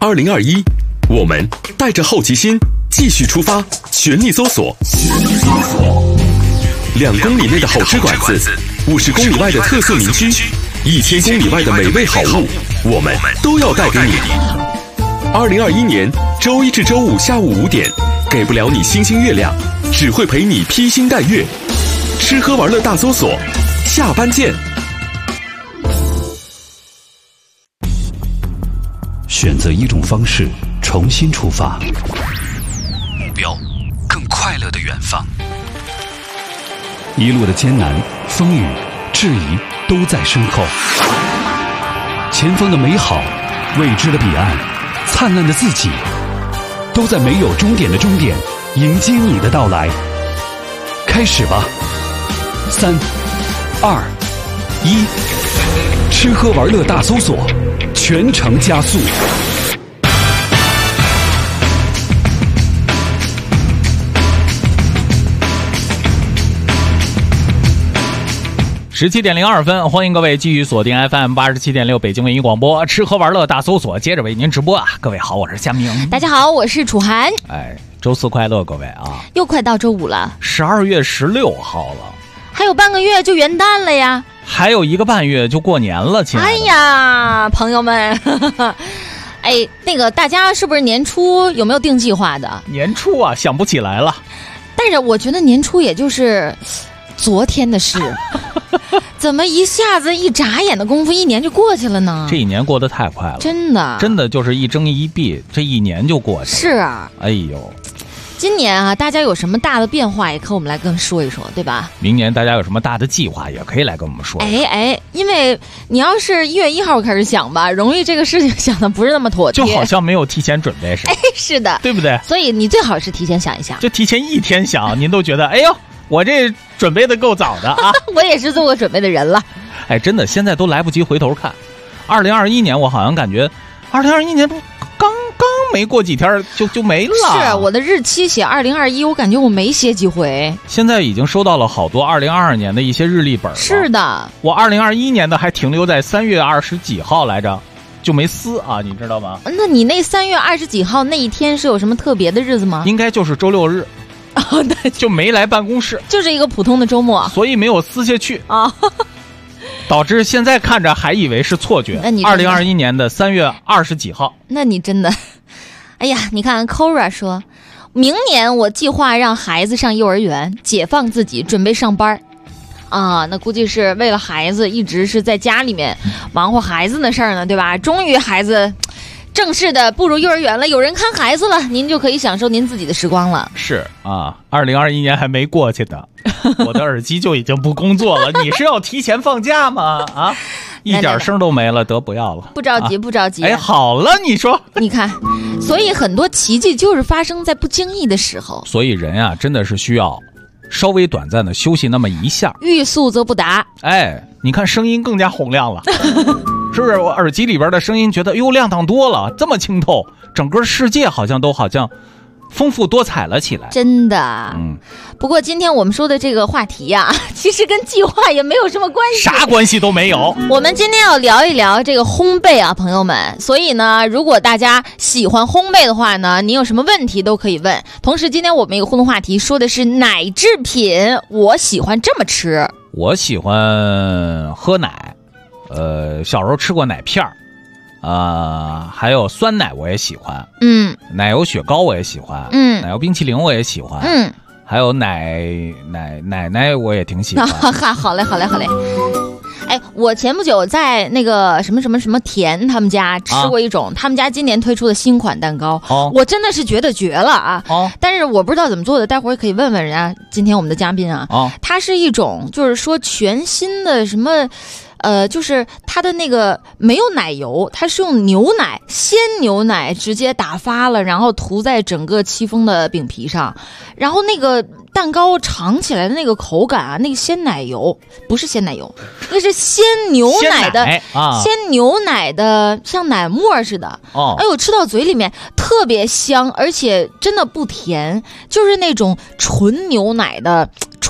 2021，我们带着好奇心继续出发，全力搜索。2公里内的好吃馆子，50公里外的特色民居，1000公里外的美味好物，我们都要带给你。2021年周一至周五下午5点，给不了你星星月亮，只会陪你披星戴月。吃喝玩乐大搜索，下班见。 选择一种方式，重新出发，目标更快乐的远方。一路的艰难、风雨、质疑都在身后，前方的美好、未知的彼岸、灿烂的自己，都在没有终点的终点迎接你的到来。开始吧，3、2、1，吃喝玩乐大搜索，全程加速。 17:02，欢迎各位继续锁定 FM 87.6北京文艺广播，吃喝玩乐大搜索，接着为您直播啊！各位好，我是夏明。 大家好，我是楚涵。 哎，周四快乐，各位啊！ 又快到周五了 ，12月16号了， 还有半个月就元旦了呀， 还有1个半月就过年了，亲爱的。 哎呀，朋友们，哎，那个大家是不是年初有没有定计划的？ 年初啊，想不起来了。 但是我觉得年初也就是昨天的事。怎么一下子一眨眼的功夫1年就过去了呢？ 这1年过得太快了， 真的就是一睁一闭，这1年就过去了。 是啊， 哎呦， 今年啊，大家有什么大的变化也可以我们来跟说一说，对吧？ 明年大家有什么大的计划也可以来跟我们说。 哎，因为你要是1月1号开始想吧，容易这个事情想的不是那么妥帖， 就好像没有提前准备似的。 哎，是的， 对不对？ 所以你最好是提前想一想， 就提前1天想，您都觉得哎呦，我这准备的够早的啊！ 我也是做过准备的人了。 哎，真的，现在都来不及回头看。2021年，我好像感觉2021年刚没过几天就没了。 是我的日期写2021，我感觉我没写几回。 现在已经收到了好多2022年的一些日历本了。 是的， 我2021年的还停留在3月20几号来着，就没撕啊，你知道吗？ 那你那3月20几号那一天是有什么特别的日子吗？ 应该就是周6日。 对， 就没来办公室， 就是一个普通的周末， 所以没有撕下去啊， 导致现在看着还以为是错觉。2021年的3月20几号， 那你真的，哎呀，你看 Cora 说，明年我计划让孩子上幼儿园，解放自己，准备上班啊，那估计是为了孩子，一直是在家里面忙活孩子的事儿呢，对吧？终于孩子正式的步入幼儿园了，有人看孩子了，您就可以享受您自己的时光了。 是啊，2021年还没过去的，我的耳机就已经不工作了。你是要提前放假吗？啊，一点声都没了，得不要了。 不着急，不着急。 哎，好了，你说， 你看，所以很多奇迹就是发生在不经意的时候。 所以人啊，真的是需要稍微短暂的休息那么一下。 欲速则不达。 哎，你看声音更加洪亮了。是不是我耳机里边的声音觉得哟亮堂多了，这么清透，整个世界好像丰富多彩了起来。 真的。不过今天我们说的这个话题呀，其实跟计划也没有什么关系， 啥关系都没有。 我们今天要聊一聊这个烘焙啊，朋友们。所以呢，如果大家喜欢烘焙的话呢，您有什么问题都可以问。同时今天我们一个互动话题说的是奶制品，我喜欢这么吃。 我喜欢喝奶，小时候吃过奶片儿，还有酸奶我也喜欢，奶油雪糕我也喜欢，奶油冰淇淋我也喜欢，还有奶我也挺喜欢。 好嘞。哎，我前不久在那个什么甜他们家吃过一种，他们家今年推出的新款蛋糕，我真的是觉得绝了啊！但是我不知道怎么做的，待会儿可以问问人家今天我们的嘉宾啊。它是一种就是说全新的什么。就是它的那个没有奶油，它是用鲜牛奶直接打发了，然后涂在整个戚风的饼皮上，然后那个蛋糕尝起来的那个口感啊，那个鲜奶油不是鲜奶油，那是鲜牛奶的鲜牛奶的像奶沫似的。哎呦，吃到嘴里面特别香，而且真的不甜，就是那种纯牛奶的纯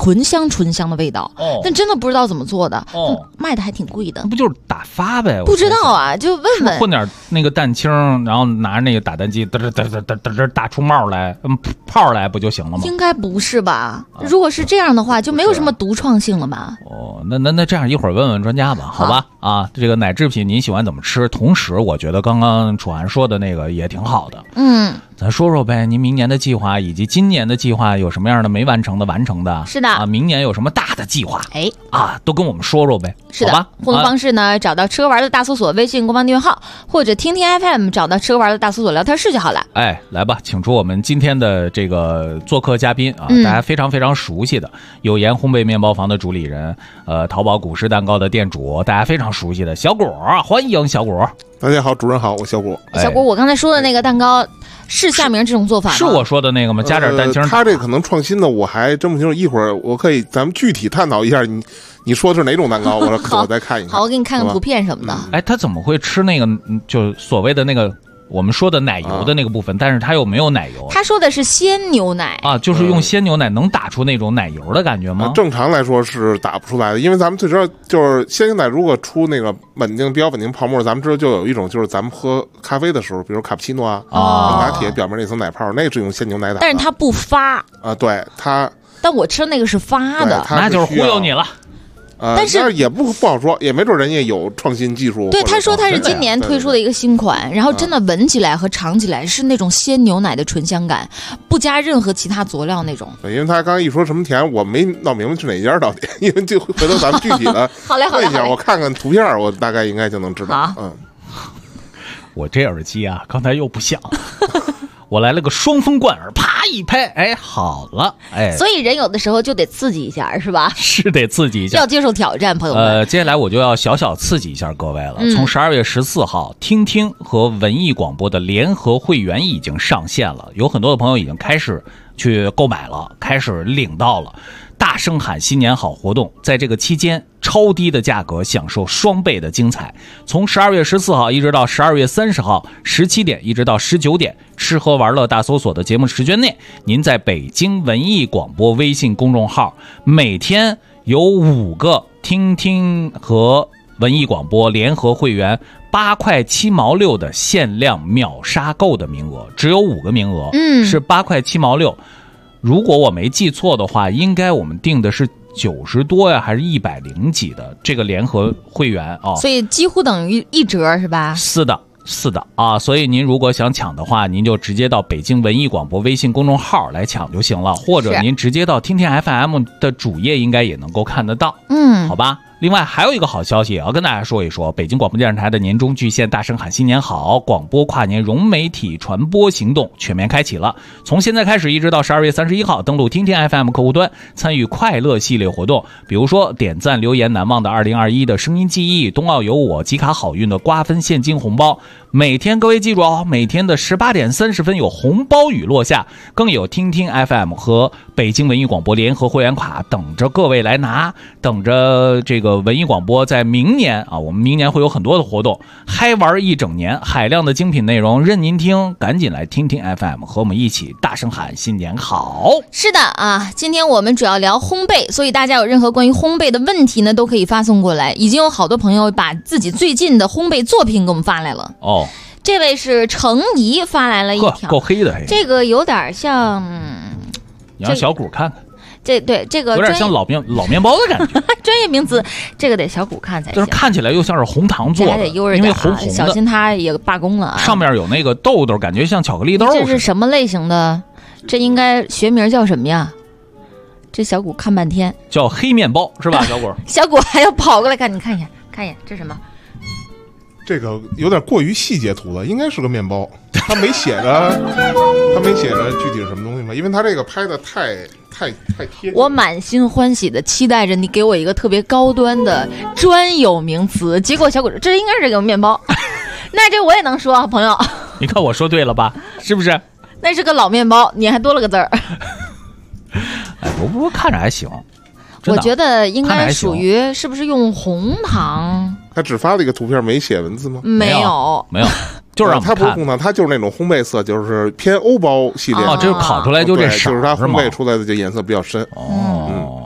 醇香的味道，但真的不知道怎么做的，卖的还挺贵的。 那不就是打发呗？ 不知道啊，就问问。 混点那个蛋清，然后拿着那个打蛋机嘚打出冒来，泡来不就行了吗？ 应该不是吧？如果是这样的话，就没有什么独创性了吧？ 那这样一会儿问问专家吧，好吧？啊，这个奶制品您喜欢怎么吃？同时，我觉得刚刚楚涵说的那个也挺好的。咱说说呗，您明年的计划以及今年的计划有什么样的没完成的、完成的？ 是的啊，明年有什么大的计划？都跟我们说说呗。 是的， 好吧？ 互动方式呢，找到吃喝玩乐大搜索微信公众订阅号，或者听听 FM 找到吃喝玩乐大搜索聊天室就好了。 来吧，请出我们今天的这个做客嘉宾啊，大家非常非常熟悉的有盐烘焙面包房的主理人，淘宝古诗蛋糕的店主，大家非常熟悉的小果，欢迎小果。 大家好，主任好，我小果。 小果，我刚才说的那个蛋糕是夏明这种做法吗？ 是我说的那个吗？加点蛋清。 他这可能创新的，我还真不清楚。一会儿我可以咱们具体探讨一下，你说的是哪种蛋糕？我再看一看。 好，我给你看看图片什么的。 他怎么会吃那个就所谓的那个我们说的奶油的那个部分，但是它又没有奶油？ 他说的是鲜牛奶啊，就是用鲜牛奶能打出那种奶油的感觉吗？ 正常来说是打不出来的，因为咱们最知道就是鲜牛奶如果出那个比较稳定泡沫，咱们知道就有一种就是咱们喝咖啡的时候，比如卡布奇诺拿铁表面那层奶泡，那是用鲜牛奶打的， 但是它不发啊，对它。 但我吃的那个是发的， 那就是忽悠你了。 但是也不好说，也没准人家有创新技术。 对，他说他是今年推出的一个新款，然后真的闻起来和尝起来是那种鲜牛奶的醇香感，不加任何其他佐料那种。 对，因为他刚一说什么甜，我没闹明白是哪家到底，因为就回头咱们具体的问一下，我看看图片，我大概应该就能知道。 我这耳机啊，刚才又不响。我来了个双风贯耳，啪一拍，好了， 所以人有的时候就得刺激一下，是吧？ 是得刺激一下， 要接受挑战，朋友们。 接下来我就要小小刺激一下各位了。从12月14号，听听和文艺广播的联合会员已经上线了，有很多的朋友已经开始去购买了，开始领到了。大声喊新年好活动，在这个期间超低的价格享受双倍的精彩。从12月14号一直到12月30号17点一直到19点，吃喝玩乐大搜索的节目时间内，您在北京文艺广播微信公众号每天有5个听听和文艺广播联合会员8块7毛6的限量秒杀购的名额，只有5个名额，是8块7毛6。如果我没记错的话，应该我们定的是90多呀，还是100几的这个联合会员啊？ 所以几乎等于1折是吧？ 是的啊，所以您如果想抢的话，您就直接到北京文艺广播微信公众号来抢就行了，或者您直接到听听 FM 的主页应该也能够看得到，好吧？另外还有一个好消息也要跟大家说一说，北京广播电视台的年终巨献大声喊新年好广播跨年融媒体传播行动全面开启了。从现在开始一直到12月31号，登录听听 FM 客户端参与快乐系列活动，比如说点赞留言难忘的2021的声音记忆，冬奥有我，集卡好运的瓜分现金红包。每天各位记住哦，每天的18点30分有红包雨落下，更有听听 FM 和北京文艺广播联合会员卡等着各位来拿，等着这个文艺广播在明年啊，我们明年会有很多的活动，嗨玩一整年，海量的精品内容任您听，赶紧来听听 FM 和我们一起大声喊新年好。 是的啊，今天我们主要聊烘焙，所以大家有任何关于烘焙的问题呢，都可以发送过来。已经有好多朋友把自己最近的烘焙作品给我们发来了。这位是程怡发来了一条， 够黑的， 这个有点像， 你让小谷看看。 这个有点像老面包的感觉。 专业名词，这个得小谷看才行。 就是看起来又像是红糖做的， 还得悠着点，因为红红的，小心他也罢工了啊。 上面有那个豆豆，感觉像巧克力豆。 这是什么类型的？这应该学名叫什么呀？这小谷看半天， 叫黑面包是吧？小谷， 小谷还要跑过来看，你看一眼，看一眼，这是什么？ 这个有点过于细节图了，应该是个面包，他没写着具体是什么东西吗？因为他这个拍的太贴。 我满心欢喜的期待着你给我一个特别高端的专有名词，结果小谷这应该是个面包，那这我也能说，朋友。 你看我说对了吧？是不是？ 那是个老面包，你还多了个字儿。 不过看着还行。 我觉得应该属于是不是用红糖？ 他只发了一个图片，没写文字吗？ 没有， 就是让他不是红糖，他就是那种烘焙色，就是偏欧包系列。 这就烤出来就这色， 就是他烘焙出来的这颜色比较深。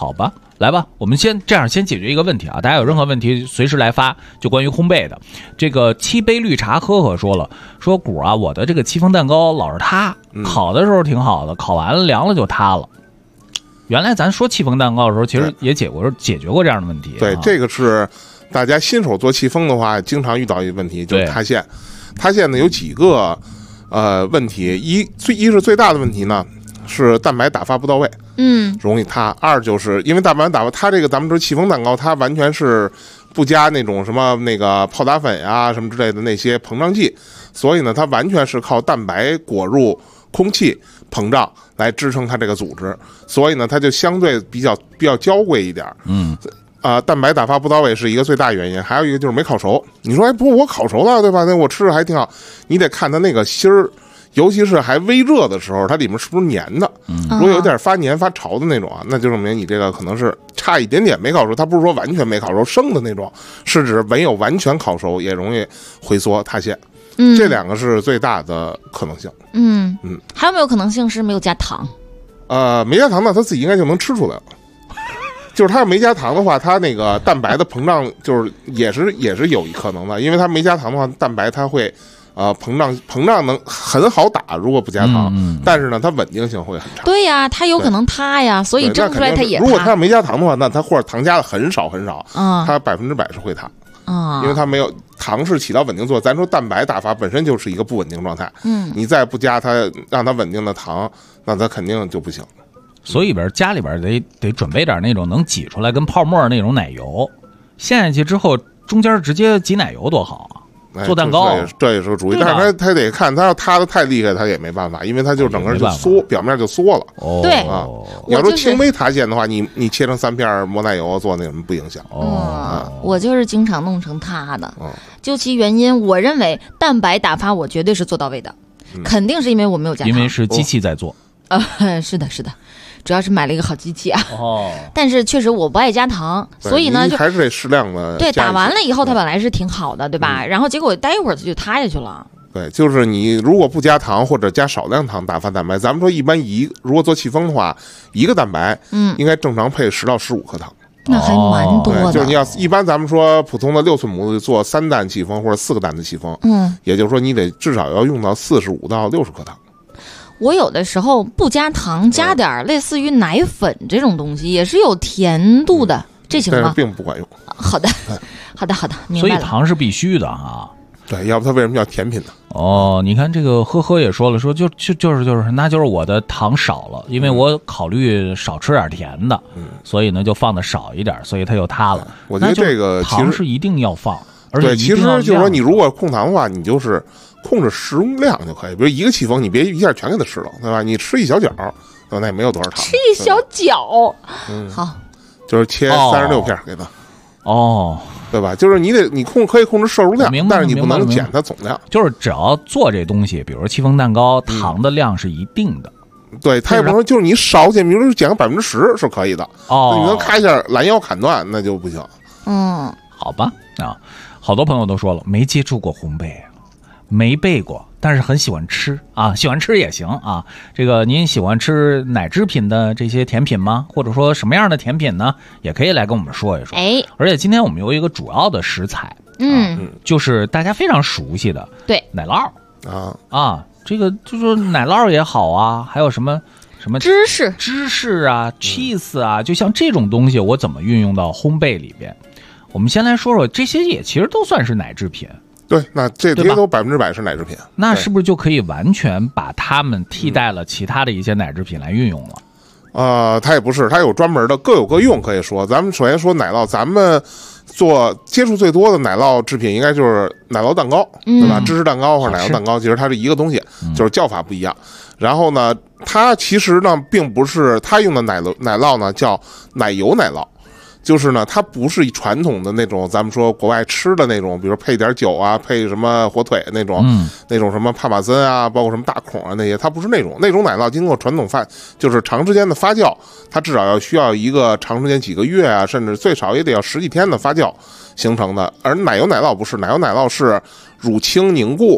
好吧，来吧，我们先解决一个问题啊！大家有任何问题随时来发，就关于烘焙的。这个7杯绿茶说了，说谷啊，我的这个戚风蛋糕老是塌，烤的时候挺好的，烤完了凉了就塌了。原来咱说戚风蛋糕的时候，其实也解决过这样的问题。 对，这个是大家新手做戚风的话，经常遇到一个问题，就是塌陷。塌陷呢有几个问题，一是最大的问题呢是蛋白打发不到位，容易塌。二就是因为蛋白打发，它这个咱们说戚风蛋糕，它完全是不加那种什么那个泡打粉啊什么之类的那些膨胀剂，所以呢它完全是靠蛋白裹入空气膨胀来支撑它这个组织，所以呢它就相对比较娇贵一点。蛋白打发不到位是一个最大原因，还有一个就是没烤熟。你说不我烤熟了对吧？那我吃着还挺好。你得看它那个芯儿，尤其是还微热的时候，它里面是不是粘的？如果有点发黏发潮的那种啊，那就证明你这个可能是差一点点没烤熟。它不是说完全没烤熟，生的那种，是指没有完全烤熟，也容易回缩塌陷。这两个是最大的可能性。 还有没有可能性是没有加糖？ 没加糖呢，它自己应该就能吃出来了。就是它要没加糖的话，它那个蛋白的膨胀就是也是有一可能的，因为它没加糖的话，蛋白它会膨胀能很好打，如果不加糖，但是呢它稳定性会很差。 对呀，它有可能塌呀，所以蒸出来它也塌。 如果它要没加糖的话，那它或者糖加的很少很少，它100%是会塌。因为它没有糖是起到稳定作用。咱说蛋白打发本身就是一个不稳定状态，你再不加它让它稳定的糖，那它肯定就不行。 所以家里边得准备点那种能挤出来跟泡沫那种奶油，陷下去之后中间直接挤奶油多好啊！做蛋糕这也是个主意，但是他得看，他要塌的太厉害，他也没办法，因为他就整个就缩，表面就缩了。 对啊，你要说轻微塌陷的话，你切成3片抹奶油做那什么不影响。 我就是经常弄成塌的。究其原因，我认为蛋白打发我绝对是做到位的，肯定是因为我没有加糖， 因为是机器在做。 是的。主要是买了一个好机器啊，但是确实我不爱加糖，所以呢就还是得适量的。 对，打完了以后它本来是挺好的，对吧？然后结果待一会儿它就塌下去了。 对，就是你如果不加糖或者加少量糖打发蛋白，咱们说一般如果做戚风的话，一个蛋白应该正常配10到15克糖。 那还蛮多的。 就是你要一般咱们说普通的6寸模子做3担戚风或者4个担的戚风，也就是说你得至少要用到45到60克糖。 我有的时候不加糖，加点类似于奶粉这种东西，也是有甜度的，这行吗？ 但是并不管用。 好的，明白了。 所以糖是必须的啊。 对，要不它为什么叫甜品呢？你看这个呵也说了，说就是那就是我的糖少了，因为我考虑少吃点甜的，所以呢就放的少一点，所以它就塌了。 我觉得这个糖是一定要放，而且对，其实就是说你如果控糖的话，你就是控制食用量就可以，比如一个戚风，你别一下全给它吃了，对吧？你吃一小角，那也没有多少糖。 吃一小角，好， 就是切36片给它。对吧？就是你可以控制摄入量，但是你不能减它总量。 就是只要做这东西，比如说戚风蛋糕，糖的量是一定的。 对，它也不能就是你少减，比如说减个10%是可以的。你能咔一下拦腰砍断，那就不行。 好吧啊，好多朋友都说了没接触过烘焙，没背过，但是很喜欢吃啊，喜欢吃也行啊。这个您喜欢吃奶制品的这些甜品吗？或者说什么样的甜品呢？也可以来跟我们说一说。而且今天我们有一个主要的食材，就是大家非常熟悉的， 对， 奶酪啊，这个就是奶酪也好啊，还有什么芝士啊 cheese 啊，就像这种东西我怎么运用到烘焙里边？我们先来说说这些，也其实都算是奶制品。 对，那这些都100%是奶制品。 那是不是就可以完全把它们替代了其他的一些奶制品来运用了？ 它也不是，它有专门的，各有各用。可以说，咱们首先说奶酪，咱们接触最多的奶酪制品应该就是奶酪蛋糕，对吧？芝士蛋糕或者奶酪蛋糕，其实它是一个东西，就是叫法不一样。然后呢，它其实呢并不是它用的奶酪呢叫奶油奶酪。就是呢，它不是传统的那种咱们说国外吃的那种，比如配点酒啊，配什么火腿那种，那种什么帕玛森啊，包括什么大孔啊那些，它不是那种奶酪经过传统就是长时间的发酵，它至少需要一个长时间几个月啊，甚至最少也得要10几天的发酵形成的。而奶油奶酪不是，奶油奶酪是乳清凝固，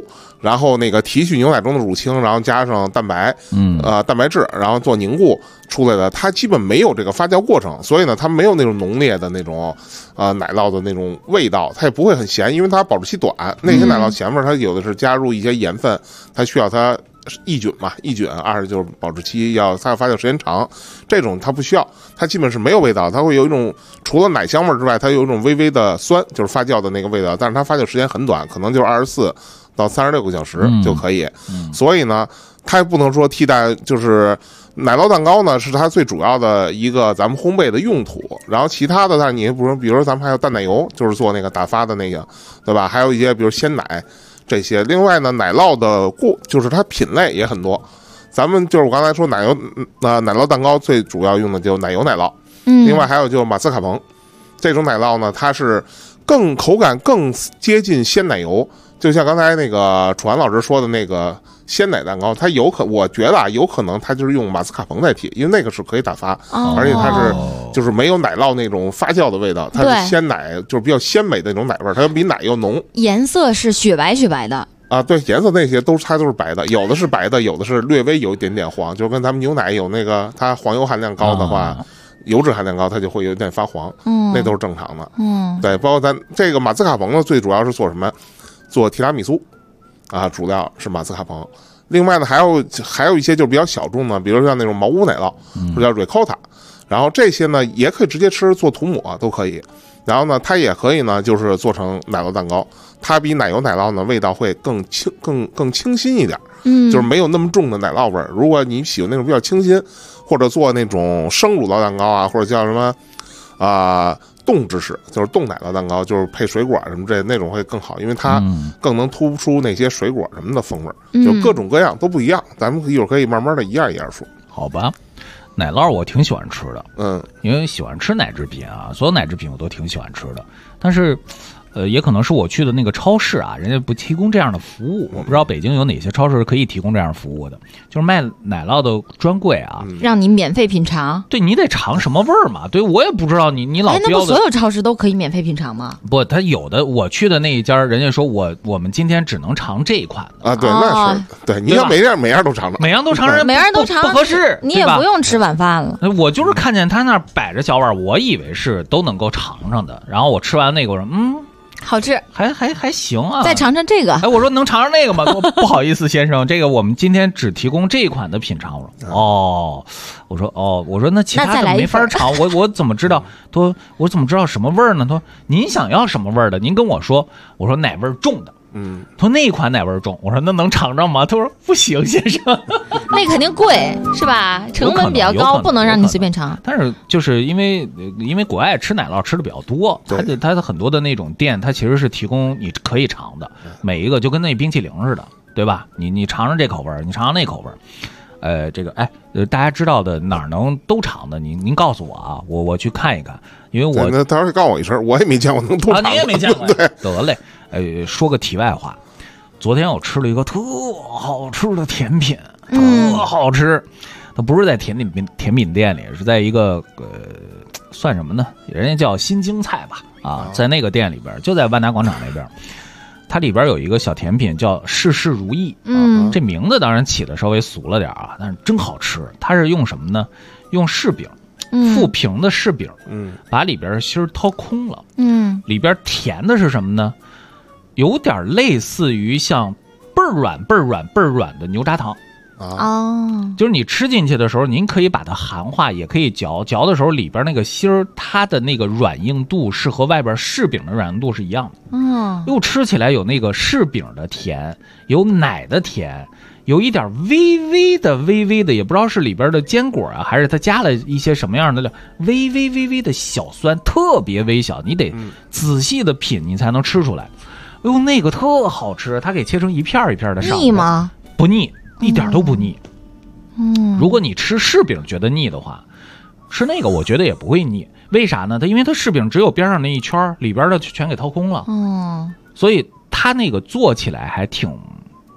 然后那个提取牛奶中的乳清，然后加上蛋白，蛋白质，然后做凝固出来的，它基本没有这个发酵过程，所以呢，它没有那种浓烈的那种奶酪的那种味道，它也不会很咸，因为它保质期短。那些奶酪咸味，它有的是加入一些盐分，它需要它抑菌嘛，抑菌，二是就是保质期它发酵时间长，这种它不需要，它基本是没有味道，它会有一种除了奶香味之外，它有一种微微的酸，就是发酵的那个味道，但是它发酵时间很短，可能就是24到36个小时就可以。所以呢，它也不能说替代，就是奶酪蛋糕呢是它最主要的一个咱们烘焙的用途，然后其他的但你比如说咱们还有淡奶油，就是做那个打发的那个，对吧？还有一些比如鲜奶。这些，另外呢，奶酪的就是它品类也很多。咱们就是我刚才说奶酪蛋糕最主要用的就奶油奶酪，另外还有就是马斯卡彭这种奶酪呢，它是口感更接近鲜奶油，就像刚才那个楚涵老师说的那个鲜奶蛋糕，它我觉得有可能它就是用马斯卡彭代替，因为那个是可以打发，而且它是就是没有奶酪那种发酵的味道，它是鲜奶，就是比较鲜美的那种奶味，它比奶又浓， 颜色是雪白的啊，对，颜色那些它都是白的，有的是白的，有的是略微有一点点黄，就跟咱们牛奶有那个它黄油含量高的话，油脂含量高，它就会有点发黄，那都是正常的。对，包括咱这个马斯卡彭呢，最主要是做什么？做提拉米苏啊，主料是马斯卡彭。另外呢，还有一些就是比较小众的，比如像那种茅屋奶酪，或者叫 ricotta， 然后这些呢也可以直接吃，做涂抹都可以。然后呢，它也可以呢，就是做成奶酪蛋糕，它比奶油奶酪呢味道会更清新一点，就是没有那么重的奶酪味儿。如果你喜欢那种比较清新，或者做那种生乳酪蛋糕啊，或者叫什么冻芝士，就是冻奶酪蛋糕，就是配水果什么那种会更好，因为它更能突出那些水果什么的风味，就各种各样都不一样。咱们一会儿可以慢慢的一样一样说， 好吧？奶酪我挺喜欢吃的，因为喜欢吃奶制品啊，所有奶制品我都挺喜欢吃的，但是。也可能是我去的那个超市啊，人家不提供这样的服务。我不知道北京有哪些超市可以提供这样服务的，就是卖奶酪的专柜啊， 让你免费品尝。 对，你得尝什么味儿嘛？对，我也不知道你老标的。 那不所有超市都可以免费品尝吗？ 不，他有的我去的那一家，人家说我们今天只能尝这一款的啊。对，那是对，你要每样都尝尝， 每样都尝， 每样都尝不合适， 你也不用吃晚饭了。 我就是看见他那摆着小碗，我以为是都能够尝尝的，然后我吃完那个我说好吃， 还行啊。 再尝尝这个。 哎，我说能尝尝那个吗？不好意思，先生，这个我们今天只提供这一款的品尝。我说那其他的没法尝，我怎么知道？我怎么知道什么味儿呢？他说您想要什么味儿的？您跟我说。我说奶味重的。他说那一款奶味重。我说那能尝尝吗？他说不行，先生， 那肯定贵是吧？成本比较高，不能让你随便尝。 但是就是因为国外吃奶酪吃的比较多，它的很多的那种店，它其实是提供你可以尝的，每一个就跟那冰淇淋似的，对吧？你尝尝这口味，你尝尝那口味。大家知道的哪儿能都尝的，您告诉我啊，我去看一看，因为我那到时候告诉我一声，我也没见过能都尝的。 你也没见过， 对， 得嘞。说个题外话，昨天我吃了一个特好吃的甜品，特好吃。它不是在甜品店里，是在一个算什么呢？人家叫新京菜吧，啊，在那个店里边，就在万达广场那边。它里边有一个小甜品叫事事如意，这名字当然起的稍微俗了点啊，但是真好吃。它是用什么呢？用柿饼，富平的柿饼，把里边芯儿掏空了，里边甜的是什么呢？有点类似于像倍儿软的牛轧糖就是你吃进去的时候，您可以把它含化，也可以嚼的时候里边那个芯儿，它的那个软硬度是和外边柿饼的软硬度是一样的。又吃起来有那个柿饼的甜，有奶的甜，有一点微微的，也不知道是里边的坚果啊，还是它加了一些什么样的料，微微的小酸，特别微小，你得仔细的品，你才能吃出来。哎呦，那个特好吃，它给切成一片一片的上。 腻吗？ 不腻，一点都不腻。如果你吃柿饼觉得腻的话，吃那个我觉得也不会腻。为啥呢？因为它柿饼只有边上那一圈，里边的全给掏空了。所以它那个做起来还挺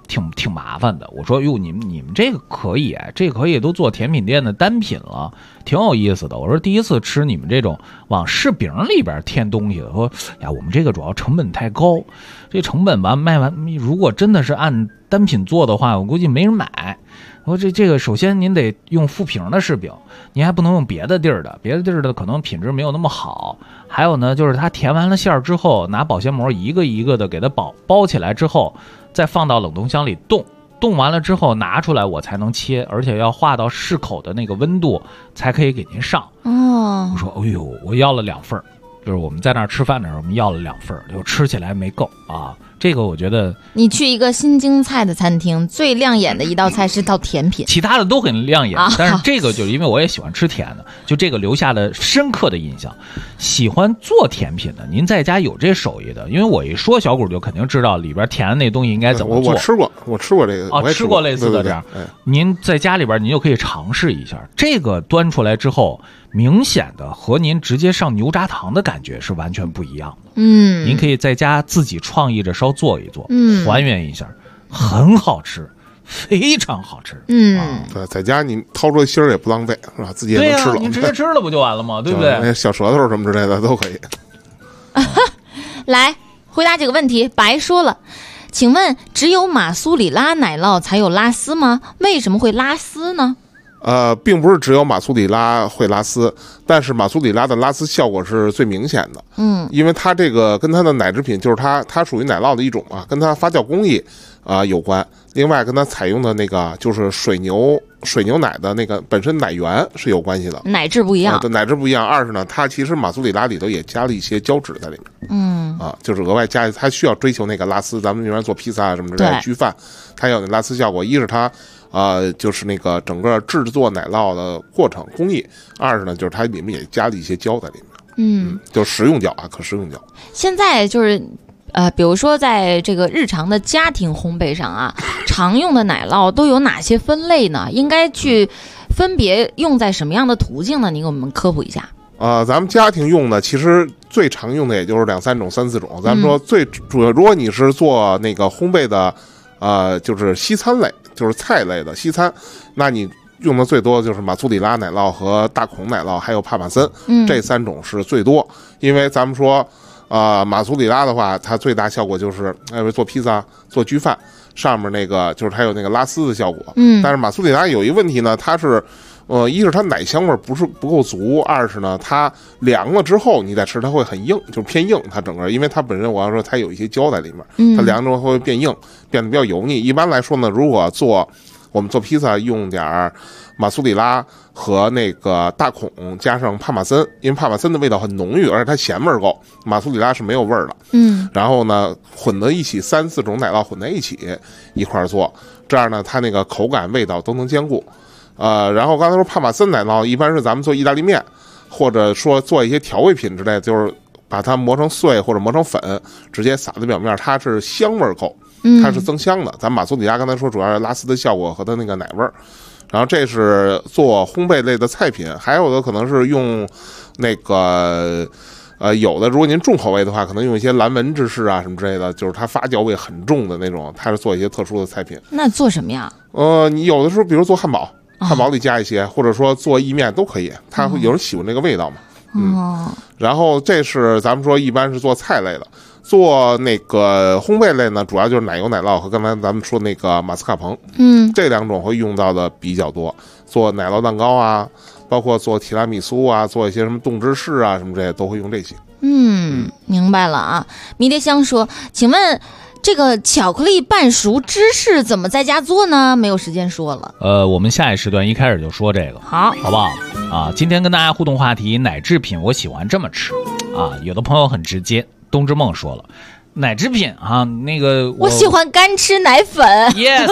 挺麻烦的。我说哟，你们这个可以，这可以都做甜品店的单品了，挺有意思的。我说第一次吃你们这种往柿饼里边添东西的，说呀，我们这个主要成本太高，这成本吧卖完，如果真的是按单品做的话，我估计没人买。我说这个首先您得用副皮的柿饼，您还不能用别的地儿的可能品质没有那么好。还有呢，就是它填完了馅儿之后，拿保鲜膜一个一个的给它包起来之后，再放到冷冻箱里冻完了之后拿出来我才能切，而且要化到适口的那个温度才可以给您上。我说哎呦，我要了2份，就是我们在那儿吃饭的时候我们要了2份，就吃起来没够啊。这个我觉得， 你去一个新京菜的餐厅，最亮眼的一道菜是道甜品， 其他的都很亮眼，但是这个就是因为我也喜欢吃甜的，就这个留下了深刻的印象。喜欢做甜品的，您在家有这手艺的，因为我一说小谷就肯定知道里边甜的那东西应该怎么做。 我吃过这个啊，吃过类似的这样。 对， 您在家里边您就可以尝试一下，这个端出来之后，明显的和您直接上牛轧糖的感觉是完全不一样的。您可以在家自己创意着稍做一做，还原一下，很好吃，非常好吃。 对，在家你掏出芯儿也不浪费，是吧？自己也能吃了， 你直接吃了不就完了吗？对不对？ 小舌头什么之类的都可以。 来回答这个问题，白说了。请问，只有马苏里拉奶酪才有拉丝吗？为什么会拉丝呢？ 并不是只有马苏里拉会拉丝，但是马苏里拉的拉丝效果是最明显的。因为它这个跟它的奶制品，就是它属于奶酪的一种嘛，跟它发酵工艺有关。另外跟它采用的那个就是水牛奶的那个本身奶源是有关系的， 奶质不一样。 奶质不一样。二是呢，它其实马苏里拉里头也加了一些胶质在里面。就是额外加，它需要追求那个拉丝。咱们原来做披萨什么之类的焗饭，它有那拉丝效果。一是它就是那个整个制作奶酪的过程工艺。二是呢，就是它里面也加了一些胶在里面。就是食用胶可食用胶。 现在就是比如说在这个日常的家庭烘焙上常用的奶酪都有哪些分类呢？应该去分别用在什么样的途径呢？你给我们科普一下。 咱们家庭用的其实最常用的也就是2、3种、3、4种。咱们说最主要，如果你是做那个烘焙的，就是西餐类，就是菜类的西餐，那你用的最多就是马苏里拉奶酪和大孔奶酪，还有帕玛森，这3种是最多。因为咱们说，马苏里拉的话，它最大效果就是做披萨、做焗饭，上面那个就是它有那个拉丝的效果。但是马苏里拉有一个问题呢，它是。一是它奶香味不够足，二是呢它凉了之后你再吃它会很硬，就偏硬。它整个因为它本身我要说它有一些胶在里面，它凉之后会变硬，变得比较油腻。一般来说呢，如果我们做披萨用点马苏里拉和那个大孔加上帕玛森，因为帕玛森的味道很浓郁，而且它咸味够，马苏里拉是没有味儿的。然后呢混在一起，3、4种奶酪混在一块做，这样呢它那个口感味道都能兼顾。然后刚才说帕玛森奶酪一般是咱们做意大利面，或者说做一些调味品之类的，就是把它磨成碎或者磨成粉，直接撒在表面，它是香味够，它是增香的。咱马苏里拉刚才说主要是拉丝的效果和它那个奶味儿。然后这是做烘焙类的菜品，还有的可能是用那个有的如果您重口味的话，可能用一些蓝纹芝士什么之类的，就是它发酵味很重的那种，它是做一些特殊的菜品。 那做什么呀？ 你有的时候比如做汉堡里加一些，或者说做意面都可以，它会有人喜欢这个味道嘛。然后这是咱们说一般是做菜类的，做那个烘焙类呢，主要就是奶油奶酪和刚才咱们说那个马斯卡彭，这2种会用到的比较多。做奶酪蛋糕包括做提拉米苏做一些什么冻芝士什么这些都会用这些。 明白了迷迭香说，请问这个巧克力半熟芝士怎么在家做呢？没有时间说了。 我们下一时段一开始就说这个，好不好？今天跟大家互动话题，奶制品我喜欢这么吃有的朋友很直接，冬之梦说了，奶制品那个我喜欢干吃奶粉。 Yes，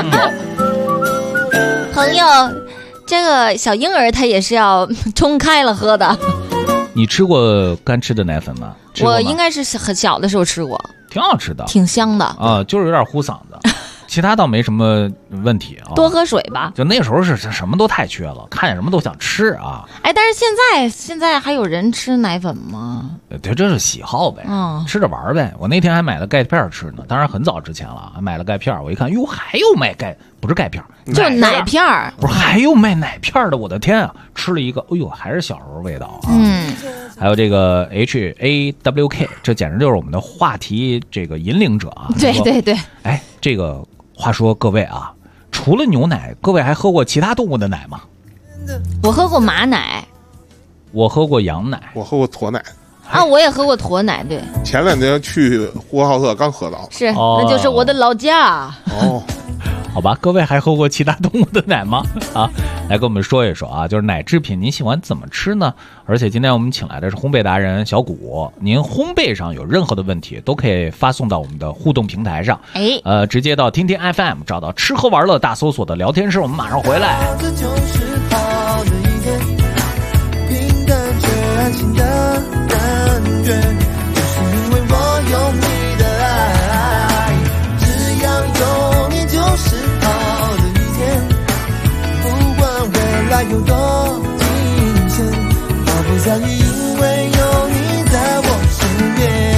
朋友，这个小婴儿他也是要冲开了喝的。 你吃过干吃的奶粉吗？ 我应该是很小的时候吃过， 挺好吃的， 挺香的就是有点糊嗓子。 其他倒没什么问题啊。 多喝水吧。 就那时候是什么都太缺了，看见什么都想吃啊。 哎，但是现在还有人吃奶粉吗？ 对，这是喜好呗，吃着玩呗。我那天还买了钙片吃呢，当然很早之前了，买了钙片。我一看，哟，还有卖钙，不是钙片， 就奶片儿， 不是还有卖奶片的？我的天啊！吃了一个，哎呦，还是小时候味道啊。还有这个 HAWK， 这简直就是我们的话题这个引领者啊。 对对对。 哎，这个话说各位啊，除了牛奶，各位还喝过其他动物的奶吗？ 我喝过马奶， 我喝过羊奶， 我喝过驼奶。 啊，我也喝过驼奶，对。 前2天去呼和浩特刚喝到。 是，那就是我的老家。 哦。 好吧，各位还喝过其他动物的奶吗？啊，来跟我们说一说啊，就是奶制品您喜欢怎么吃呢？而且今天我们请来的是烘焙达人小谷，您烘焙上有任何的问题都可以发送到我们的互动平台上，直接到天天 FM 找到吃喝玩乐大搜索的聊天室，我们马上回来。 这就是好的一天，平淡却安心的感觉，就是因为我有你的爱，只要有你就是好的一天，不管未来有多惊险，我不在意，因为有你在我身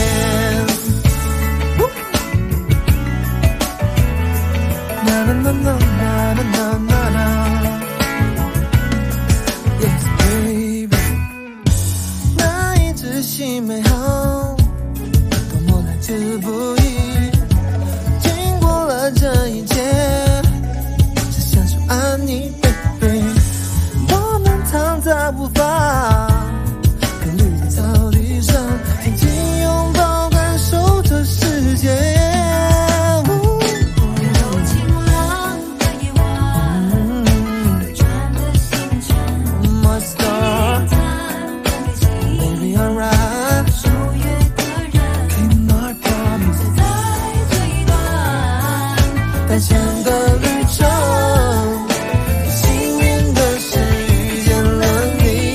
边。啦啦啦啦啦啦啦啦 Yes baby， 那一只心美好，多么来之不易，经过了这一切，只想说爱你 baby， 我们躺在无法跟绿在草地上，紧紧拥抱感受这世界。单线的旅程，幸运的是遇见了你。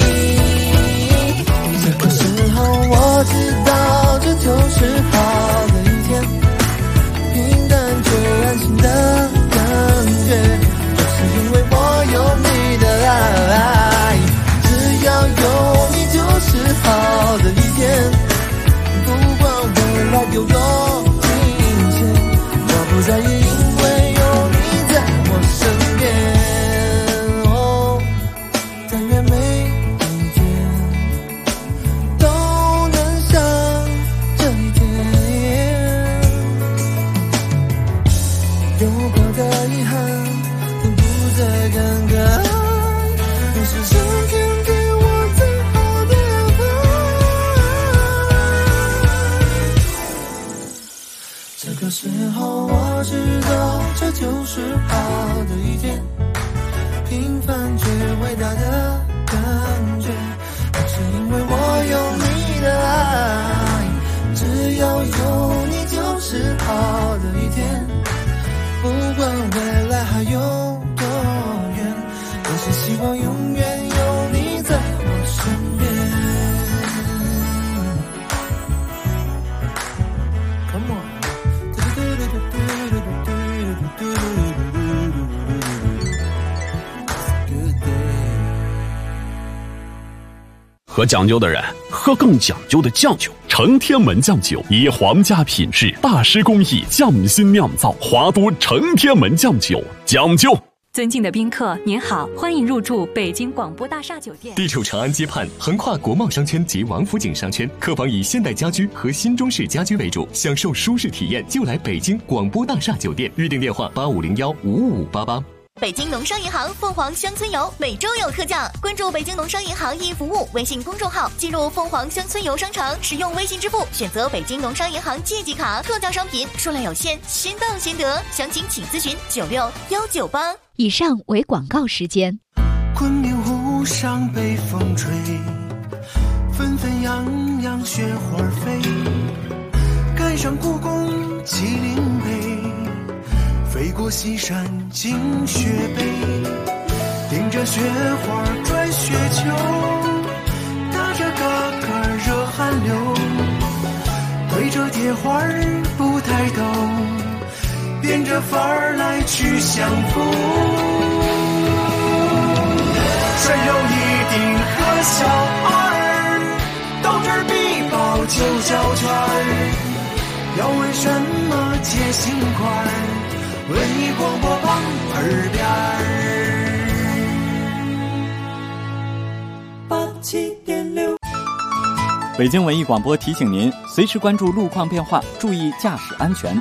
这个时候我知道这就是好的一天，平淡却安心的感觉，就是因为我有你的爱，只要有你就是好的一天，不管未来有多惊险，我不在意。这时候我知道这就是好的一天，平凡却伟大的感觉，是因为我有你的爱，只要有你就是好的一天，不管未来还有多远，我是希望永远有你在我身边。Come on。 喝讲究的人喝更讲究的酱酒，承天门酱酒以皇家品质、大师工艺匠心酿造，华都承天门酱酒，讲究。 尊敬的宾客您好，欢迎入住北京广播大厦酒店， 地处长安街畔，横跨国贸商圈及王府井商圈，客房以现代家居和新中式家居为主，享受舒适体验就来北京广播大厦酒店，预订电话85015588。 北京农商银行凤凰乡村游每周有特价，关注北京农商银行易服务微信公众号，进入凤凰乡村游商城，使用微信支付，选择北京农商银行借记卡，特价商品数量有限，先到先得，详情请咨询96198。 以上为广告时间。 昆明湖上北风吹，纷纷扬扬雪花飞，赶上故宫麒麟碑，飞过西山进雪北，顶着雪花转雪球，打着嘎嘎热汗流，对着铁花不抬头， 变着法儿来去相逢。山有一定和小二，到这儿必报9角圈儿。要为什么解心宽？文艺广播旁耳边87.6。 北京文艺广播提醒您，随时关注路况变化，注意驾驶安全。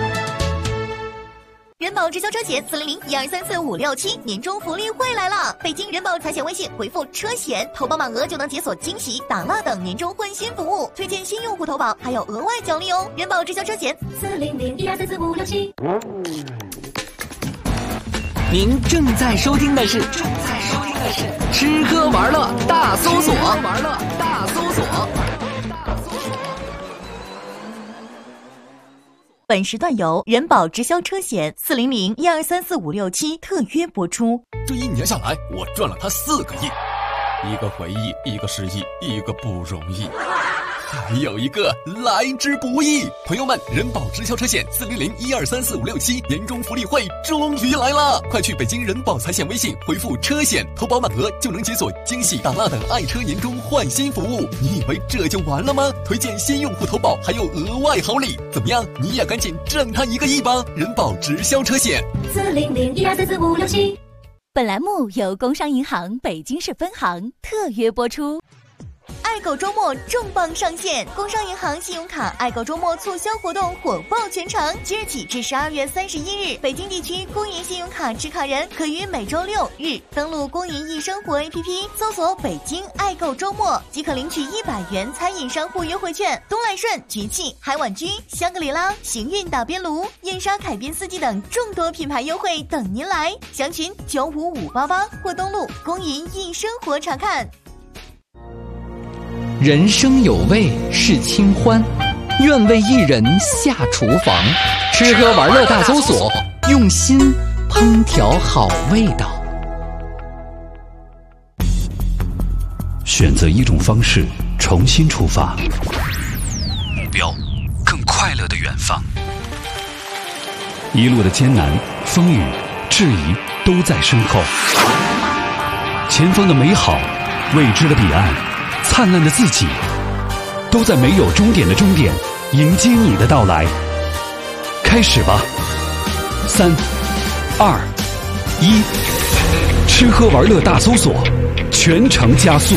人保直销车险400-1234567年终福利会来了！北京人保财险微信回复车险，投保满额就能解锁惊喜、打蜡等年终换新服务，推荐新用户投保还有额外奖励哦！人保直销车险400-1234567。 您正在收听的是吃喝玩乐大搜索。 本时段由人保直销车险400-1234567特约播出。 这1年下来，我赚了他4个亿，一个回忆，一个失忆，一个不容易，还有一个来之不易。朋友们，人保直销车险400-1234567年终福利会终于来了！快去北京人保财险微信回复车险，投保满额就能解锁惊喜、打蜡等爱车年终换新服务。你以为这就完了吗？推荐新用户投保还有额外好礼，怎么样？你也赶紧挣他1个亿吧！人保直销车险 400-1234567。本栏目由工商银行北京市分行特约播出。爱狗周末重磅上线，工商银行信用卡爱狗周末促销活动火爆全城，即日起至12月31日，北京地区工银信用卡持卡人可于每周6日登录工银易生活 APP， 搜索北京爱狗周末，即可领取100元餐饮商户优惠券，东来顺、局气、海碗居、香格里拉、行运打边炉、燕莎凯宾斯基等众多品牌优惠等您来，详询95588或登录工银易生活查看。 人生有味是清欢，愿为一人下厨房，吃喝玩乐大搜索，用心烹调好味道。 选择一种方式，重新出发，目标更快乐的远方。一路的艰难、风雨、质疑都在身后，前方的美好，未知的彼岸，灿烂的自己，都在没有终点的终点迎接你的到来。开始吧，3、2、1，吃喝玩乐大搜索，全程加速。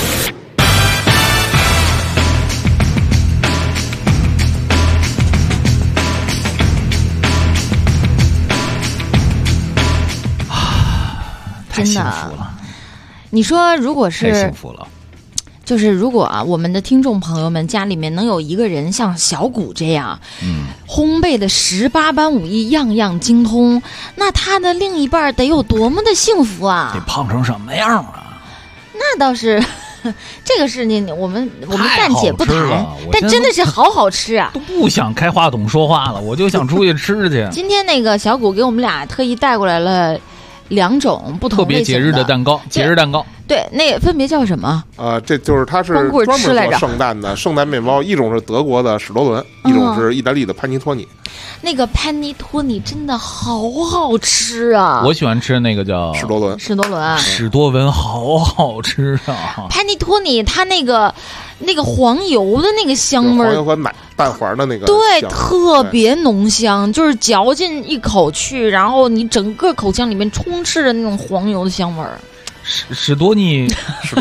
太幸福了！ 你说，如果是太幸福了。 就是如果啊，我们的听众朋友们家里面能有一个人像小谷这样，烘焙的18般武艺样样精通，那他的另一半得有多么的幸福啊！ 得胖成什么样啊？ 那倒是，这个事情我们暂且不谈，但真的是好吃啊！ 都不想开话筒说话了，我就想出去吃去。 今天那个小谷给我们俩特意带过来了2种不同类型的特别节日的蛋糕，节日蛋糕。 对，那分别叫什么？ 这就是它是专门做圣诞面包，一种是德国的史多伦，一种是意大利的潘尼托尼。 那个潘尼托尼真的好好吃啊！ 我喜欢吃那个叫史多伦， 史多文好好吃啊！ 潘尼托尼它那个黄油的那个香味儿， 黄油和蛋黄的那个， 对，特别浓香，就是嚼进一口去，然后你整个口腔里面充斥着那种黄油的香味儿。 史多伦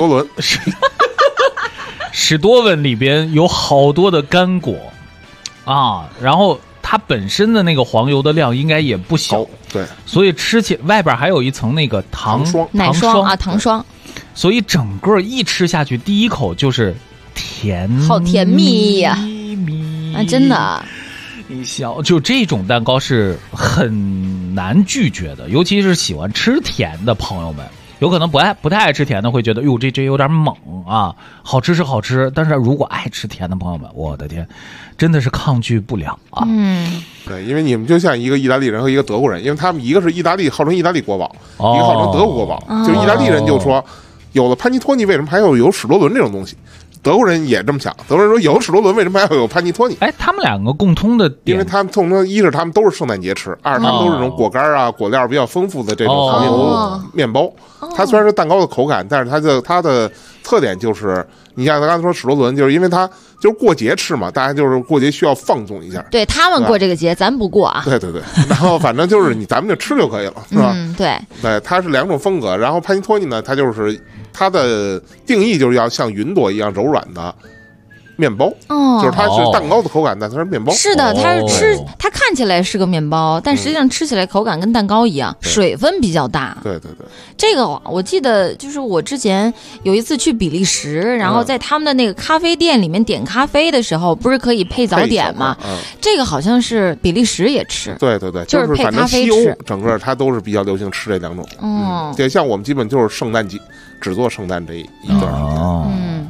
史多文里边有好多的干果啊，然后它本身的那个黄油的量应该也不小， 对， 所以吃起外边还有一层那个奶霜啊，糖霜， 所以整个一吃下去，第一口就是甜， 好甜蜜呀！啊，真的。 你想，就这种蛋糕是很难拒绝的，尤其是喜欢吃甜的朋友们。有可能不太爱吃甜的会觉得，哟，这有点猛啊！好吃是好吃，但是如果爱吃甜的朋友们，我的天，真的是抗拒不了啊！ 对，因为你们就像一个意大利人和一个德国人，因为他们一个是意大利，号称意大利国宝，一个号称德国国宝。就是意大利人就说，有了潘尼托尼，为什么还要有史多伦这种东西？ 德国人也这么想，德国人说有史罗伦为什么还要有潘尼托尼？ 哎，他们两个共通的点， 因为他们共通一是他们都是圣诞节吃，二是他们都是这种果干啊、果料比较丰富的这种黄油面包。它虽然是蛋糕的口感，但是它的特点就是，你像他刚才说史罗伦，就是因为它就是过节吃嘛，大家就是过节需要放纵一下。 对他们过这个节，咱不过啊。 对，然后反正就是咱们就吃就可以了，是吧？ 对， 它是两种风格。然后潘尼托尼呢，它就是它的定义就是要像云朵一样柔软的面包，就是它是蛋糕的口感，但它是面包。 是的，它看起来是个面包，但实际上吃起来口感跟蛋糕一样，水分比较大。 对， 这个我记得就是我之前有一次去比利时，然后在他们的那个咖啡店里面点咖啡的时候，不是可以配早点吗？这个好像是比利时也吃。 对， 就是配咖啡吃。 整个它都是比较流行吃这两种。对，像我们基本就是圣诞季只做圣诞这一段时间。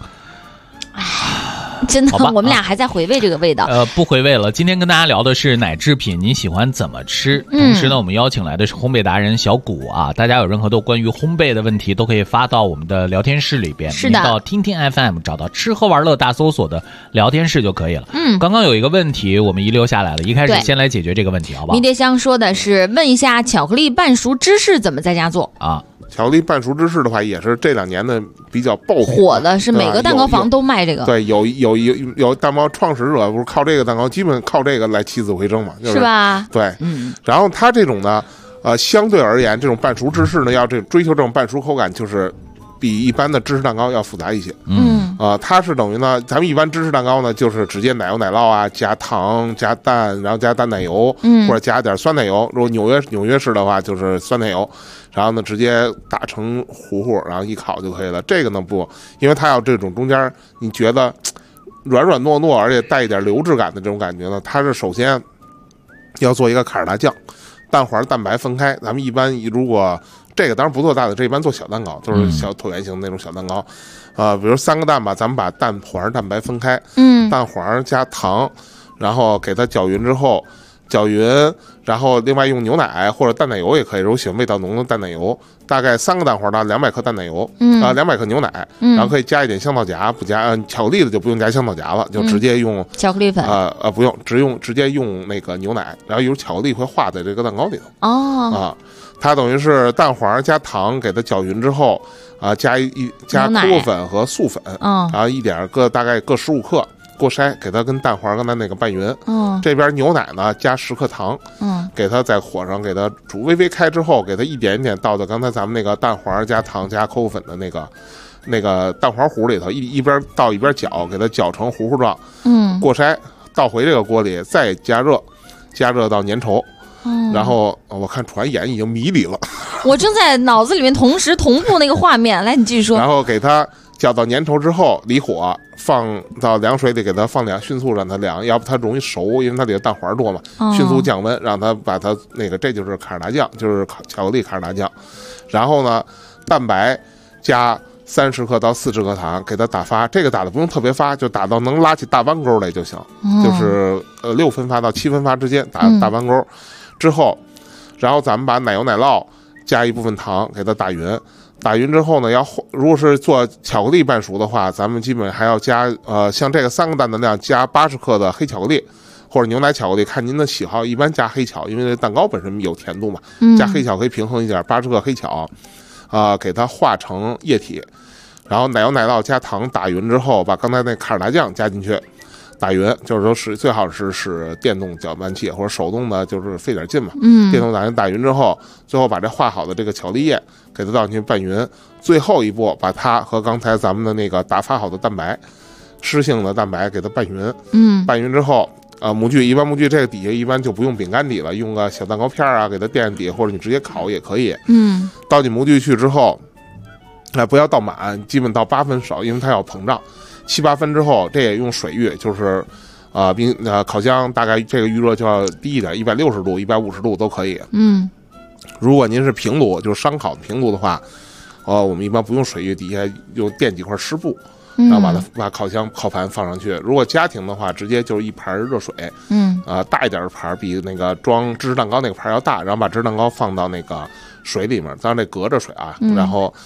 真的，我们俩还在回味这个味道。 不回味了。今天跟大家聊的是奶制品，你喜欢怎么吃？同时呢，我们邀请来的是烘焙达人小谷啊。大家有任何的关于烘焙的问题，都可以发到我们的聊天室里边。 是的， 到听听 FM 找到吃喝玩乐大搜索的聊天室就可以了。刚刚有一个问题我们遗留下来了，一开始先来解决这个问题，好不好？ 迷迭香说的是问一下巧克力半熟芝士怎么在家做啊？ 巧克力半熟芝士的话，也是这2年的比较爆火的，是每个蛋糕房都卖这个。 对，有蛋糕创始者不是靠这个蛋糕，基本靠这个来起死回生嘛， 是吧？ 对，然后它这种呢，相对而言，这种半熟芝士呢，要追求这种半熟口感，就是比一般的芝士蛋糕要复杂一些。它是等于呢，咱们一般芝士蛋糕呢，就是直接奶油奶酪啊，加糖加蛋，然后加淡奶油，或者加点酸奶油。如果纽约式的话，就是酸奶油。然后呢，直接打成糊糊，然后一烤就可以了。这个呢不，因为它要这种中间你觉得软软糯糯，而且带一点流质感的这种感觉呢，它是首先要做一个卡尔达酱，蛋黄蛋白分开。咱们一般如果这个当然不做大的，这一般做小蛋糕，都是小椭圆形的那种小蛋糕。比如3个蛋吧，咱们把蛋黄蛋白分开，蛋黄加糖，然后给它搅匀之后。搅匀，然后另外用牛奶或者淡奶油也可以，如果喜欢味道浓的淡奶油，大概3个蛋黄呢，200克淡奶油，200克牛奶，然后可以加一点香皂荚，不加巧克力的就不用加香皂荚了，就直接用巧克力粉， 不用，直接用那个牛奶，然后有巧克力会化在这个蛋糕里头。它等于是蛋黄加糖给它搅匀之后，加可可粉和素粉，然后大概各15克。过筛，给它跟蛋黄跟它那个拌匀。这边牛奶呢加10克糖，给它在火上给它煮微微开之后，给它一点一点倒到刚才咱们那个蛋黄加糖加可可粉的那个蛋黄糊里头，一边倒一边搅，给它搅成糊糊状。过筛倒回这个锅里，再加热到粘稠。然后我看楚安眼已经迷离了， 我正在脑子里面同时同步那个画面，来你继续说。 然后给它搅到粘稠之后，离火放到凉水里，给它放凉，迅速让它凉，要不它容易熟，因为它里的蛋黄多嘛。迅速降温，让它把它这就是卡尔达酱，就是巧克力卡尔达酱。然后呢，蛋白加30克到40克糖，给它打发。这个打的不用特别发，就打到能拉起大弯钩来就行。就是6分发到7分发之间打大弯钩之后，然后咱们把奶油奶酪加一部分糖给它打匀。打匀之后呢，如果是做巧克力半熟的话，咱们基本还要加像这个3个蛋的量加80克的黑巧克力或者牛奶巧克力，看您的喜好，一般加黑巧，因为蛋糕本身有甜度嘛，加黑巧可以平衡一点，80克黑巧，给它化成液体，然后奶油奶酪加糖打匀之后，把刚才那卡尔达酱加进去。打匀，就是说最好是使电动搅拌器或者手动的，就是费点劲嘛。电动打匀之后，最后把这化好的这个巧克力液给它倒进去拌匀。最后一步，把它和刚才咱们的那个打发好的蛋白，湿性的蛋白给它拌匀。拌匀之后，模具一般模具这个底下一般就不用饼干底了，用个小蛋糕片啊给它垫底，或者你直接烤也可以。倒进模具去之后，不要倒满，基本倒8分熟，因为它要膨胀。7、8分之后，这也用水浴，就是烤箱大概这个预热就要低一点，160度、150度都可以。如果您是平炉，就是商烤平炉的话，我们一般不用水浴，底下又垫几块湿布，然后把烤盘放上去。如果家庭的话，直接就是一盘热水，大一点的盘比那个装芝士蛋糕那个盘要大，然后把芝士蛋糕放到那个水里面，当然得隔着水啊，然后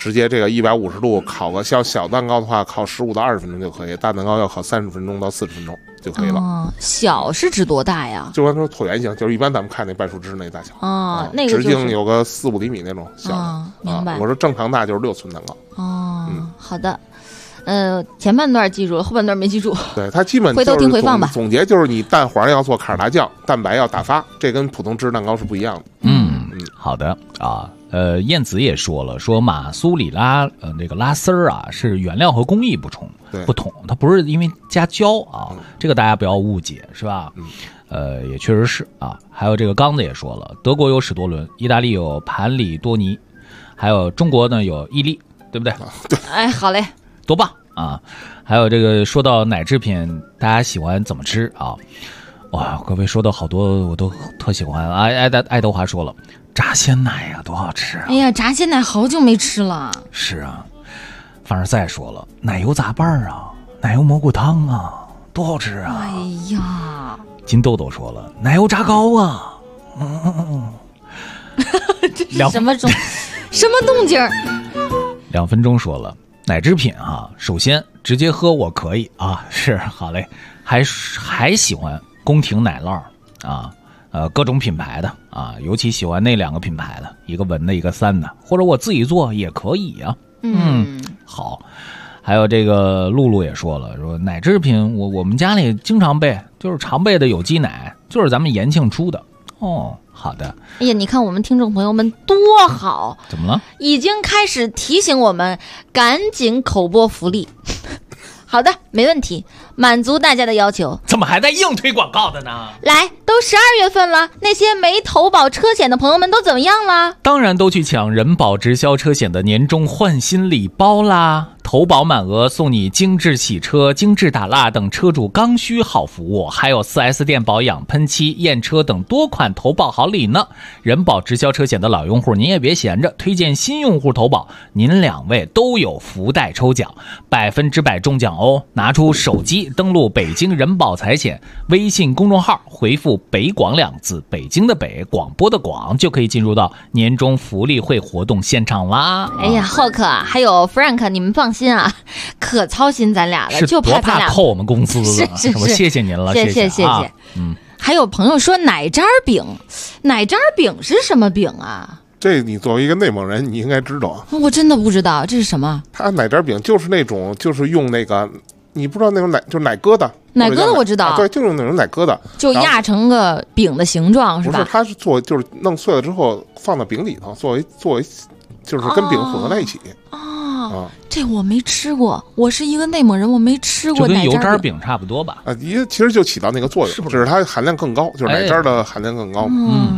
直接这个150度烤个小蛋糕的话，烤15到20分钟就可以，大蛋糕要烤30分钟到40分钟就可以了。 小是指多大呀？ 就按说椭圆形，就是一般咱们看那半树枝那大小那个直径有个4-5厘米那种小的。 明白。 我说正常大就是6寸蛋糕。 好的。前半段记住了，后半段没记住。 对，它基本回头听回放吧。 总结就是你蛋黄要做卡尔达酱，蛋白要打发，这跟普通芝士蛋糕是不一样的。 好的啊。燕子也说了，说马苏里拉那个拉丝儿啊是原料和工艺不同，它不是因为加胶啊，这个大家不要误解，是吧？也确实是啊。还有这个刚子也说了，德国有史多伦，意大利有盘里多尼，还有中国呢有伊利，对不对？ 对。 哎，好嘞， 多棒啊！还有这个说到奶制品，大家喜欢怎么吃啊？哇，各位说的好多我都特喜欢。爱德华说了。炸鲜奶呀，多好吃啊！ 哎呀，炸鲜奶好久没吃了。 是啊，凡尔赛说了，奶油杂拌啊，奶油蘑菇汤啊，多好吃啊！ 哎呀， 金豆豆说了，奶油炸糕啊， 这是什么动静 ？2分钟说了，奶制品啊，首先直接喝我可以啊，是好嘞，还喜欢宫廷奶酪啊。各种品牌的啊，尤其喜欢那2个品牌的，一个文的，一个3的，或者我自己做也可以啊。好。还有这个露露也说了，说奶制品我们家里经常备，就是常备的有机奶，就是咱们延庆出的。好的。 哎呀，你看我们听众朋友们多好， 怎么了？ 已经开始提醒我们赶紧口播福利。好的，没问题，满足大家的要求。 怎么还在硬推广告的呢？ 来，都12月份了，那些没投保车险的朋友们都怎么样了？ 当然都去抢人保直销车险的年终换新礼包啦！投保满额送你精致洗车、精致打蜡等车主刚需好服务，还有 4S 店保养、喷漆、验车等多款投保好礼呢。人保直销车险的老用户您也别闲着，推荐新用户投保，您2位都有福袋抽奖，100%中奖哦！拿出手机登录北京人保财险微信公众号，回复北广2字，北京的北，广播的广，就可以进入到年终福利会活动现场啦。 哎呀，浩克还有 Frank， 你们放心啊，可操心咱俩了，就怕咱俩扣我们工资了。是，谢谢您了，谢谢。 还有朋友说奶渣饼是什么饼啊？ 这你作为一个内蒙人，你应该知道。 我真的不知道这是什么。 它奶渣饼就是那种，就是用那个，你不知道那种就是奶疙瘩。 奶疙瘩我知道， 对，就是用那种奶疙瘩， 就压成个饼的形状，是吧？ 不是，它是就是弄碎了之后放到饼里头，作为就是跟饼混合在一起。 这我没吃过，我是一个内蒙人，我没吃过奶渣饼。 就跟油渣饼差不多吧？ 其实就起到那个作用，只是它含量更高，就是奶渣的含量更高。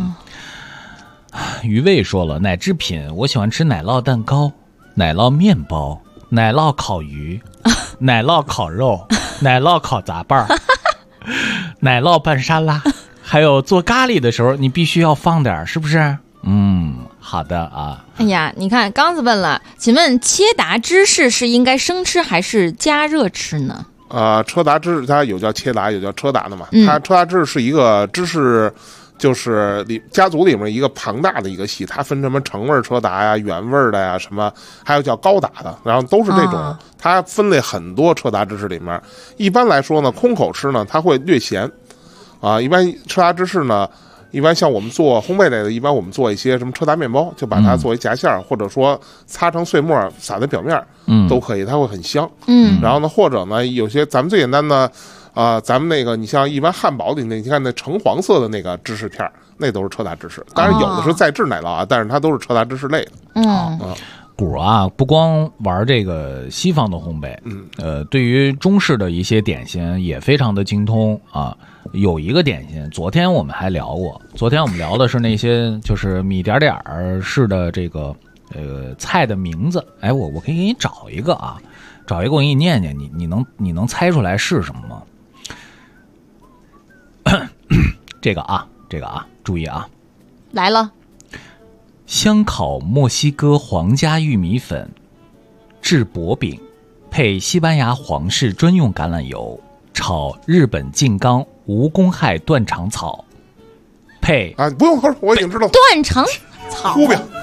于卫说了，奶制品我喜欢吃奶酪蛋糕、奶酪面包、奶酪烤鱼、奶酪烤肉、奶酪烤杂拌、奶酪拌沙拉，还有做咖喱的时候你必须要放点，是不是？好的啊。 哎呀，你看刚子问了，请问切达芝士是应该生吃还是加热吃呢？ 车达芝士它有叫切达有叫车达的嘛，它车达芝士是一个芝士，就是家族里面一个庞大的一个系，它分什么橙味车达呀、原味的呀，什么还有叫高达的，然后都是这种，它分类很多车达芝士里面。一般来说呢，空口吃呢它会略咸啊，一般车达芝士呢。一般像我们做烘焙类的，一般我们做一些什么车达面包，就把它作为夹馅儿，或者说擦成碎末撒在表面，都可以，它会很香。然后呢，或者呢，有些咱们最简单的，咱们那个你像一般汉堡里那，你看那橙黄色的那个芝士片，那都是车达芝士。当然有的是再制奶酪啊，但是它都是车达芝士类的。 谷啊，不光玩这个西方的烘焙，对于中式的一些点心也非常的精通啊。有一个点心，昨天我们还聊过，昨天我们聊的是那些就是米点点式的这个菜的名字。哎，我可以给你找一个啊，我给你念念，你能猜出来是什么吗？这个啊，注意啊， 来了。 香烤墨西哥皇家玉米粉制薄饼，配西班牙皇室专用橄榄油，炒日本静冈无公害断肠草，配不用，我已经知道断肠草糊饼。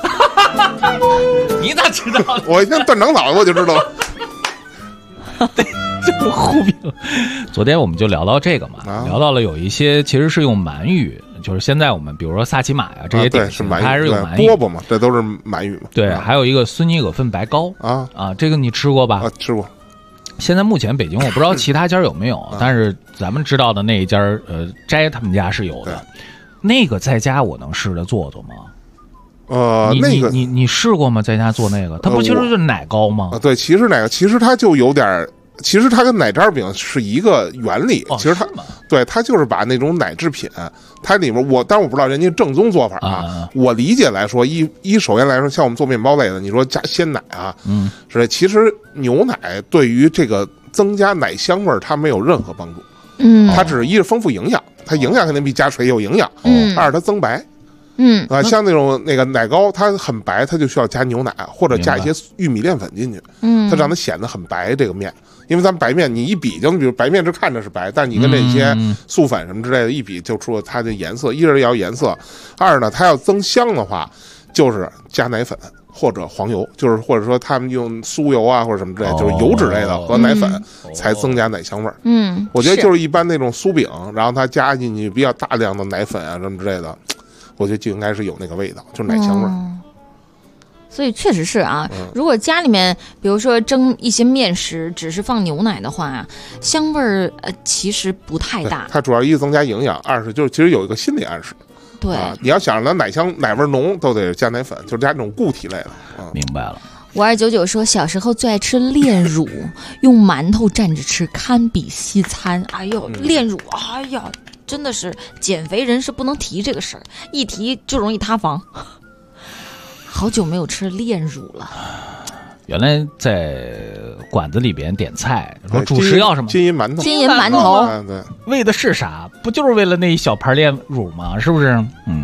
你咋知道？ 我一听断肠草我就知道。 对，就是互评。昨天我们就聊到这个嘛，聊到了有一些其实是用满语，就是现在我们比如说萨琪玛呀这些点心，它还是用满语。 饽饽嘛，这都是满语嘛。 对，还有一个孙妮葛份白糕这个你吃过吧？ 吃过。 现在目前北京我不知道其他家有没有，但是咱们知道的那一家斋他们家是有的。那个在家我能试着做吗？你试过吗？在家做那个，它不其实就是奶糕吗？ 对，其实它就有点，其实它跟奶渣饼是一个原理。其实它就是把那种奶制品，它里面但是我不知道人家正宗做法啊。我理解来说，首先来说，像我们做面包类的，你说加鲜奶是其实牛奶对于这个增加奶香味它没有任何帮助。它只是一是丰富营养，它营养肯定比加水有营养。二是它增白。像那种那个奶糕，它很白，它就需要加牛奶或者加一些玉米淀粉进去，它让它显得很白。这个面，因为咱们白面你一比就，比如白面是看着是白，但你跟这些素粉什么之类的一比，就出了它的颜色。一是要颜色，二呢，它要增香的话，就是加奶粉或者黄油，就是或者说他们用酥油啊或者什么之类的，就是油脂类的和奶粉才增加奶香味儿。我觉得就是一般那种酥饼，然后它加进去比较大量的奶粉啊什么之类的。我觉得就应该是有那个味道，就是奶香味儿。 所以确实是啊，如果家里面比如说蒸一些面食，只是放牛奶的话，香味儿其实不太大。 它主要一是增加营养，二是就是其实有一个心理暗示。 对， 你要想让它奶香奶味浓，都得加奶粉，就是加这种固体类的。 明白了。 5299说，小时候最爱吃炼乳，用馒头蘸着吃，堪比西餐。哎呦，炼乳，哎呀。真的是减肥人是不能提这个事儿，一提就容易塌房。好久没有吃炼乳了。 原来在馆子里边点菜，说主食要什么？ 金银馒头。 金银馒头， 对， 为的是啥？不就是为了那一小盘炼乳吗？是不是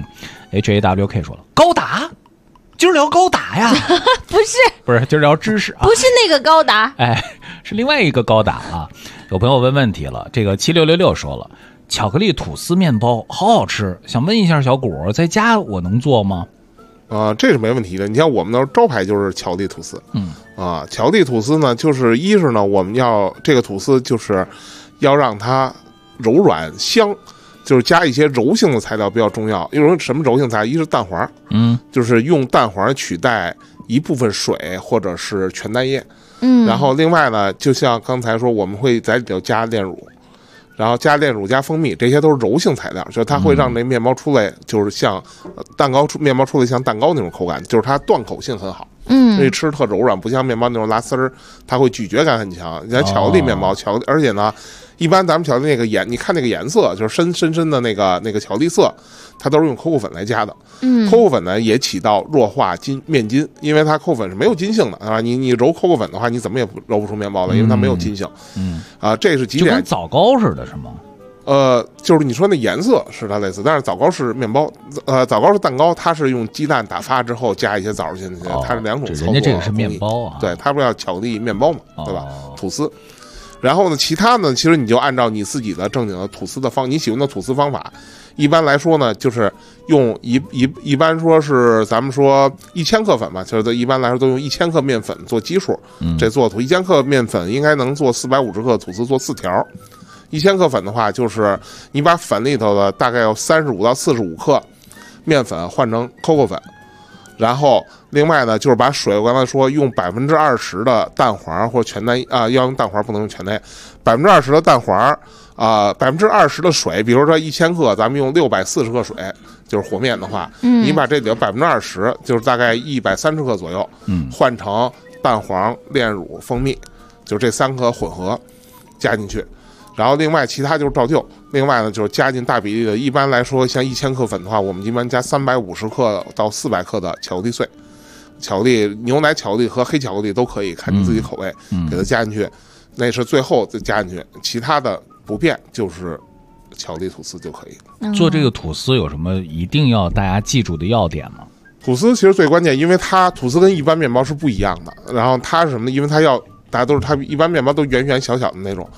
？HAWK 说了，高达，今儿聊高达呀？不是，今儿聊知识啊， 不是那个高达， 是另外一个高达啊。有朋友问问题了，这个7666说了。巧克力吐司面包好好吃，想问一下小谷，在家我能做吗？ 这是没问题的。你像我们那招牌就是巧克力吐司，巧克力吐司呢，就是一是呢，我们要这个吐司就是要让它柔软香，就是加一些柔性的材料比较重要。因为什么柔性材料？一是蛋黄，就是用蛋黄取代一部分水或者是全蛋液，然后另外呢，就像刚才说，我们会在里头加炼乳。然后加炼乳加蜂蜜，这些都是柔性材料，就是它会让那面包出来，就是像面包出来像蛋糕那种口感，就是它断口性很好，所以吃特柔软，不像面包那种拉丝儿，它会咀嚼感很强。你看巧克力面包，而且呢，一般咱们巧克力那个你看那个颜色，就是深的那个巧克力色，它都是用可可粉来加的。可可粉呢也起到弱化面筋，因为它可可粉是没有筋性的啊。你揉可可粉的话，你怎么也揉不出面包来，因为它没有筋性。这是几点？ 就跟枣糕似的，是吗？ 就是你说那颜色是它类似，但是枣糕是面包，枣糕是蛋糕，它是用鸡蛋打发之后加一些枣进去，它是两种操作。 人家这个是面包啊， 对，它不是要巧克力面包嘛，对吧？吐司。然后呢，其他呢，其实你就按照你自己的正经的吐司的你喜欢的吐司方法。一般来说呢，就是用一般说是咱们说1000克粉嘛，就是一般来说都用1000克面粉做基数，这做1000克面粉应该能做450克吐司做4条。1000克粉的话，就是你把粉里头的大概有35到45克面粉换成可可粉，然后另外呢，就是把水，我刚才说用20%的蛋黄或全蛋要用蛋黄，不能用全蛋，20%的蛋黄20%的水，比如说1000克，咱们用640克水，就是和面的话，你把这里的20%，就是大概130克左右，换成蛋黄、炼乳、蜂蜜，就这3个混合加进去。然后另外其他就是照旧，另外呢就是加进大比例的，一般来说像1000克粉的话，我们一般加350克到400克的巧克力碎，巧克力、牛奶巧克力和黑巧克力都可以，看你自己口味，给它加进去，那是最后再加进去，其他的不变，就是巧克力吐司就可以。 做这个吐司有什么一定要大家记住的要点吗？ 吐司其实最关键，因为它吐司跟一般面包是不一样的，然后它是什么呢？因为它要大家都是它一般面包都圆圆小小的那种。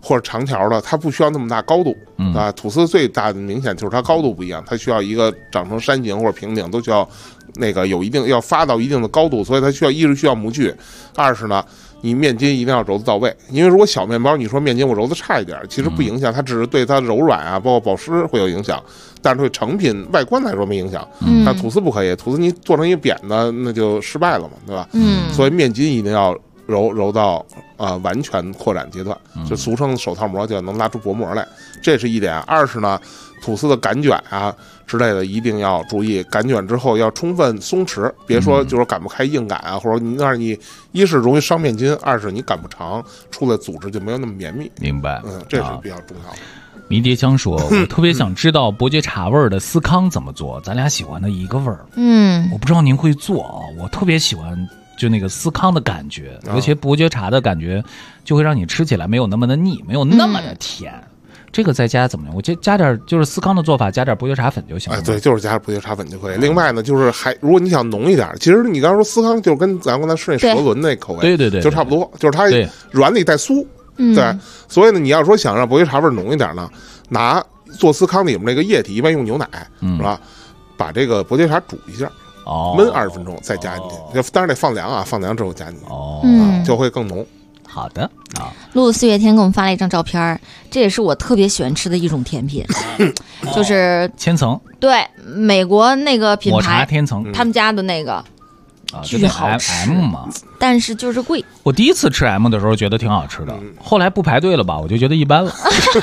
或者长条的，它不需要那么大高度啊。土司最大的明显就是它高度不一样，它需要一个长成山形或者平顶，都需要那个有一定要发到一定的高度，所以它一是需要模具，二是呢，你面筋一定要揉得到位。因为如果小面包，你说面筋我揉得差一点，其实不影响，它只是对它柔软啊，包括保湿会有影响，但是对成品外观来说没影响。但吐司不可以，吐司你做成一个扁的，那就失败了嘛，对吧？所以面筋一定要揉到完全扩展阶段，就俗称手套膜，就能拉出薄膜来，这是一点。二是呢，吐司的擀卷啊之类的一定要注意，擀卷之后要充分松弛，别说就是擀不开硬擀啊，或者你一是容易伤面筋，二是你擀不长，出来组织就没有那么绵密。 明白， 这是比较重要的。 迷迭香说：“我特别想知道伯爵茶味的司康怎么做，咱俩喜欢的一个味儿。我不知道您会做啊，我特别喜欢。”就那个司康的感觉，尤其伯爵茶的感觉，就会让你吃起来没有那么的腻，没有那么的甜。这个在家怎么样？我加点就是司康的做法，加点伯爵茶粉就行了。 对，就是加点伯爵茶粉就可以。另外呢，就是如果你想浓一点，其实你刚才说司康就跟咱刚才吃那蛇轮那口味， 对， 就差不多，就是它软里带酥。对，所以呢，你要说想让伯爵茶味浓一点呢，拿做司康里面那个液体，一般用牛奶，是吧？把这个伯爵茶煮一下。焖20分钟再加进去，当然得放凉啊，放凉之后加进去，就会更浓。 好的啊， 露四月天给我们发了一张照片，这也是我特别喜欢吃的一种甜品，就是千层。 对，美国那个品牌抹茶千层， 他们家的那个巨好吃 M 嘛， 但是就是贵。 我第一次吃 M 的时候觉得挺好吃的，后来不排队了吧，我就觉得一般了。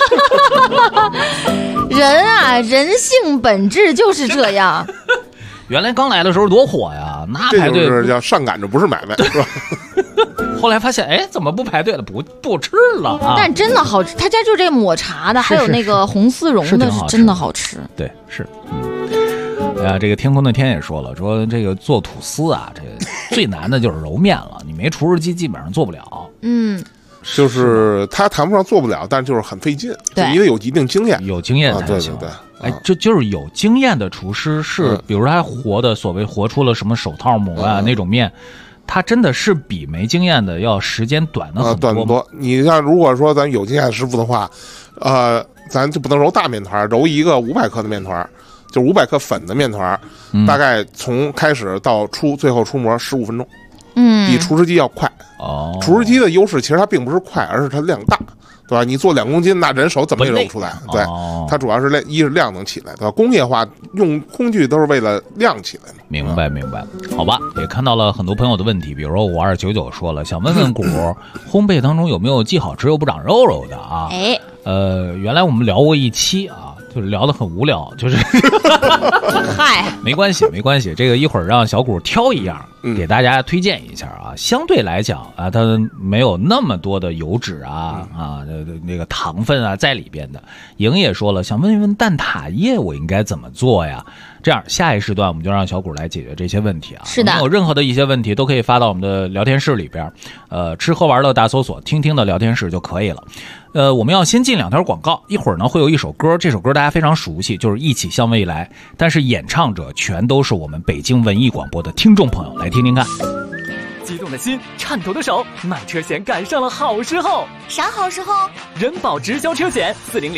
人啊，人性本质就是这样。 原来刚来的时候多火呀，那排队这叫上赶着不是买卖，是吧？ 后来发现，哎，怎么不排队了？不吃了啊！ 但真的好吃，他家就这抹茶的，还有那个红丝绒的，是真的好吃。 对，是。这个天空的天也说了，说这个做吐司啊，这个最难的就是揉面了，你没厨师机基本上做不了。 就是他谈不上做不了，但就是很费劲，你得有一定经验， 有经验才行。 对。 哎，这就是有经验的厨师是，比如说他所谓活出了什么手套膜啊那种面，他真的是比没经验的要时间短的很多。 短得多。你像如果说咱有经验的师傅的话，咱就不能揉大面团，揉一个500克的面团，就500克粉的面团，大概从开始到最后出模15分钟，比厨师机要快。厨师机的优势其实它并不是快，而是它量大。对吧？你做2公斤，那人手怎么也揉不出来。对，它主要是一是量能起来，对吧？工业化用工具都是为了量起来嘛。 明白。好吧，也看到了很多朋友的问题，比如说5299说了，想问问谷烘焙当中有没有既好吃又不长肉肉的啊？原来我们聊过一期啊，就是聊得很无聊，就是嗨， 没关系，这个一会儿让小谷挑一样给大家推荐一下啊。相对来讲啊，它没有那么多的油脂那个糖分啊在里边的。莹也说了，想问一问蛋挞液我应该怎么做呀？这样下一时段我们就让小谷来解决这些问题啊。 是的， 有任何的一些问题都可以发到我们的聊天室里边，吃喝玩乐大搜索听听的聊天室就可以了。我们要先进2条广告，一会儿呢会有一首歌，这首歌大家非常熟悉，就是《一起向未来》，但是演唱者全都是我们北京文艺广播的听众朋友，来听听看。 激动的心，颤抖的手，买车险赶上了好时候。 啥好时候？ 人保直销车险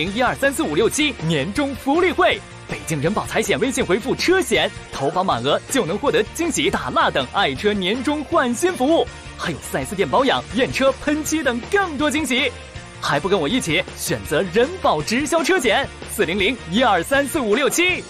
400123456年终福利会，北京人保财险微信回复车险，投保满额就能获得惊喜打蜡等爱车年终换新服务，还有4S店保养、验车、喷漆等更多惊喜。还不跟我一起选择人保直销车险400123456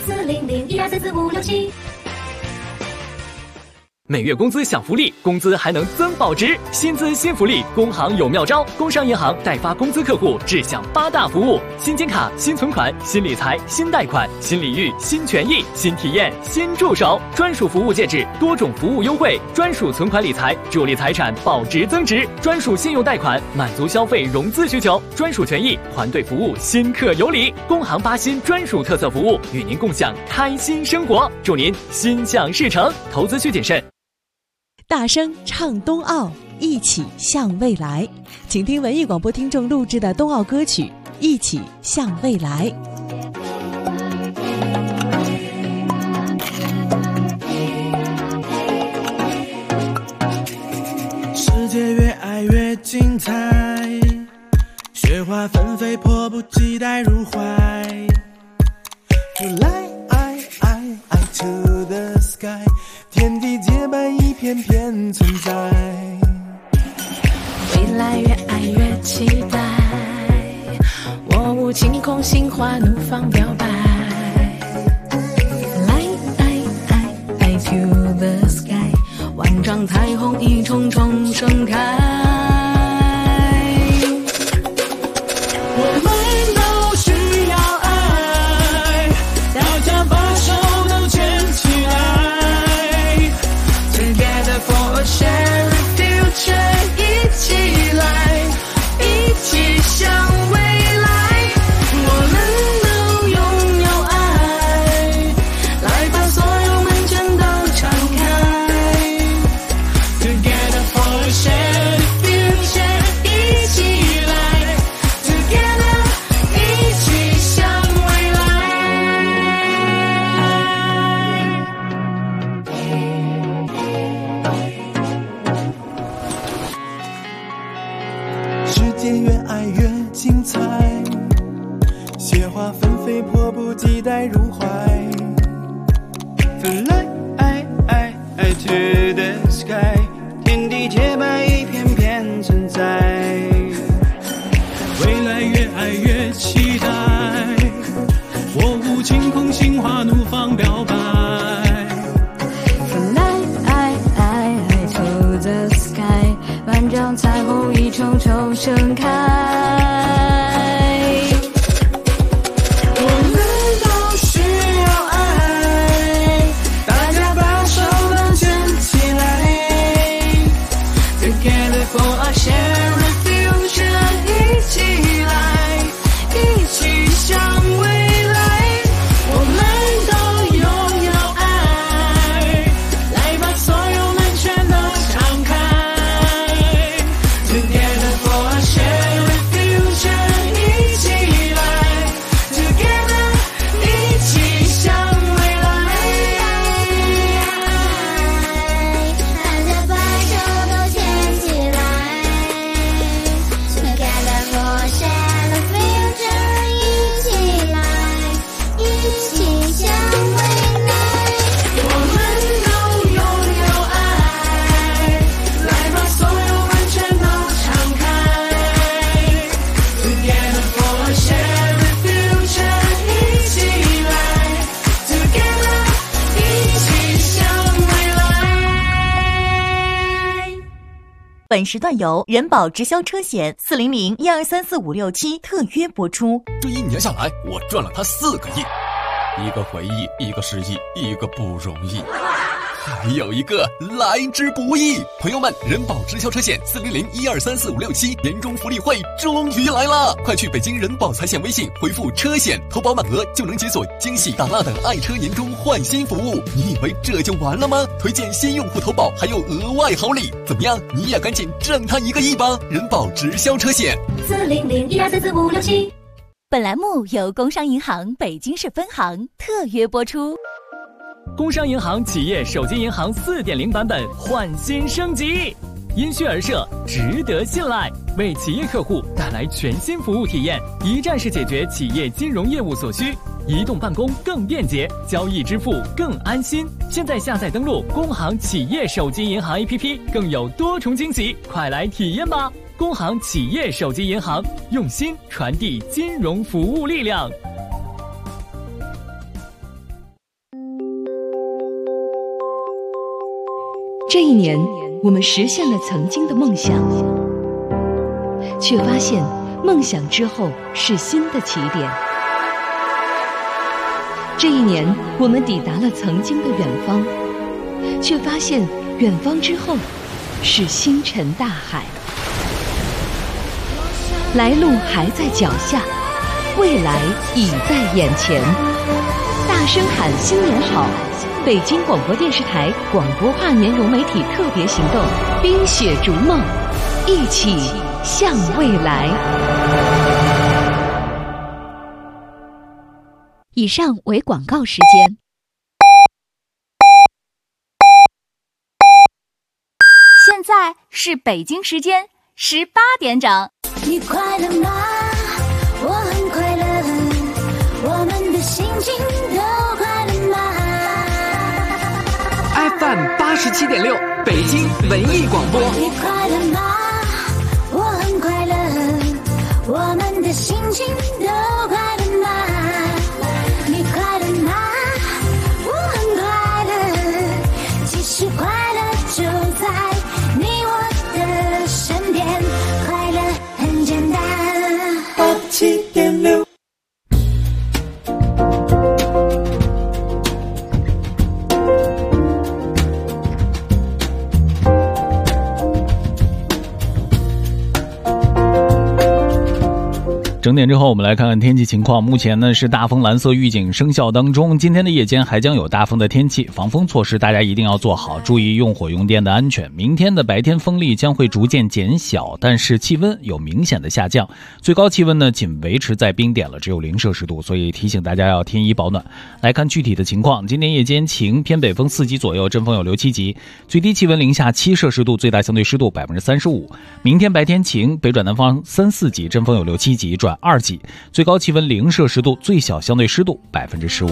每月工资享福利，工资还能增保值，薪资新福利，工行有妙招，工商银行代发工资客户只享8大服务：新金卡、新存款、新理财、新贷款、新礼遇、新权益、新体验、新助手，专属服务戒指，多种服务优惠，专属存款理财，助力财产保值增值，专属信用贷款，满足消费融资需求，专属权益，团队服务，新客有礼，工行8新专属特色服务，与您共享开心生活，祝您心想事成，投资需谨慎。 大声唱冬奥，一起向未来，请听文艺广播听众录制的冬奥歌曲《一起向未来》。 世界越爱越精彩，学花纷飞，迫不及待入怀。Fly to the sky， 天地洁白一片片存在。 未来越爱越期待，我无惊恐，心花怒放表白。Fly to the sky， 万丈彩虹一重重盛开。 越爱越精彩，雪花纷飞，迫不及待入怀。Fly to the sky， 天地洁白一片片存在。未来越爱越期待，我无惊恐，心花怒放表白。 Fly to the sky， 万丈彩虹一重重盛开。 本时段由人保直销车险400-1234567特约播出。 这1年下来，我赚了他4个亿，一个回忆，一个失忆，一个不容易，还有一个来之不易。朋友们，人保直销车险400-1234567年终福利会终于来了，快去北京人保财险微信回复车险，投保满额就能解锁惊喜大辣的爱车年终换新服务。你以为这就完了吗？推荐新用户投保还有额外好礼，怎么样？你也赶紧挣他1个亿吧！人保直销车险 400-1234567。本栏目由工商银行北京市分行特约播出。 工商银行企业手机银行 4.0 版本换新升级，因需而设，值得信赖，为企业客户带来全新服务体验，一站式解决企业金融业务所需，移动办公更便捷，交易支付更安心。现在下载登录工行企业手机银行 APP， 更有多重惊喜，快来体验吧！工行企业手机银行，用心传递金融服务力量。 这一年，我们实现了曾经的梦想，却发现梦想之后是新的起点。这一年，我们抵达了曾经的远方，却发现远方之后是星辰大海。来路还在脚下，未来已在眼前。大声喊新年好！北京广播电视台广播化年融媒体特别行动，冰雪逐梦，一起向未来。 以上为广告时间。现在是北京时间18点整。 你快乐吗？ FM 87.6，北京文艺广播。 你快乐吗？我很快乐，我们的心情都快乐吗？你快乐吗？我很快乐，其实快乐就在你我的身边，快乐很简单。87.6。 整点之后，我们来看看天气情况。目前呢是大风蓝色预警生效当中，今天的夜间还将有大风的天气，防风措施大家一定要做好，注意用火用电的安全。明天的白天风力将会逐渐减小，但是气温有明显的下降，最高气温呢仅维持在冰点了，只有0摄氏度，所以提醒大家要添衣保暖。来看具体的情况，今天夜间晴，偏北风4级左右，阵风有6、7级，最低气温零下7摄氏度，最大相对湿度35%。明天白天晴，北转南方3、4级，阵风有6、7级转2级，最高气温0摄氏度，最小相对湿度15%。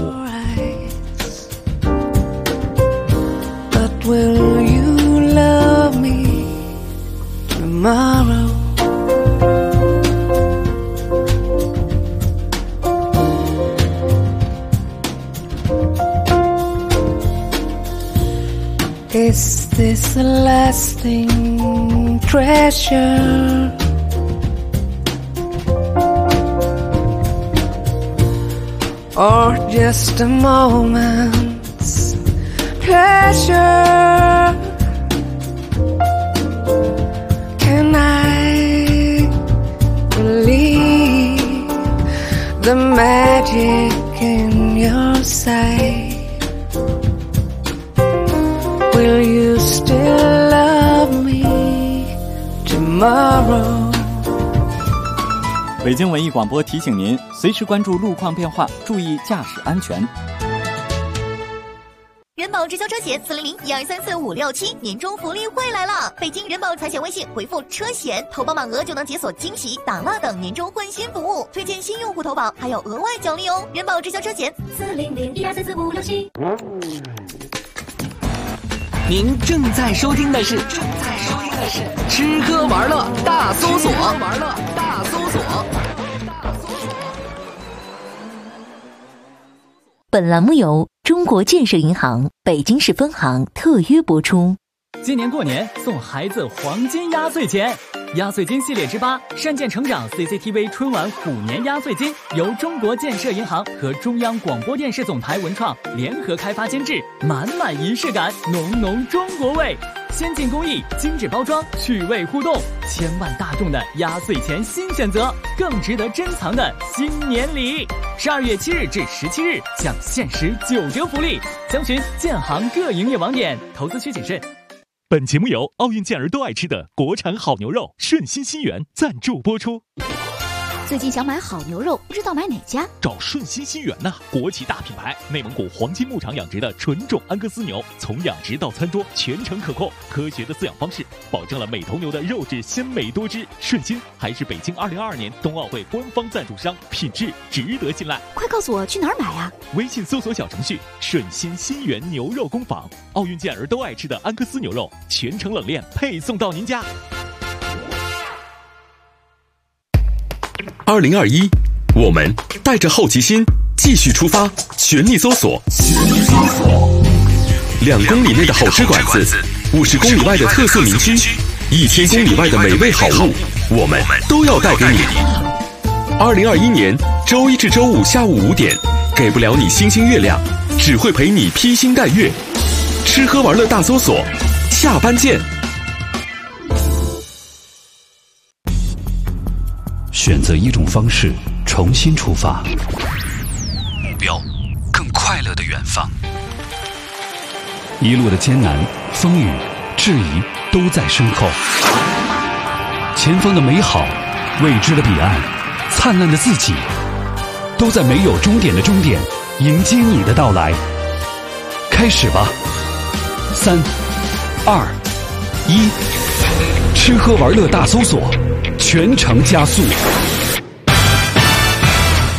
But will you love me tomorrow? Is this a lasting treasure? Or just a moment's pleasure? Can I believe the magic in your sight? Will you still love me tomorrow? 北京文艺广播提醒您，随时关注路况变化，注意驾驶安全。 人保直销车险400-1234567年终福利会来了！北京人保财险微信回复车险，投保满额就能解锁惊喜、打蜡等年终换新服务，推荐新用户投保还有额外奖励哦！人保直销车险400-1234567。 您正在收听的是吃喝玩乐大搜索。 本栏目由中国建设银行北京市分行特约播出。 今年过年送孩子黄金压岁钱，压岁金系列之8善见成长 CCTV 春晚虎年压岁金由中国建设银行和中央广播电视总台文创联合开发监制，满满仪式感，浓浓中国味，先进工艺，精致包装，趣味互动，千万大众的压岁钱新选择，更值得珍藏的新年礼。12月7日至17日享限时9折福利，详询建行各营业网点，投资需谨慎。 本节目由奥运健儿都爱吃的国产好牛肉顺心新源赞助播出。 最近想买好牛肉，不知道买哪家？ 找顺心新源呐，国际大品牌，内蒙古黄金牧场养殖的纯种安格斯牛，从养殖到餐桌全程可控，科学的饲养方式保证了每头牛的肉质鲜美多汁。顺心还是北京2022年冬奥会官方赞助商，品质值得信赖。 快告诉我去哪儿买啊？ 微信搜索小程序顺心新源牛肉工坊，奥运健儿都爱吃的安格斯牛肉，全程冷链配送到您家。 2021，我们带着好奇心继续出发，全力搜索，2公里内的好吃馆子，50公里外的特色名区，1000公里外的美味好物，我们都要带给你。2021年周一至周五下午5点，给不了你星星月亮，只会陪你披星戴月。吃喝玩乐大搜索，下班见。 选择一种方式，重新出发，目标更快乐的远方。一路的艰难、风雨、质疑都在身后，前方的美好、未知的彼岸、灿烂的自己，都在没有终点的终点迎接你的到来。开始吧，3、2、1，吃喝玩乐大搜索，全程加速。 18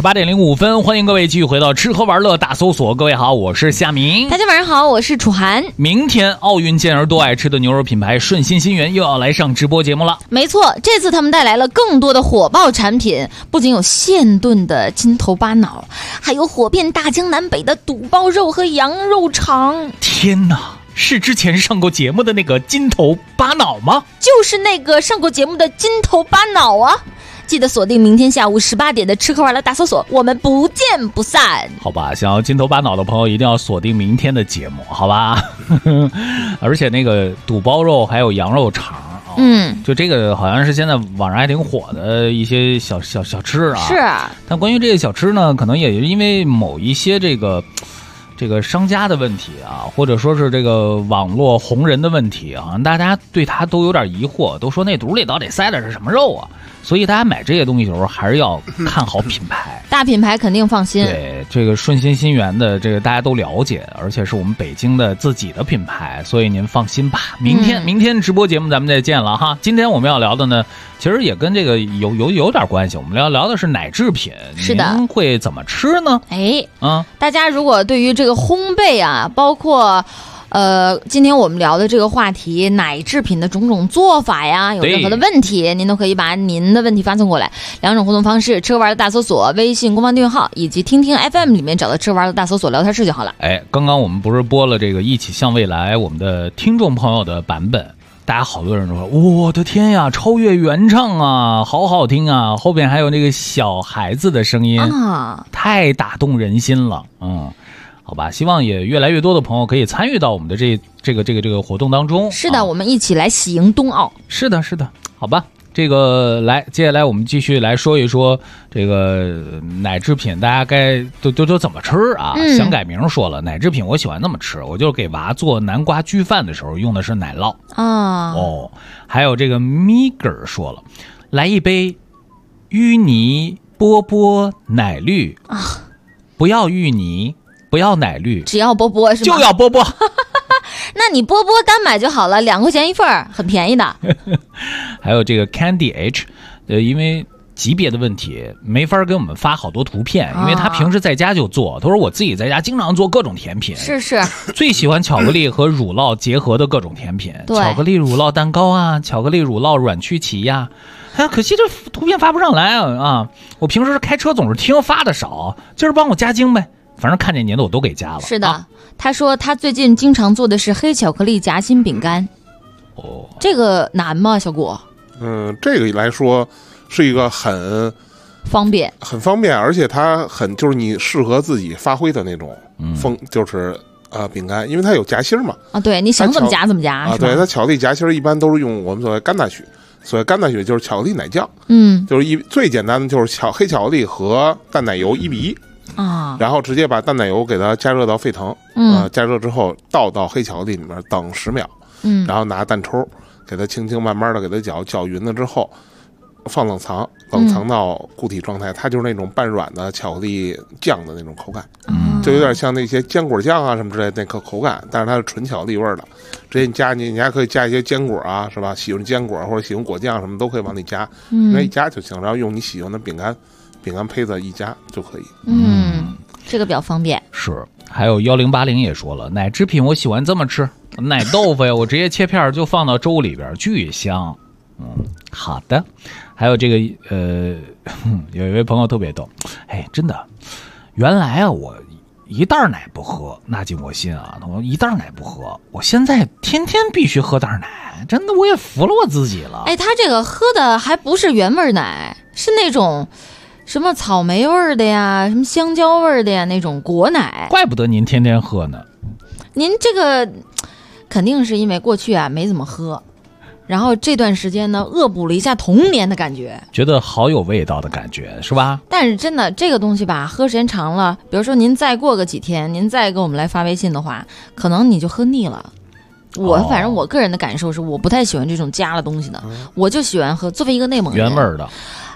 18:05，欢迎各位继续回到吃喝玩乐大搜索。各位好，我是夏明。 大家晚上好，我是楚涵。 明天奥运健儿都爱吃的牛肉品牌顺心新源又要来上直播节目了。 没错，这次他们带来了更多的火爆产品，不仅有现炖的金头巴脑，还有火遍大江南北的肚包肉和羊肉肠。 天哪！是之前上过节目的那个金头巴脑吗？ 就是那个上过节目的金头巴脑啊！记得锁定明天下午18点的吃喝玩乐大搜索，我们不见不散。 好吧，想要金头巴脑的朋友一定要锁定明天的节目，好吧？而且那个肚包肉还有羊肉肠，就这个好像是现在网上还挺火的一些小吃啊。 是， 但关于这个小吃呢，可能也因为某一些这个商家的问题啊，或者说是这个网络红人的问题啊，大家对他都有点疑惑，都说那肚里到底塞的是什么肉啊？所以大家买这些东西的时候还是要看好品牌， 大品牌肯定放心。 对，这个顺心新源的这个大家都了解，而且是我们北京的自己的品牌，所以您放心吧。明天直播节目咱们再见了哈。今天我们要聊的呢，其实也跟这个有点关系，我们要聊的是奶制品。 是的， 您会怎么吃呢？ 大家如果对于这个烘焙啊，包括今天我们聊的这个话题，奶制品的种种做法呀，有任何的问题，您都可以把您的问题发送过来。两种互动方式：吃喝玩乐大搜索微信公众订阅号，以及听听 FM 里面找到吃喝玩乐大搜索聊天室就好了。 刚刚我们不是播了这个一起向未来我们的听众朋友的版本，大家好多人都说我的天呀，超越原唱啊，好好听啊，后边还有那个小孩子的声音啊， 太打动人心了。好吧，希望也越来越多的朋友可以参与到我们的这个活动当中。 是的，我们一起来喜迎冬奥。 是的，好吧，这个接下来我们继续来说一说这个奶制品，大家该都怎么吃啊？想改名说了，奶制品我喜欢那么吃，我就给娃做南瓜焗饭的时候用的是奶酪啊。 还有这个米格尔说了，来一杯芋泥波波奶绿啊， 不要芋泥。不要奶绿， 只要波波是吗？ 就要波波。 那你波波单买就好了，2块钱一份，很便宜的。 还有这个 Candy H， 因为级别的问题，没法给我们发好多图片，因为他平时在家就做。他说我自己在家经常做各种甜品， 是最喜欢巧克力和乳酪结合的各种甜品，巧克力乳酪蛋糕啊，巧克力乳酪软曲奇呀。可惜这图片发不上来啊！我平时开车总是听发的少，今儿帮我加精呗。反正看见您的我都给加了。 是的，他说他最近经常做的是黑巧克力夹心饼干。这个难吗，小果？ 这个来说是一个很方便， 而且它就是你适合自己发挥的那种就是饼干，因为它有夹心嘛。啊， 对，你想怎么夹怎么夹啊？ 对，它巧克力夹心一般都是用我们所谓甘纳许。所谓甘纳许就是巧克力奶酱，就是最简单的就是黑巧克力和淡奶油1:1。然后直接把淡奶油给它加热到沸腾，加热之后倒到黑巧克力里面等10秒，然后拿蛋抽给它轻轻慢慢的给它搅匀了之后，放冷藏到固体状态，它就是那种半软的巧克力酱的那种口感，就有点像那些坚果酱啊什么之类的那个口感，但是它是纯巧克力味的。直接你还可以加一些坚果啊，是吧？喜欢坚果或者喜欢果酱什么都可以往里加，那一加就行，然后用你喜欢的饼干胚子一加就可以。 这个比较方便。 是，还有1080也说了，奶制品我喜欢这么吃，奶豆腐呀，我直接切片就放到粥里边，巨香。好的。还有这个有一位朋友特别逗，真的，原来啊我一袋奶不喝，纳进我心啊，我一袋奶不喝，我现在天天必须喝袋奶，真的我也服了我自己了。 他这个喝的还不是原味奶，是那种什么草莓味的呀，什么香蕉味的呀，那种果奶。 怪不得您天天喝呢。 您这个肯定是因为过去啊没怎么喝，然后这段时间呢恶补了一下童年的感觉， 觉得好有味道的感觉，是吧？ 但是真的这个东西吧，喝时间长了，比如说您再过个几天，您再给我们来发微信的话，可能你就喝腻了。反正我个人的感受是，我不太喜欢这种加了东西的，我就喜欢喝。作为一个内蒙人， 原味的。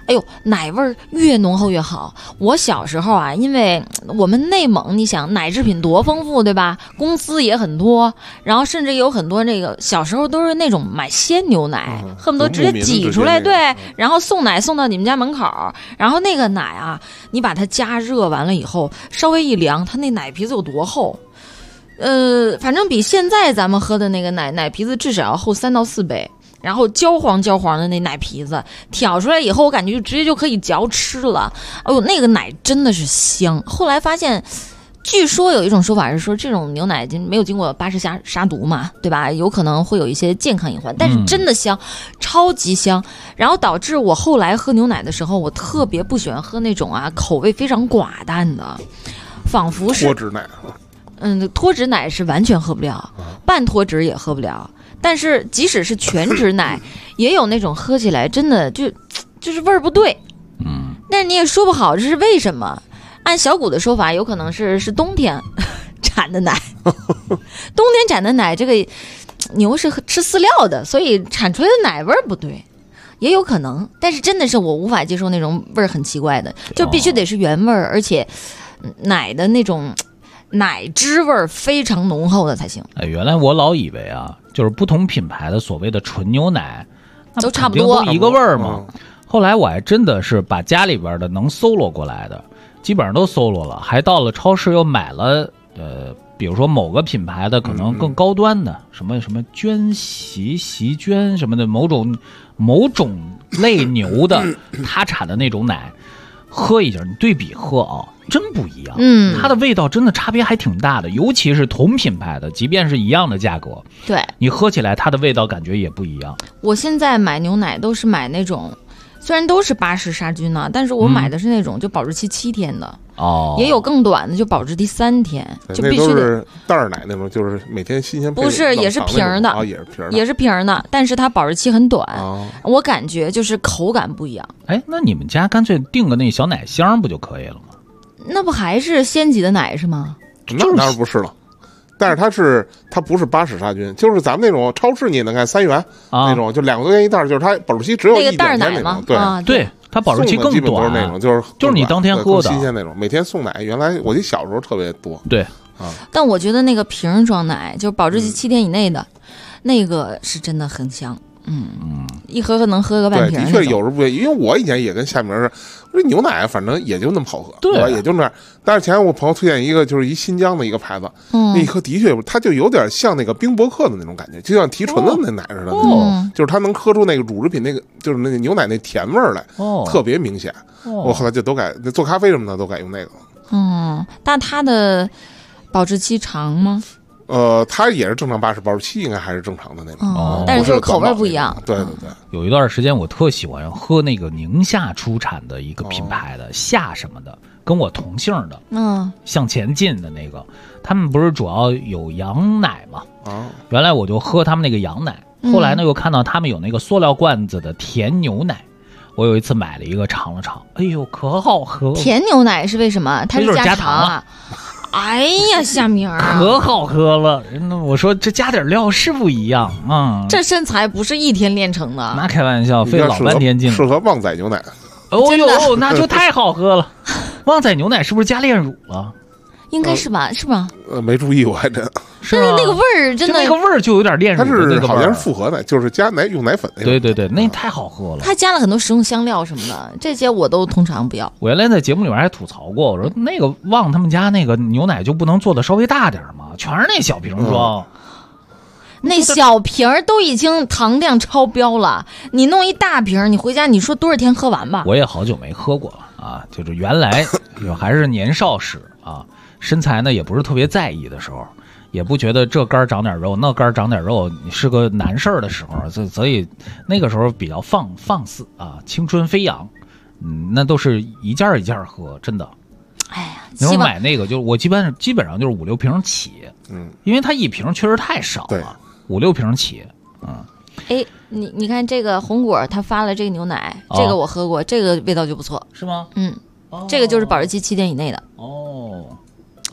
哎呦，奶味儿越浓厚越好。我小时候啊，因为我们内蒙，你想奶制品多丰富，对吧？工资也很多，然后甚至有很多那个小时候都是那种买鲜牛奶，恨不得直接挤出来，对，然后送奶送到你们家门口，然后那个奶啊，你把它加热完了以后，稍微一凉，它那奶皮子有多厚？反正比现在咱们喝的那个奶皮子至少要厚3到4倍。然后焦黄的那奶皮子挑出来以后，我感觉就直接就可以嚼吃了。哎呦，那个奶真的是香。后来发现，据说有一种说法是说，这种牛奶没有经过巴氏杀毒嘛，对吧？有可能会有一些健康隐患，但是真的香，超级香。然后导致我后来喝牛奶的时候，我特别不喜欢喝那种啊口味非常寡淡的，仿佛是脱脂奶。 脱脂奶是完全喝不了，半脱脂也喝不了。但是即使是全脂奶，也有那种喝起来真的就是味儿不对。但是你也说不好这是为什么。按小谷的说法，有可能是冬天产的奶，冬天产的奶，这个牛是吃饲料的，所以产出来的奶味儿不对，也有可能。但是真的是我无法接受那种味儿很奇怪的，就必须得是原味儿，而且奶的那种奶汁味儿非常浓厚的才行。 原来我老以为啊，就是不同品牌的所谓的纯牛奶都差不多， 都一个味儿嘛。后来我还真的是把家里边的能搜罗过来的基本上都搜罗了，还到了超市又买了比如说某个品牌的可能更高端的什么娟席娟什么的某种类牛的它产的那种奶，喝一下你对比喝啊，真不一样。它的味道真的差别还挺大的，尤其是同品牌的，即便是一样的价格， 对你喝起来它的味道感觉也不一样。 我现在买牛奶都是买那种虽然都是巴氏杀菌呢，但是我买的是那种就保质期7天的，也有更短的，就保质期3天，就必须得。 那都是袋儿奶那种，就是每天新鲜配。 不是，也是瓶的，也是瓶的，但是它保质期很短，我感觉就是口感不一样。 哎，那你们家干脆订个那小奶箱不就可以了吗？ 那不还是鲜级的奶是吗？ 那当然不是了。但是它不是巴氏杀菌，就是咱们那种超市你也能看3元那种，就2个多钱一袋，就是它保质期只有1点点那种。 对，它保质期更短， 基本都是那种，就是你当天喝的新鲜那种。每天送奶，原来我记得小时候特别多。 对但我觉得那个瓶装奶，就是保质期7天以内的，那个是真的很香。一喝能喝个半瓶。 的确有时候不对，因为我以前也跟夏明似的，我说牛奶反正也就那么好喝，对吧？也就那样。但是前天我朋友推荐一个，就是一新疆的一个牌子，那一喝的确它就有点像那个冰博克的那种感觉，就像提纯的那奶似的，就是它能喝出那个乳制品那个就是那个牛奶那甜味儿来，特别明显。我后来就都改做咖啡什么的都改用那个。 但它的保质期长吗？ 它也是正常巴氏，保质期应该还是正常的那种， 但是就是口味不一样。 对， 有一段时间我特喜欢喝那个宁夏出产的一个品牌的夏什么的，跟我同姓的，向前进的那个，他们不是主要有羊奶吗？原来我就喝他们那个羊奶，后来呢又看到他们有那个塑料罐子的甜牛奶。我有一次买了一个尝了尝，哎呦可好喝！ 甜牛奶是为什么？它是加糖啊！ 哎呀，夏明可好喝了！我说这加点料是不一样啊。 这身材不是1天练成的。 那开玩笑，费老半天劲。 适合旺仔牛奶。 哦呦，那就太好喝了。旺仔牛奶是不是加炼乳了？ 应该是吧？是吧？ 没注意，我还真。 是那个味儿真的， 那个味儿就有点炼乳。 它是好像是复合奶，就是加用奶粉那个。对，那太好喝了。 它加了很多食用香料什么的，这些我都通常不要。 我原来在节目里面还吐槽过，我说那个旺他们家那个牛奶就不能做的稍微大点吗？全是那小瓶装。 那小瓶都已经糖量超标了，你弄一大瓶，你回家你说多少天喝完吧？ 我也好久没喝过了啊，就是原来还是年少时啊。身材呢也不是特别在意的时候，也不觉得这肝长点肉那肝长点肉你是个难事儿的时候，所以那个时候比较放肆啊，青春飞扬，那都是一件一件喝，真的。 哎呀， 那时候买那个就我基本上就是5-6瓶起，因为它一瓶确实太少了，5-6瓶起， 哎，你看这个红果他发了这个牛奶，这个我喝过，这个味道就不错， 是吗？ 这个就是保质期7天以内的。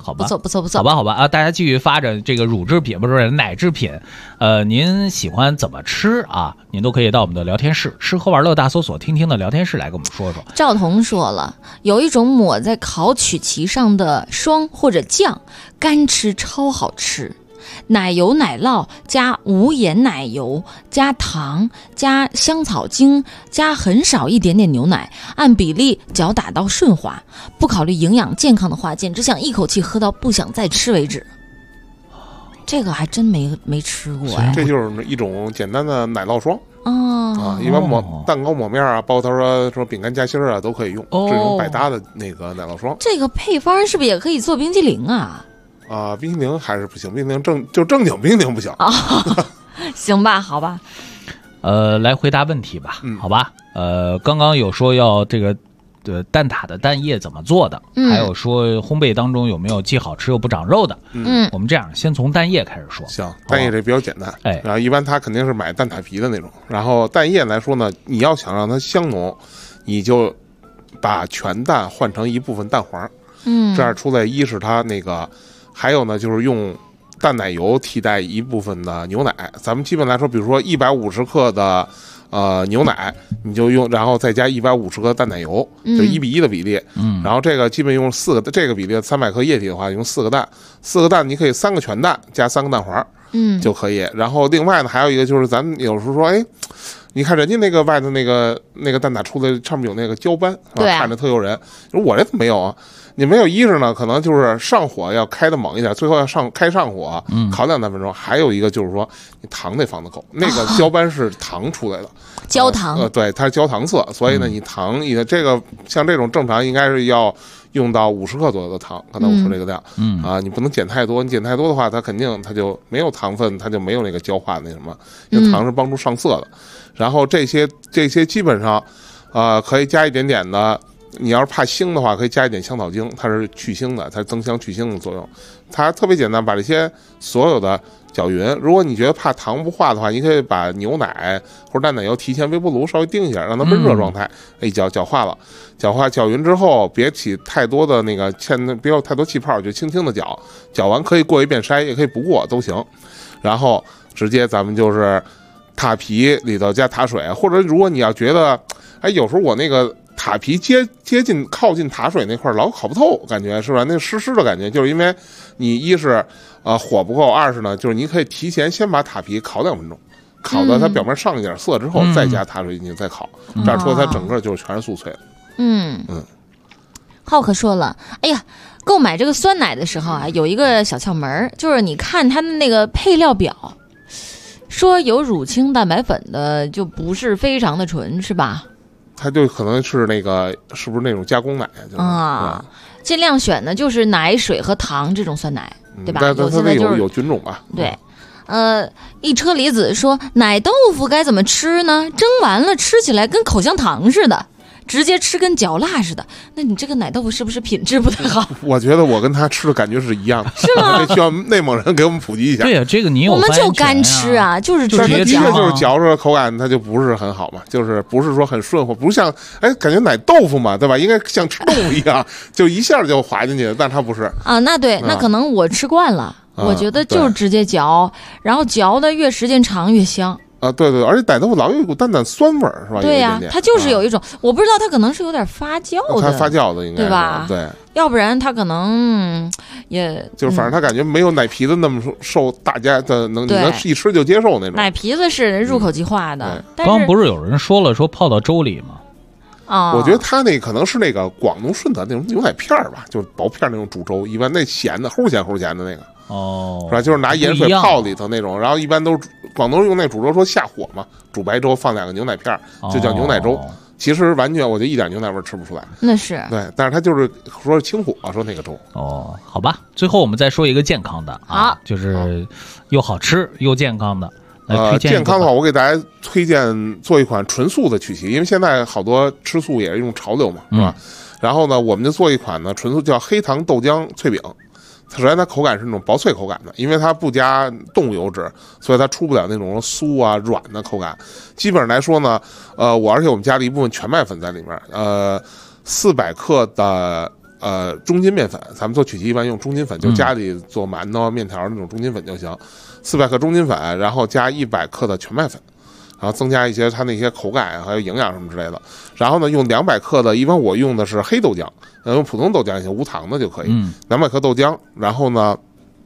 好吧， 不错， 好吧啊！大家继续发展这个乳制品，不是奶制品，您喜欢怎么吃啊？您都可以到我们的聊天室，吃喝玩乐大搜索听听的聊天室来跟我们说说。 赵彤说了，有一种抹在烤曲奇上的霜或者酱，干吃超好吃。奶油奶酪加无盐奶油加糖加香草精加很少一点点牛奶，按比例搅打到顺滑，不考虑营养健康的话，简直想一口气喝到不想再吃为止。这个还真没吃过哎， 这就是一种简单的奶酪霜一般蛋糕抹面啊，包括他说饼干夹心啊都可以用，这种百搭的那个奶酪霜。 这个配方是不是也可以做冰激凌啊？ 冰淇淋还是不行，冰淇淋正经冰淇淋不行行吧，好吧。 来回答问题吧，好吧。刚刚有说要这个蛋挞的蛋液怎么做的，还有说烘焙当中有没有既好吃又不长肉的。我们这样先从蛋液开始说。 行，蛋液这比较简单，然后一般他肯定是买蛋挞皮的那种。然后蛋液来说呢，你要想让它香浓，你就把全蛋换成一部分蛋黄，这样出来一是它那个。还有呢，就是用淡奶油替代一部分的牛奶。咱们基本来说，比如说150克的牛奶，你就用，然后再加150克淡奶油，就1比1的比例。然后这个基本用4个，这个比例300克液体的话，用4个蛋，4个蛋你可以3个全蛋加3个蛋黄，就可以。然后另外呢，还有一个就是咱们有时候说，你看人家那个外头那个蛋挞出来上面有那个胶斑，是吧？看着特诱人。我这怎么没有啊？你没有一是呢，可能就是上火要开的猛一点，最后要开上火，烤2-3分钟。还有一个就是说，你糖得放得够，那个胶斑是糖出来的， 焦糖， 对，它是焦糖色，所以呢，你糖这个像这种正常应该是要用到50克左右的糖，刚才我说这个量，你不能减太多，你减太多的话，它肯定它就没有糖分，它就没有那个焦化那什么，因为糖是帮助上色的。然后这些基本上，可以加一点点的。你要是怕腥的话，可以加一点香草精，它是去腥的，它是增香去腥的作用。它特别简单，把这些所有的搅匀。如果你觉得怕糖不化的话，你可以把牛奶或者淡奶油提前微波炉稍微叮一下，让它温热状态，搅化了，搅匀之后，别起太多的那个别有太多气泡，就轻轻的搅完可以过一遍筛，也可以不过都行。然后直接咱们就是塔皮里头加塔水，或者如果你要觉得，有时候我那个。塔皮靠近塔水那块老烤不透，感觉是吧？那湿湿的感觉，就是因为你一是火不够，二是呢就是你可以提前先把塔皮烤2分钟，烤到它表面上一点色之后，再加塔水进去再烤，这样出来它整个就是全是酥脆的。 浩可说了，哎呀，购买这个酸奶的时候啊，有一个小窍门，就是你看它的那个配料表，说有乳清蛋白粉的就不是非常的纯，是吧？ 它就可能是那个，是不是那种加工奶尽量选的就是奶水和糖这种酸奶，对吧？ 但它有菌种吧？ 对，一车厘子说奶豆腐该怎么吃呢？蒸完了吃起来跟口香糖似的。直接吃跟嚼蜡似的，那你这个奶豆腐是不是品质不太好？ 我觉得我跟他吃的感觉是一样的， 是吗？ 需要内蒙人给我们普及一下。 对呀，这个你有我们就干吃啊，就是直接嚼， 就是嚼着口感它就不是很好嘛，就是不是说很顺滑，不像感觉奶豆腐嘛，对吧？应该像吃动物一样，就一下就滑进去，但它不是啊。那对，那可能我吃惯了，我觉得就是直接嚼，然后嚼的越时间长越香。 对，而且奶豆腐老有一股淡淡酸味儿，是吧？ 对呀，它就是有一种，我不知道它可能是有点发酵的， 它发酵的应该对吧？ 对， 要不然它可能也就是反正它感觉没有奶皮子那么受大家的你能一吃就接受那种。 奶皮子是入口即化的， 刚刚不是有人说了说泡到粥里吗？ 我觉得它那可能是那个广东顺德那种牛奶片吧，就是薄片那种煮粥，一般那咸的齁咸的那个。是吧？就是拿盐水泡里头那种，然后一般都广东用那煮粥说下火嘛，煮白粥放2个牛奶片，就叫牛奶粥。其实完全我就一点牛奶味吃不出来。 那是对，但是它就是说是清火，说那个粥。 好吧。最后我们再说一个健康的就是又好吃又健康的。 健康的话，我给大家推荐做一款纯素的曲奇，因为现在好多吃素也是一种潮流嘛，是吧？然后呢，我们就做一款呢纯素叫黑糖豆浆脆饼。首先它口感是那种薄脆口感的，因为它不加动物油脂，所以它出不了那种酥啊软的口感。基本上来说呢，而且我们加了一部分全麦粉在里面，400克的中筋面粉，咱们做曲奇一般用中筋粉，就家里做馒头、面条那种中筋粉就行。400克中筋粉，然后加100克的全麦粉，然后增加一些它那些口感还有营养什么之类的。然后呢，用200克的，一般我用的是黑豆浆，用普通豆浆也行，无糖的就可以。200克豆浆，然后呢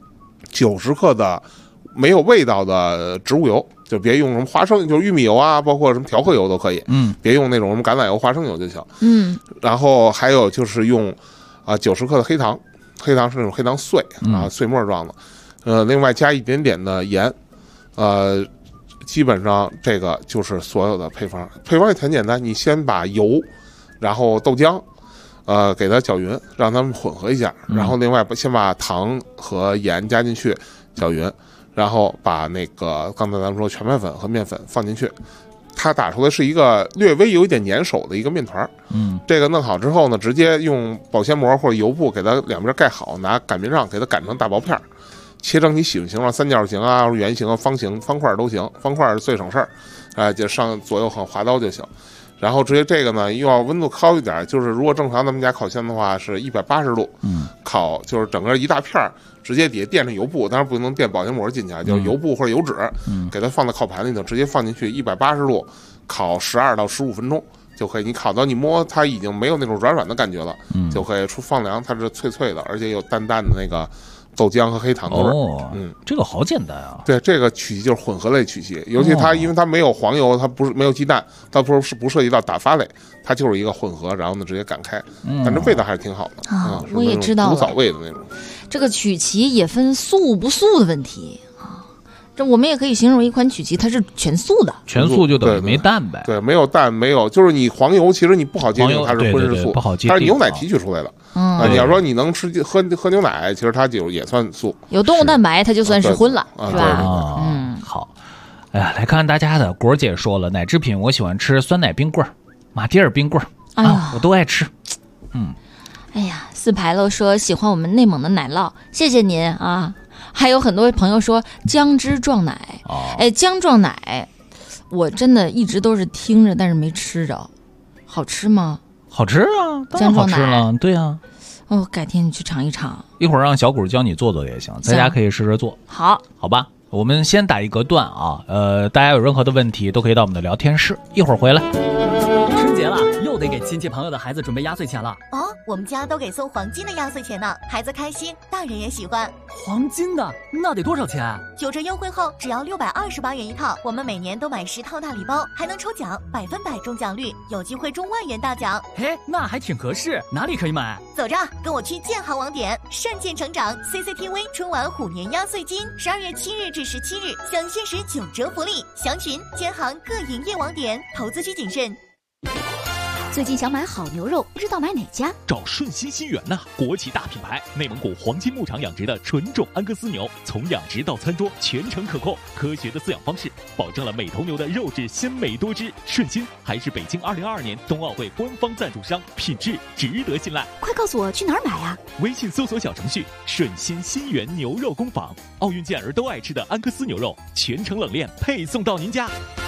，90克的没有味道的植物油。就别用什么花生，就是玉米油啊，包括什么调和油都可以。别用那种什么橄榄油、花生油就行。然后还有就是用90克的黑糖，黑糖是那种黑糖碎碎末状的。另外加一点点的盐。基本上这个就是所有的配方。配方也很简单，你先把油，然后豆浆，给它搅匀，让它们混合一下。然后另外先把糖和盐加进去，搅匀。然后把那个刚才咱们说全麦粉和面粉放进去，它打出来是一个略微有一点粘手的一个面团。这个弄好之后呢，直接用保鲜膜或者油布给它两边盖好，拿擀面杖给它擀成大薄片，切成你喜欢形状，三角形啊、圆形啊、方形、方块都行，方块最省事儿，就上左右横滑刀就行。然后直接这个呢，又要温度高一点，就是如果正常咱们家烤箱的话是180度，烤就是整个一大片直接底下垫上油布，当然不能垫保鲜膜进去，就是油布或者油纸，给它放在烤盘里头，直接放进去180度烤12到15分钟就可以。你烤到你摸它已经没有那种软软的感觉了，就可以出放凉，它是脆脆的，而且有淡淡的那个豆浆和黑糖的味儿。 这个好简单啊。 对，这个曲奇就是混合类曲奇，尤其它因为它没有黄油，它不是没有鸡蛋，它不涉及到打发类，它就是一个混合，然后呢直接擀开，但这味道还是挺好的啊。 我也知道了， 古早味的那种。 这个曲奇也分素不素的问题啊。这我们也可以形容一款曲奇，它是全素的， 全素就等于没蛋呗。 对，没有蛋，没有，就是你黄油，其实你不好界定它是荤是素， 不好界定， 它是牛奶提取出来的。你要说你能喝牛奶，其实它就也算素。 有动物蛋白，它就算是荤了，是吧？ 好。哎呀，来看看大家的。果儿姐说了，奶制品我喜欢吃酸奶冰棍儿、马迭尔冰棍儿，我都爱吃。 哎呀，四牌楼说喜欢我们内蒙的奶酪，谢谢您啊。还有很多朋友说姜汁撞奶，姜撞奶，我真的一直都是听着，但是没吃着，好吃吗？ 好吃啊，当然好吃了，对啊。 改天你去尝一尝， 一会儿让小谷教你做也行，在家可以试着做。 好吧，我们先打一个段啊，大家有任何的问题都可以到我们的聊天室，一会儿回来。 春节了，又得给亲戚朋友的孩子准备压岁钱了。 我们家都给送黄金的压岁钱呢，孩子开心，大人也喜欢。 黄金的那得多少钱 ？9折优惠后只要628元一套，我们每年都买10套大礼包，还能抽奖，100%中奖率，有机会中万元大奖。 那还挺合适，哪里可以买？ 走着，跟我去建行网点，善建成长 CCTV 春晚虎年压岁金，12月7日至17日享限时9折福利，详询建行各营业网点，投资需谨慎。 最近想买好牛肉，不知道买哪家？ 找顺心新源呐，国际大品牌，内蒙古黄金牧场养殖的纯种安格斯牛，从养殖到餐桌全程可控，科学的饲养方式，保证了每头牛的肉质鲜美多汁。顺心还是北京2022年冬奥会官方赞助商，品质值得信赖。 快告诉我去哪儿买啊？ 微信搜索小程序顺心新源牛肉工坊，奥运健儿都爱吃的安格斯牛肉，全程冷链配送到您家。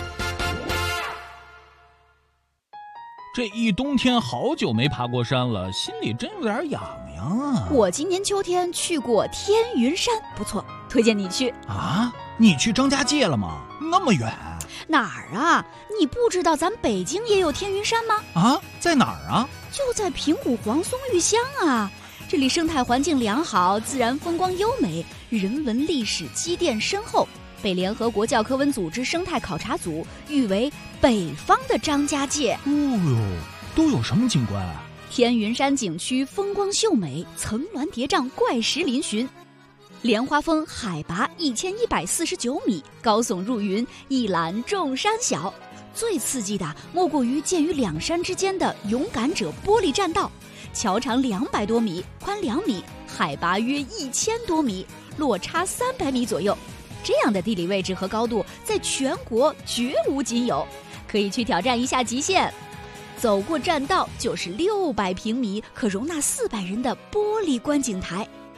这一冬天好久没爬过山了，心里真有点痒痒啊。 我今年秋天去过天云山，不错，推荐你去。 你去张家界了吗？那么远？ 哪儿啊？你不知道咱北京也有天云山吗？在哪儿啊？ 就在平谷黄松玉乡啊。这里生态环境良好，自然风光优美，人文历史积淀深厚，被联合国教科文组织生态考察组誉为北方的张家界。 都有什么景观啊？ 天云山景区风光秀美，层峦叠嶂，怪石嶙峋。莲花峰海拔1149米，高耸入云，一览众山小。最刺激的莫过于建于两山之间的勇敢者玻璃栈道，桥长200多米，宽2米，海拔约1000多米，落差300米左右。这样的地理位置和高度在全国绝无仅有，可以去挑战一下极限。走过栈道就是600平米可容纳400人的玻璃观景台。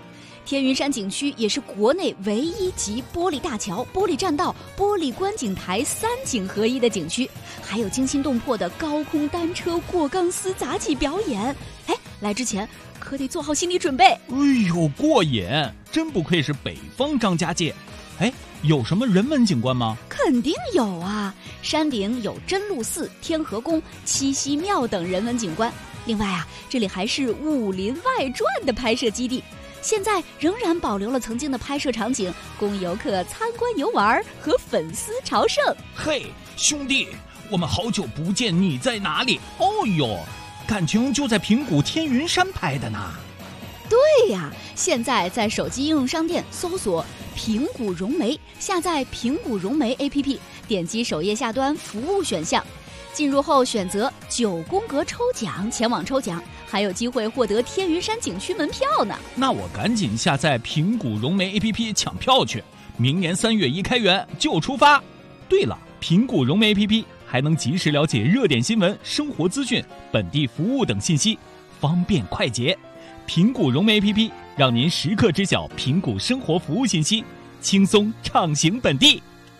天云山景区也是国内唯一集玻璃大桥、玻璃栈道、玻璃观景台3景合一的景区，还有惊心动魄的高空单车过钢丝杂技表演。来之前可得做好心理准备。 哎呦，过瘾！真不愧是北方张家界。有什么人文景观吗？ 肯定有啊，山顶有真鹿寺、天河宫、七夕庙等人文景观。另外啊，这里还是《武林外传》的拍摄基地，现在仍然保留了曾经的拍摄场景，供游客参观游玩和粉丝朝圣。 嘿，兄弟，我们好久不见，你在哪里？哦呦，感情就在平谷天云山拍的呢。 对呀，现在在手机应用商店搜索平谷融媒，下载平谷融媒 APP， 点击首页下端服务选项，进入后选择9宫格抽奖，前往抽奖，还有机会获得天云山景区门票呢。 那我赶紧下载平谷融媒 APP 抢票去，明年3月1开园就出发。对了，平谷融媒 APP 还能及时了解热点新闻、生活资讯、本地服务等信息，方便快捷。平谷融媒 APP 让您时刻知晓平谷生活服务信息，轻松畅行本地。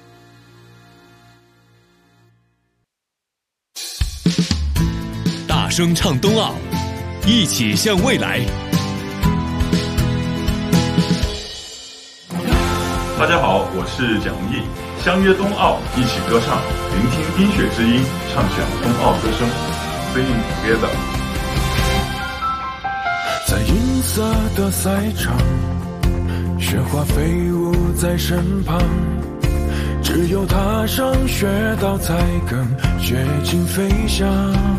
大声唱冬奥，一起向未来。 大家好，我是蒋文艺，相约冬奥，一起歌唱，聆听冰雪之音，畅想冬奥歌声 ，Sing together。 在银色的赛场，雪花飞舞在身旁，只有踏上雪道才更接近飞翔。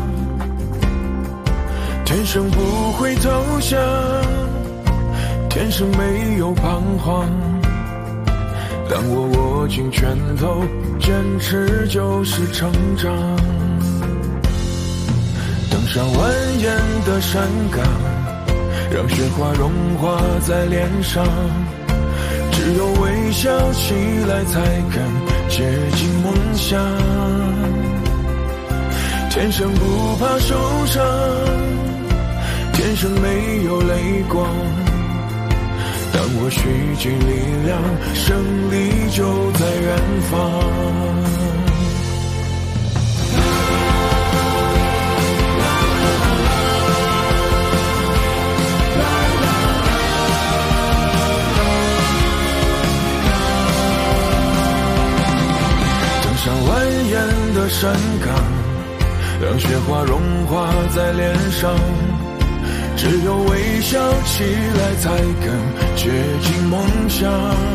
天生不会投降，天生没有彷徨。当我握紧拳头，坚持就是成长。登上蜿蜒的山岗，让雪花融化在脸上，只有微笑起来才更接近梦想。天生不怕受伤，天生没有泪光。当我蓄积力量，胜利就在远方。上蜿蜒的山岗，让雪花融化在脸上，只有微笑起来才更接近梦想。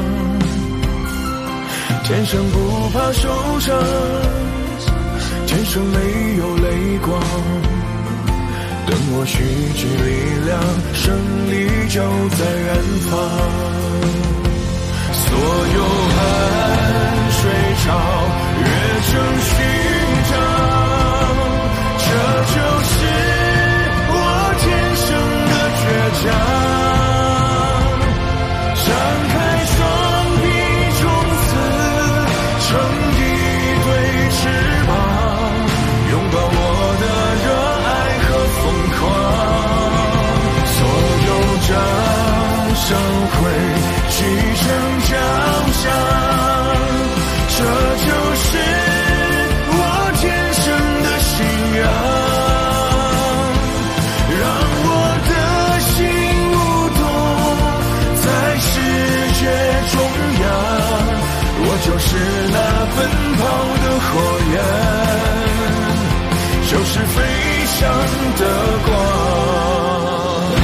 天生不怕受伤，天生没有泪光。等我蓄积力量，胜利就在远方。所有汗水潮越成虚张，这就是我天生的倔强。张开双臂，从此成一对翅膀，拥抱我的热爱和疯狂。所有掌声会启程翱翔，这就是我天生的信仰。让我的心舞动在世界中央，我就是那奔跑的火焰，就是飞翔的光。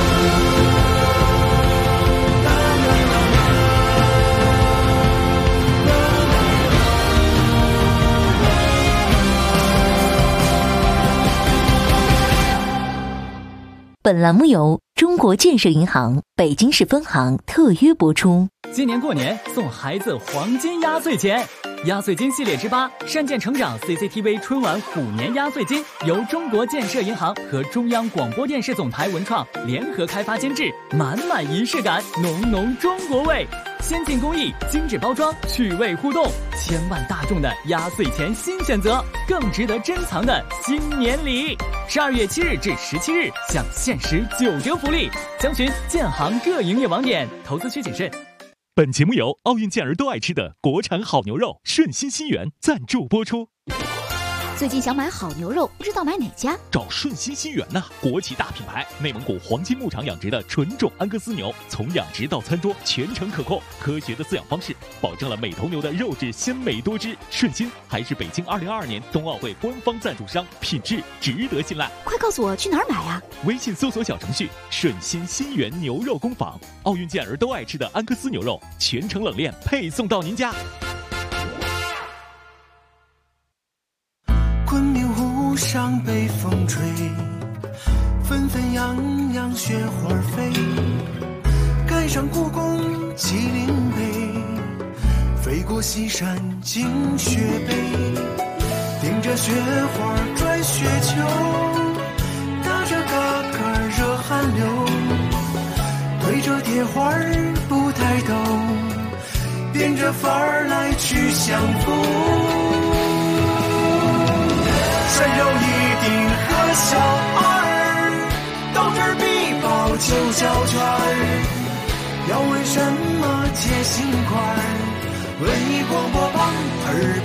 本栏目由中国建设银行北京市分行特约播出。 今年过年送孩子黄金压岁钱，压岁金系列之8善见成长 CCTV 春晚虎年压岁金由中国建设银行和中央广播电视总台文创联合开发监制，满满仪式感，浓浓中国味，先进工艺，精致包装，趣味互动，千万大众的压岁钱新选择，更值得珍藏的新年礼。 12月7日至17日享限时9折福利，详询建行各营业网点。投资需谨慎。 本节目由奥运健儿都爱吃的国产好牛肉顺心新源赞助播出。 最近想买好牛肉，不知道买哪家？ 找顺心新源呐，国际大品牌，内蒙古黄金牧场养殖的纯种安格斯牛，从养殖到餐桌全程可控，科学的饲养方式保证了每头牛的肉质鲜美多汁。顺心还是北京2022年冬奥会官方赞助商，品质值得信赖。 快告诉我去哪儿买啊？ 微信搜索小程序顺心新源牛肉工坊，奥运健儿都爱吃的安格斯牛肉，全程冷链配送到您家。 昆明湖上北风吹，纷纷扬扬雪花飞，赶上故宫麒麟碑，飞过西山惊雪碑，顶着雪花转雪球，打着嘎嘎热汗流，对着铁花不抬头，变着法儿来去相逢。山有一定和小二，斗智必报就交卷儿。要问什么解心块，文艺广播榜耳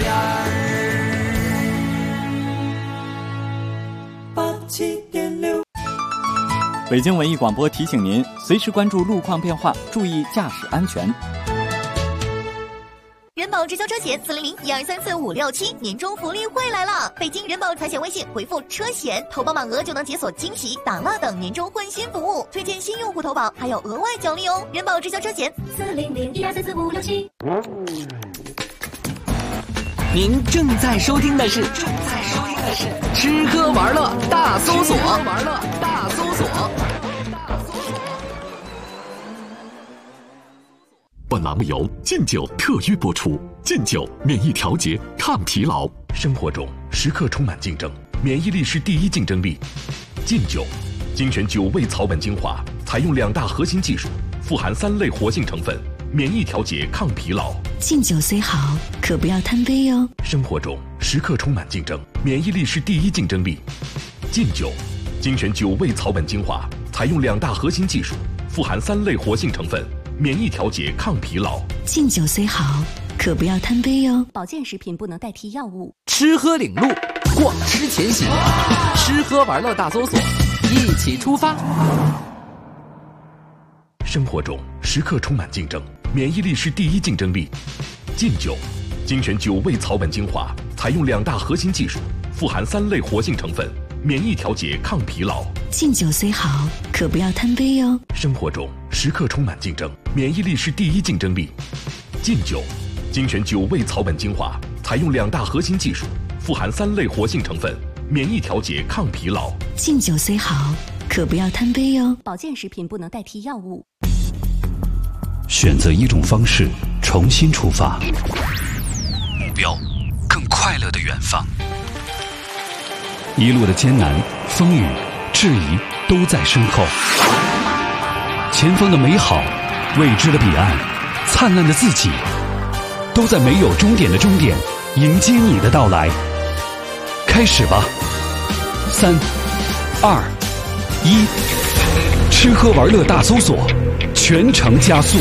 边儿。87.6。 北京文艺广播提醒您，随时关注路况变化，注意驾驶安全。 人保直销车险400-1234567年终福利会来了！北京人保财险微信回复车险，投保满额就能解锁惊喜、打蜡等年终换新服务，推荐新用户投保还有额外奖励哦！人保直销车险400-1234567。 您正在收听的是吃喝玩乐大搜索。 本栏目由劲酒特约播出。劲酒免疫调节，抗疲劳。生活中时刻充满竞争，免疫力是第一竞争力。劲酒精选9味草本精华，采用2大核心技术，富含3类活性成分，免疫调节，抗疲劳。 敬酒虽好，可不要贪杯哟。 生活中时刻充满竞争，免疫力是第一竞争力。劲酒精选9味草本精华，采用2大核心技术，富含3类活性成分，免疫调节，抗疲劳。 敬酒虽好，可不要贪杯哟。 保健食品不能代替药物。 吃喝领路，逛吃前行，吃喝玩乐大搜索，一起出发。 生活中时刻充满竞争，免疫力是第一竞争力。劲酒精选9味草本精华，采用2大核心技术，富含3类活性成分，免疫调节，抗疲劳。 敬酒虽好，可不要贪杯哟。 生活中时刻充满竞争，免疫力是第一竞争力。劲酒精选9味草本精华，采用2大核心技术，富含3类活性成分，免疫调节，抗疲劳。 敬酒虽好，可不要贪杯哟。 保健食品不能代替药物。 选择一种方式，重新出发，目标更快乐的远方。一路的艰难、风雨、质疑都在身后，前方的美好、未知的彼岸、灿烂的自己，都在没有终点的终点迎接你的到来。开始吧，3、2、1，吃喝玩乐大搜索，全程加速。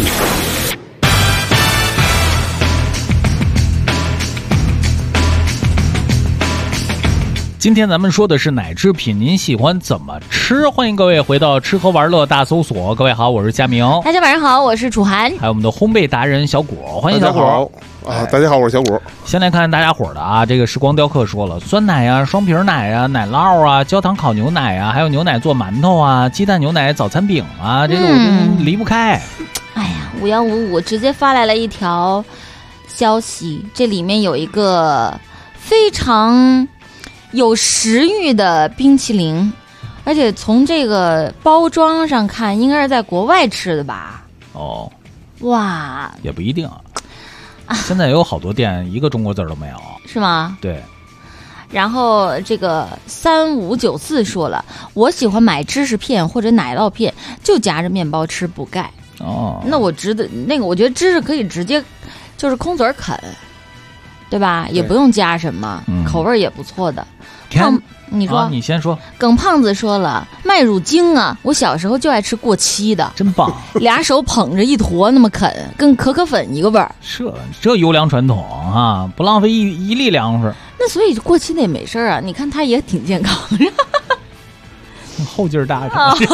今天咱们说的是奶制品，您喜欢怎么吃？欢迎各位回到吃喝玩乐大搜索。各位好，我是佳明。 大家晚上好，我是楚涵。 还有我们的烘焙达人小果，欢迎小果。 大家好，我是小果。 先来看大家伙的啊，这个时光雕刻说了，酸奶啊、双皮奶啊、奶酪啊、焦糖烤牛奶啊，还有牛奶做馒头啊、鸡蛋牛奶早餐饼啊，这个我真离不开。 哎呀，5155直接发来了一条消息，这里面有一个非常有食欲的冰淇淋，而且从这个包装上看，应该是在国外吃的吧？ 哦， 哇， 也不一定啊。现在也有好多店一个中国字都没有， 是吗？ 对。 然后这个3594说了，我喜欢买芝士片或者奶酪片，就夹着面包吃补钙。 哦， 那我觉得芝士可以直接就是空嘴啃，对吧？也不用加什么，口味也不错的。 你说、 你先说。 耿胖子说了，麦乳精啊，我小时候就爱吃过期的， 真棒， 俩手捧着一坨那么啃，跟可可粉一个味儿。 这优良传统啊，不浪费一粒粮食。 那所以过期的也没事啊，你看它也挺健康。 后劲儿大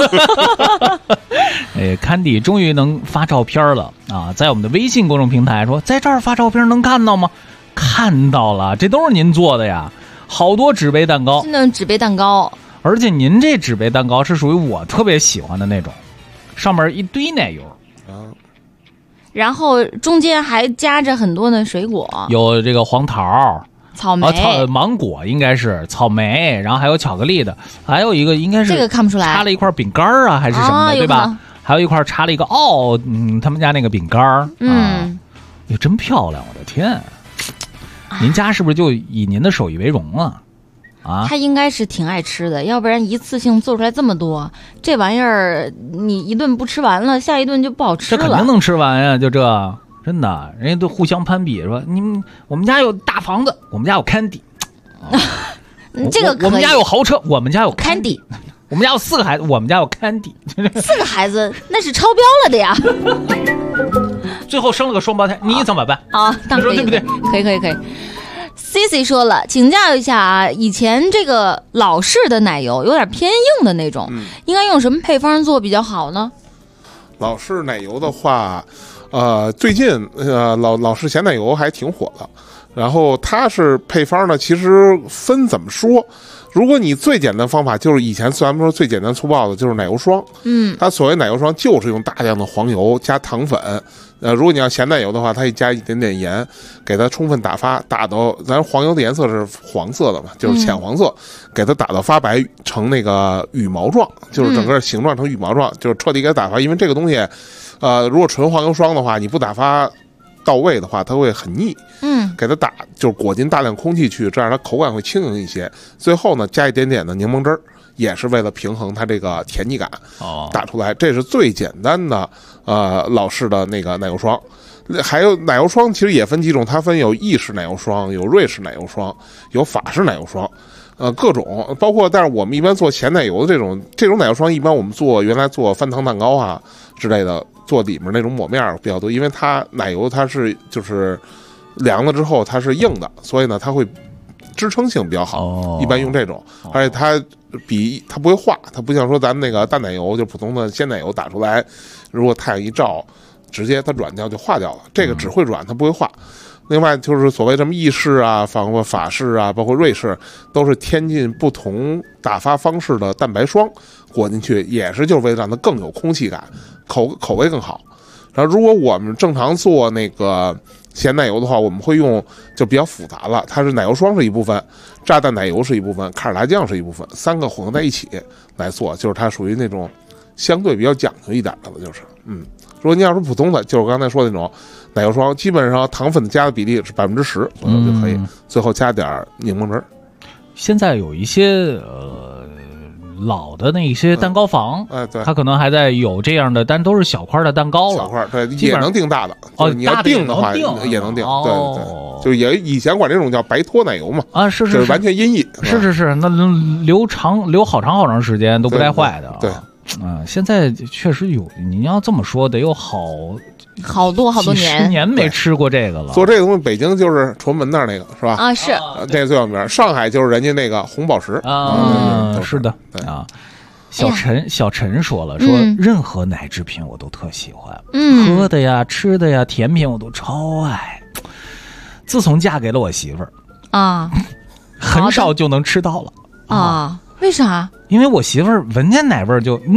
Candy 终于能发照片了啊！在我们的微信公众平台说，在这儿发照片能看到吗？看到了，这都是您做的呀。好多纸杯蛋糕， 真的纸杯蛋糕， 而且您这纸杯蛋糕是属于我特别喜欢的那种，上面一堆奶油然后中间还夹着很多的水果， 有这个黄桃、 草莓、 芒果，应该是草莓，然后还有巧克力的，还有一个应该是这个看不出来， 插了一块饼干啊，还是什么的，对吧？还有一块插了一个他们家那个饼干真漂亮，我的天！您家是不是就以您的手艺为荣啊？ 他应该是挺爱吃的，要不然一次性做出来这么多，这玩意儿你一顿不吃完了，下一顿就不好吃了。 这肯定能吃完呀，就这，真的，人家都互相攀比说，我们家有大房子，我们家有 Candy， 这个我们家有豪车，我们家有 Candy， 我们家有4个孩子，我们家有 Candy， 4个孩子那是超标了的呀。 最后生了个双胞胎，你怎么办？ 你说对不对？ 可以。Cici 说了，请教一下啊，以前这个老式的奶油有点偏硬的那种，应该用什么配方做比较好呢？ 老式奶油的话，最近老式咸奶油还挺火的，然后它是配方呢，其实分怎么说。如果你最简单方法就是以前咱们说最简单粗暴的就是奶油霜，它所谓奶油霜就是用大量的黄油加糖粉，如果你要咸奶油的话，它加一点点盐，给它充分打发，打到咱黄油的颜色是黄色的嘛，就是浅黄色，给它打到发白成那个羽毛状，就是整个形状成羽毛状，就是彻底给它打发。因为这个东西，如果纯黄油霜的话，你不打发到位的话，它会很腻。给它就是裹进大量空气去，这样它口感会轻盈一些。最后呢，加一点点的柠檬汁儿，也是为了平衡它这个甜腻感。打出来，这是最简单的老式的那个奶油霜。还有奶油霜其实也分几种，它分有意式奶油霜，有瑞士奶油霜，有法式奶油霜。各种包括，但是我们一般做咸奶油的这种奶油霜，一般我们原来做翻糖蛋糕啊之类的，做里面那种抹面比较多，因为它奶油它是就是凉了之后它是硬的，所以呢它会支撑性比较好，一般用这种，而且它不会化，它不像说咱们那个淡奶油就普通的鲜奶油打出来，如果太阳一照，直接它软掉就化掉了，这个只会软，它不会化。另外就是所谓什么意式啊，包括法式啊，包括瑞士，都是添进不同打发方式的蛋白霜裹进去，也是就是为了让它更有空气感，口味更好。然后如果我们正常做那个咸奶油的话，我们会用就比较复杂了，它是奶油霜是一部分，炸弹奶油是一部分，卡尔达酱是一部分，3个混合在一起来做，就是它属于那种相对比较讲究一点的了，就是如果你要是普通的，就是我刚才说的那种奶油霜，基本上糖粉加的比例是10%左右就可以，最后加点柠檬汁。 现在有一些老的那些蛋糕房， 对， 它可能还在有这样的，但都是小块的蛋糕了， 小块，对，也能定大的。你要定的话也能定，对，就也以前管这种叫白脱奶油嘛， 是就是完全音译， 是，那留好长时间都不带坏的， 对。 现在确实有，你要这么说，得有好多年，10 年没吃过这个了。 做这个东西，北京就是崇文门那儿那个是吧？ 是， 这个最有名。上海就是人家那个红宝石是的，对啊。小陈说了，说任何奶制品我都特喜欢，喝的呀、吃的呀、甜品我都超爱。自从嫁给了我媳妇儿很少就能吃到了为啥？ 因为我媳妇儿闻见奶味儿就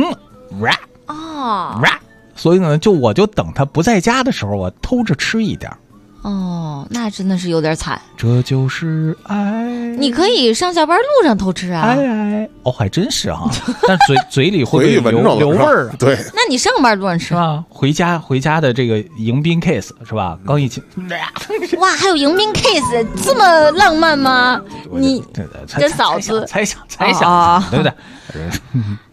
所以呢，我就等她不在家的时候，我偷着吃一点。 那真的是有点惨。 这就是爱。 你可以上下班路上偷吃啊。 还真是哈，但嘴里会留味儿。 对。 那你上班路上吃啊？回家的这个迎宾 case 是吧？刚一起。 哇，还有迎宾 case 这么浪漫吗？你这嫂子猜想，对不对？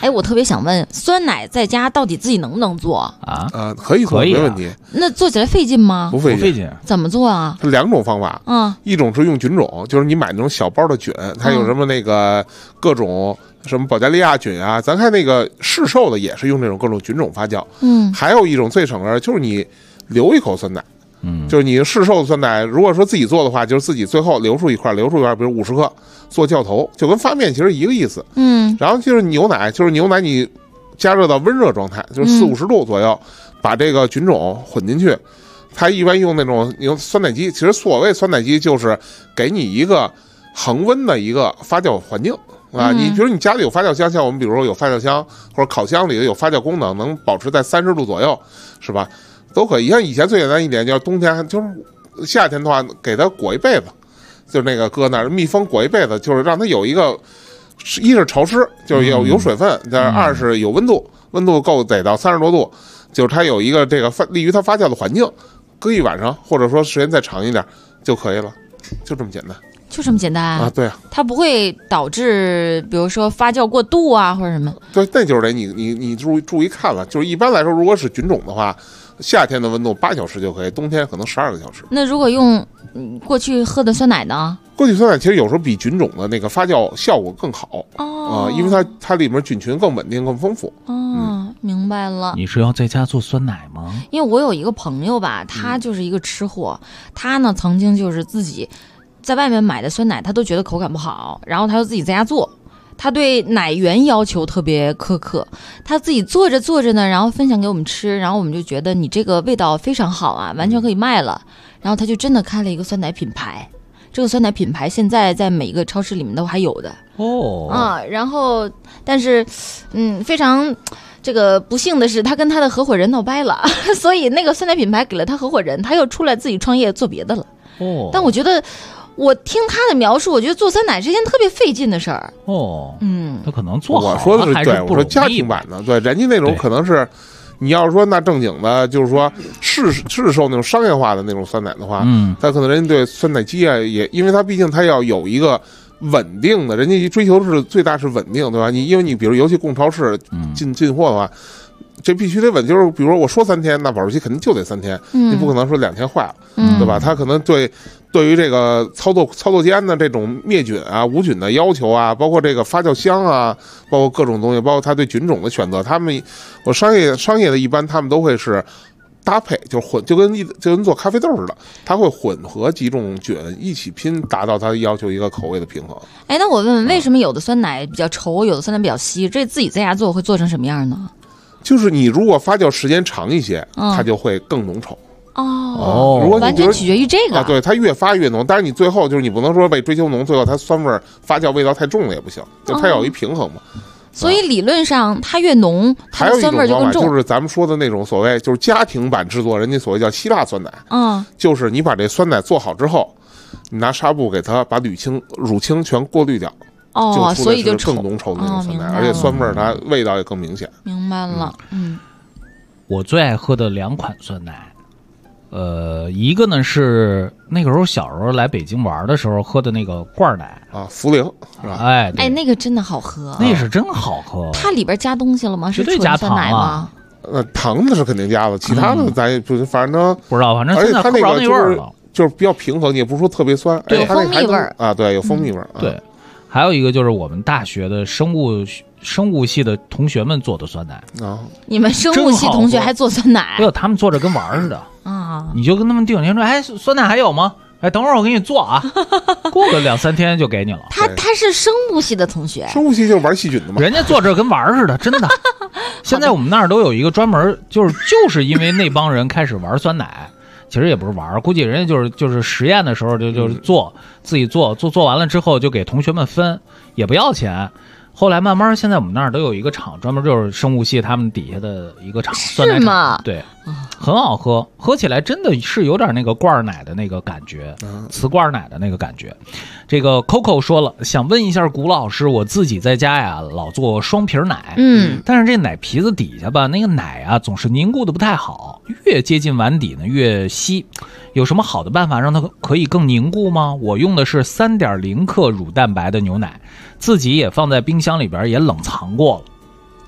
哎，我特别想问，酸奶在家到底自己能不能做啊？ 可以做，没问题。 那做起来费劲吗？ 不费劲。 怎么做啊？ 两种方法，一种是用菌种，就是你买那种小包的菌，它有什么那个各种什么保加利亚菌啊，咱看那个市售的也是用这种各种菌种发酵。还有一种最省事，就是你留一口酸奶。就是你市售的酸奶，如果说自己做的话，就是自己最后留出一块，比如50克做酵头，就跟发面其实一个意思。然后就是牛奶你加热到温热状态，就是40-50度左右，把这个菌种混进去。它一般用那种酸奶机，其实所谓酸奶机就是给你一个恒温的一个发酵环境啊。你比如你家里有发酵箱，像我们比如说有发酵箱或者烤箱里有发酵功能，能保持在30度左右，是吧？都可以。像以前最简单一点，就是冬天，就是夏天的话，给它裹一被子，就是那个搁那儿密封裹一被子，就是让它有一个，一是潮湿，就是有水分；二是有温度，温度够得到30多度，就是它有一个这个利于它发酵的环境，搁一晚上，或者说时间再长一点就可以了，就这么简单。 就这么简单啊？对啊， 它不会导致，比如说发酵过度啊，或者什么？ 对，那就是得你注意看了，就是一般来说，如果是菌种的话。夏天的温度8小时就可以，冬天可能12个小时。 那如果用过去喝的酸奶呢？ 过去酸奶其实有时候比菌种的那个发酵效果更好因为它里面菌群更稳定、更丰富。 明白了。 你是要在家做酸奶吗？ 因为我有一个朋友吧，他就是一个吃货，他呢曾经就是自己在外面买的酸奶，他都觉得口感不好，然后他就自己在家做。他对奶源要求特别苛刻，他自己做着呢，然后分享给我们吃，然后我们就觉得你这个味道非常好啊，完全可以卖了。然后他就真的开了一个酸奶品牌，这个酸奶品牌现在在每一个超市里面都还有的然后但是非常这个不幸的是，他跟他的合伙人闹掰了，所以那个酸奶品牌给了他合伙人，他又出来自己创业做别的了。但我觉得。我听他的描述，我觉得做酸奶是件特别费劲的事儿。 他可能做好。 我说的是对，我说家庭版的，对，人家那种可能是，你要是说那正经的，就是说市售那种商业化的那种酸奶的话，他可能人家对酸奶机啊也，因为他毕竟他要有一个稳定的，人家追求是最大是稳定，对吧？因为你比如尤其供超市进货的话。这必须得稳，就是比如说我说3天，那保质期肯定就得3天，你不可能说2天坏了，对吧？它可能对于这个操作间的这种灭菌啊、无菌的要求啊，包括这个发酵箱啊，包括各种东西，包括它对菌种的选择，我商业的一般他们都会是搭配，就是混，就跟做咖啡豆似的，它会混合几种菌一起拼，达到它要求一个口味的平衡。 哎，那我问问，为什么有的酸奶比较稠，有的酸奶比较稀？这自己在家做会做成什么样呢？ 就是你如果发酵时间长一些，它就会更浓稠。 如果完全取决于这个对，它越发越浓。但是你最后就是你不能说为追求浓，最后它酸味发酵味道太重了也不行，就它有一平衡嘛。 所以理论上它越浓，它的酸味就更重。 就是咱们说的那种所谓就是家庭版制作，人家所谓叫希腊酸奶。就是你把这酸奶做好之后，你拿纱布给它把乳清全过滤掉。 所以就更浓稠的那种酸奶，而且酸味它味道也更明显。 明白了， 我最爱喝的2款酸奶，一个呢是那个时候小时候来北京玩的时候喝的那个罐奶茯苓是吧？ 哎， 那个真的好喝， 那是真好喝。 它里边加东西了吗？ 绝对加糖吗？ 糖的是肯定加了，其他的咱也反正不知道，反正现在喝不着那味儿了， 就是比较平衡，你也不是说特别酸， 对，蜂蜜味儿啊，对，有蜂蜜味儿， 对。还有一个就是我们大学的生物系的同学们做的酸奶你们生物系同学还做酸奶？ 没有，他们做着跟玩似的你就跟他们订，你说哎，酸奶还有吗？哎，等会儿我给你做啊，过个2-3天就给你了。 他是生物系的同学， 生物系就是玩细菌的嘛， 人家做着跟玩似的，真的。现在我们那儿都有一个专门，就是因为那帮人开始玩酸奶。其实也不是玩，估计人家就是实验的时候就是自己做完了之后就给同学们分，也不要钱。后来慢慢现在我们那儿都有一个厂，专门就是生物系他们底下的一个厂，酸奶厂，对，很好喝，喝起来真的是有点那个罐奶的那个感觉，瓷罐奶的那个感觉。这个 Coco 说了，想问一下古老师，我自己在家呀老做双皮奶，但是这奶皮子底下吧，那个奶啊总是凝固的不太好，越接近碗底呢越稀。有什么好的办法让它可以更凝固吗？我用的是3.0克乳蛋白的牛奶，自己也放在冰箱里边也冷藏过了。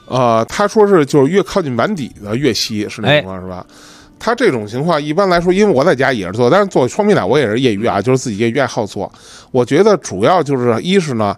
他说是就是越靠近碗底的越稀，是那情况是吧？他这种情况一般来说，因为我在家也是做，但是做双皮奶我也是业余啊，就是自己业余爱好做。我觉得主要就是一是呢，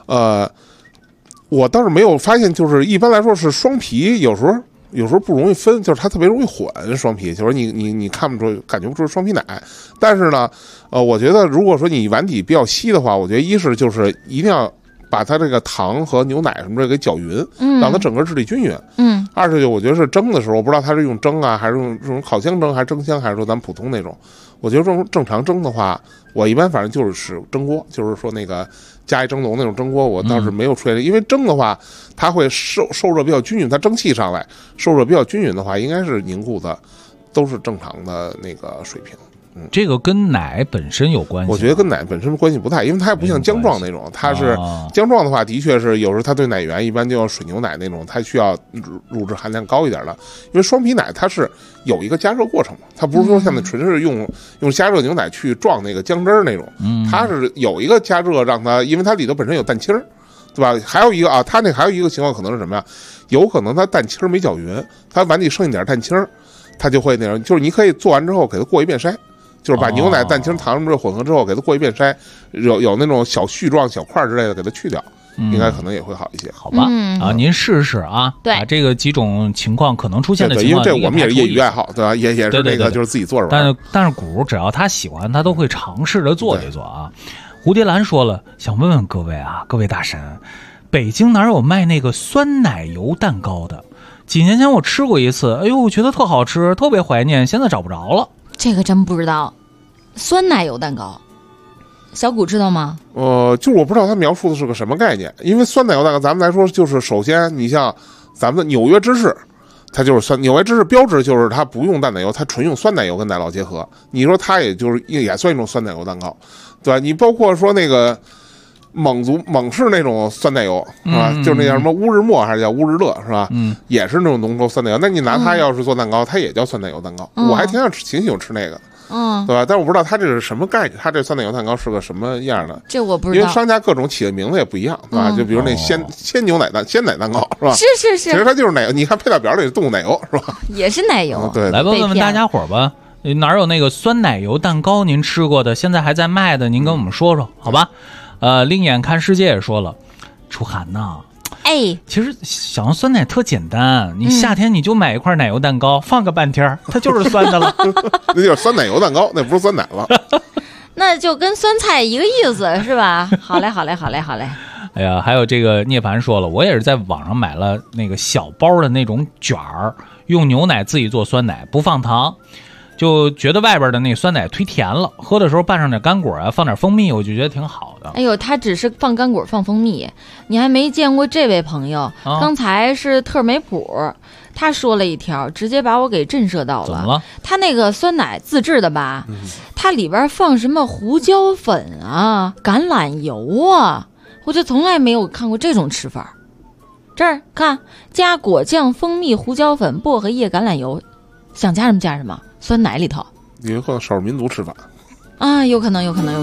我倒是没有发现，就是一般来说是双皮有时候不容易分，就是它特别容易混双皮，就是你看不出感觉不出双皮奶。但是呢，我觉得如果说你碗底比较稀的话，我觉得一是就是一定要把它这个糖和牛奶什么的给搅匀，让它整个质地均匀。二是我觉得是蒸的时候，我不知道它是用蒸啊，还是用这种烤箱蒸，还是蒸箱，还是说咱们普通那种。我觉得这种正常蒸的话，我一般反正就是使蒸锅，就是说那个加一蒸笼那种蒸锅，我倒是没有出现。因为蒸的话，它会受热比较均匀，它蒸汽上来受热比较均匀的话，应该是凝固的都是正常的那个水平。 这个跟奶本身有关系？ 我觉得跟奶本身关系不大，因为它也不像浆状那种，它是浆状的话，的确是有时候它对奶源一般就要水牛奶那种，它需要乳质含量高一点的。因为双皮奶它是有一个加热过程嘛，它不是说像那纯是用加热牛奶去撞那个姜汁儿那种，它是有一个加热让它，因为它里头本身有蛋清儿，对吧？还有一个啊，它那还有一个情况可能是什么呀？有可能它蛋清儿没搅匀，它碗里剩一点蛋清儿，它就会那种，就是你可以做完之后给它过一遍筛。就是把牛奶、蛋清、糖什么的混合之后，给它过一遍筛，有那种小絮状、小块之类的，给它去掉，应该可能也会好一些， 好吧？啊，您试试啊， 对， 这个几种情况可能出现的情况， 因为这我们也是业余爱好，对吧？也是那个就是自己做着玩。但是谷只要他喜欢，他都会尝试着做一做啊。蝴蝶兰说了，想问问各位啊，各位大神，北京哪有卖那个酸奶油蛋糕的？几年前我吃过一次，哎呦，我觉得特好吃，特别怀念，现在找不着了。 这个真不知道，酸奶油蛋糕，小谷知道吗？ 就是我不知道他描述的是个什么概念。因为酸奶油蛋糕，咱们来说就是首先，你像咱们的纽约芝士，它就是酸。纽约芝士标志就是它不用淡奶油，它纯用酸奶油跟奶酪结合。你说它也算一种酸奶油蛋糕，对吧？你包括说那个蒙氏那种酸奶油是吧？就是那叫什么乌日墨还是叫乌日乐是吧？也是那种浓稠酸奶油。那你拿它要是做蛋糕，它也叫酸奶油蛋糕。我还挺喜欢吃那个。对吧？但是我不知道它这是什么概念，它这酸奶油蛋糕是个什么样的？ 这我不知道， 因为商家各种起的名字也不一样，对吧？就比如那鲜奶蛋糕是吧？ 是。 其实它就是奶油，你看配料表里动物奶油是吧？ 也是奶油。 对， 来问问大家伙吧，哪有那个酸奶油蛋糕您吃过的？现在还在卖的，您跟我们说说好吧？另眼看世界也说了，楚涵呐。其实想要酸奶特简单，你夏天你就买一块奶油蛋糕，放个半天，它就是酸的了。 那就是酸奶油蛋糕，那不是酸奶了。 那就跟酸菜一个意思是吧？好嘞。 哎呀，还有这个涅槃说了，我也是在网上买了那个小包的那种卷儿，用牛奶自己做酸奶，不放糖。就觉得外边的那个酸奶忒甜了，喝的时候拌上点干果啊，放点蜂蜜，我就觉得挺好的。 哎呦，他只是放干果放蜂蜜，你还没见过这位朋友。刚才是特美普，他说了一条，直接把我给震慑到了。 怎么了？ 他那个酸奶自制的吧，它里边放什么胡椒粉啊、橄榄油啊，我就从来没有看过这种吃法。这儿看，加果酱、蜂蜜、胡椒粉、薄荷叶、橄榄油，想加什么加什么。酸奶里头有可能少数民族吃法啊，有可能。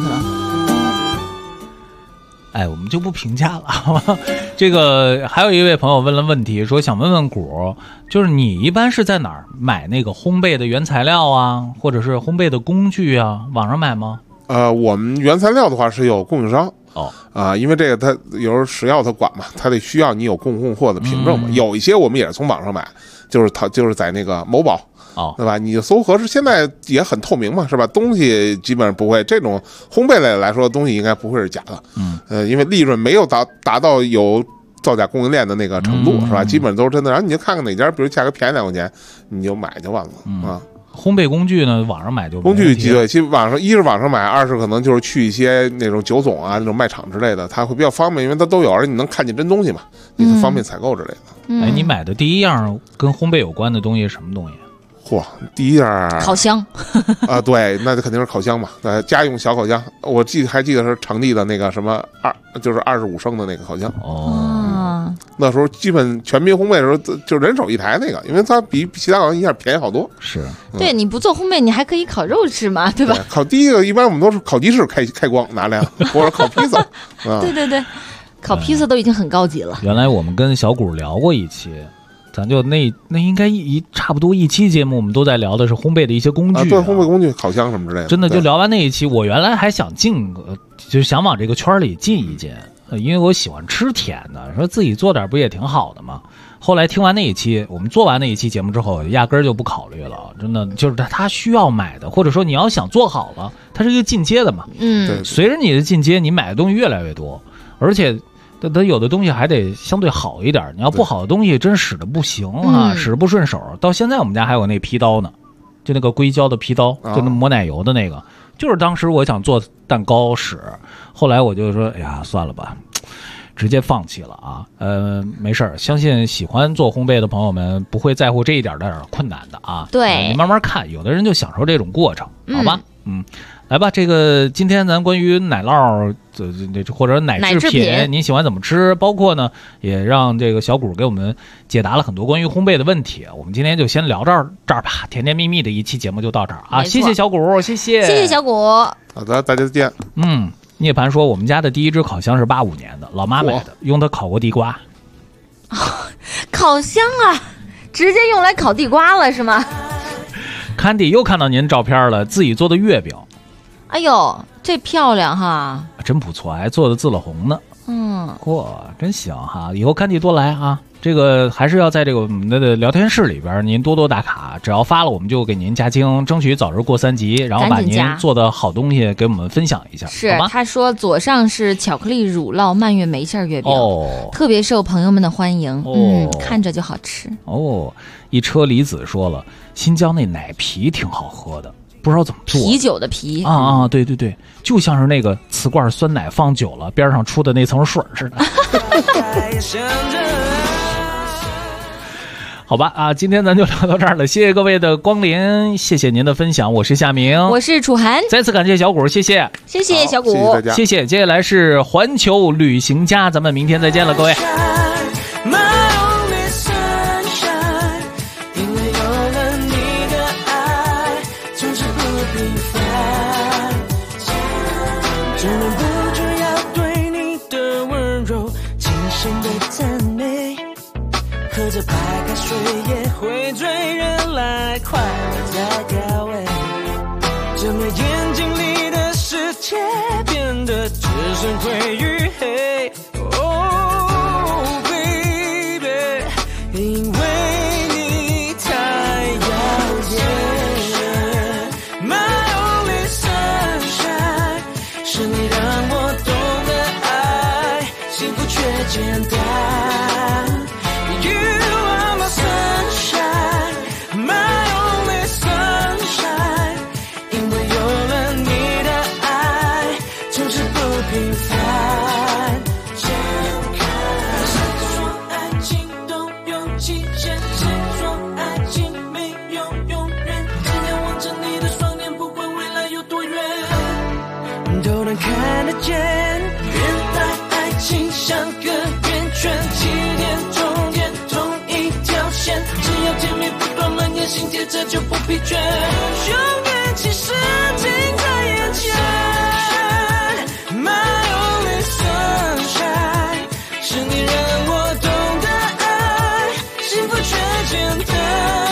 哎，我们就不评价了，好吧？这个还有一位朋友问了问题，说想问问谷，就是你一般是在哪儿买那个烘焙的原材料啊，或者是烘焙的工具啊？网上买吗？ 我们原材料的话是有供应商因为这个它有时候食药它管嘛，它得需要你有供货的凭证嘛。有一些我们也是从网上买，就是在那个某宝。对吧？你搜核实现在也很透明嘛，是吧？东西基本上不会，这种烘焙类来说，东西应该不会是假的。因为利润没有达到有造假供应链的那个程度，是吧？基本都是真的。然后你就看看哪家，比如价格便宜2块钱，你就买就完了烘焙工具呢，网上买就工具对，其实网上一是网上买，二是可能就是去一些那种酒总啊、那种卖场之类的，它会比较方便，因为它都有，而且你能看见真东西嘛，你很方便采购之类的。 你买的第一样跟烘焙有关的东西是什么东西？ 第一样烤箱对，那就肯定是烤箱嘛，家用小烤箱。我还记得是场地的那个什么就是25升的那个烤箱。那时候基本全民烘焙的时候就人手一台那个，因为它比其他烤箱一下便宜好多。 是， 对，你不做烘焙，你还可以烤肉吃嘛，对吧？ 烤第一个一般我们都是烤鸡翅开光拿来，或者烤披萨。 对。 烤披萨都已经很高级了。 原来我们跟小谷聊过一期，咱就那应该差不多一期节目，我们都在聊的是烘焙的一些工具， 对，烘焙工具、烤箱什么之类的。 真的就聊完那一期，我原来还想就是想往这个圈里进一进，因为我喜欢吃甜的，说自己做点不也挺好的吗？后来听完那一期，我们做完那一期节目之后，压根儿就不考虑了。真的就是他需要买的，或者说你要想做好了，它是一个进阶的嘛。 嗯， 随着你的进阶，你买的东西越来越多，而且它有的东西还得相对好一点。你要不好的东西，真使得不行啊，使得不顺手。到现在我们家还有那皮刀呢，就那个硅胶的皮刀，就那抹奶油的那个，就是当时我想做蛋糕使，后来我就说，哎呀，算了吧。直接放弃了啊，没事儿，相信喜欢做烘焙的朋友们不会在乎这一点困难的啊。 对， 你慢慢看，有的人就享受这种过程，好吧？来吧，这个今天咱关于奶酪或者奶制品，你喜欢怎么吃？包括呢，也让这个小谷给我们解答了很多关于烘焙的问题。我们今天就先聊这儿吧，甜甜蜜蜜的一期节目就到这儿啊！谢谢小谷，谢谢小谷。 好的，大家再见。 涅槃说，我们家的第一只烤箱是85年的，老妈买的，用它烤过地瓜。 烤箱啊，直接用来烤地瓜了是吗 ？Candy 又看到您照片了，自己做的月饼。 哎呦，这漂亮哈， 真不错，还做的自了红呢。嚯，真行哈！以后Candy多来啊。这个还是要在这个我们的聊天室里边，您多多打卡，只要发了我们就给您加精，争取早日过3级，然后把您做的好东西给我们分享一下。 是，他说左上是巧克力乳酪蔓越莓馅月饼，特别受朋友们的欢迎，看着就好吃。 一车梨子说了，新疆那奶皮挺好喝的，不知道怎么做。 啤酒的啤对对对，就像是那个瓷罐酸奶放久了边上出的那层水似的。好吧啊，今天咱就聊到这儿了，谢谢各位的光临，谢谢您的分享，我是夏明， 我是楚涵， 再次感谢小谷，谢谢小谷， 谢谢。接下来是环球旅行家，咱们明天再见了，各位。 喝着白开水也会醉人来，快乐在调味，整个眼睛里的世界变得只剩灰与黑。Oh baby， 因为你太耀眼 ，My only sunshine， 是你让我懂得爱，幸福却简单。看得见，原来爱情像个圆圈，起点终点同一条线，只要甜蜜不断蔓延，心贴着就不疲倦，永远其实近在眼前。My only sunshine， 是你让我懂得爱，幸福却简单。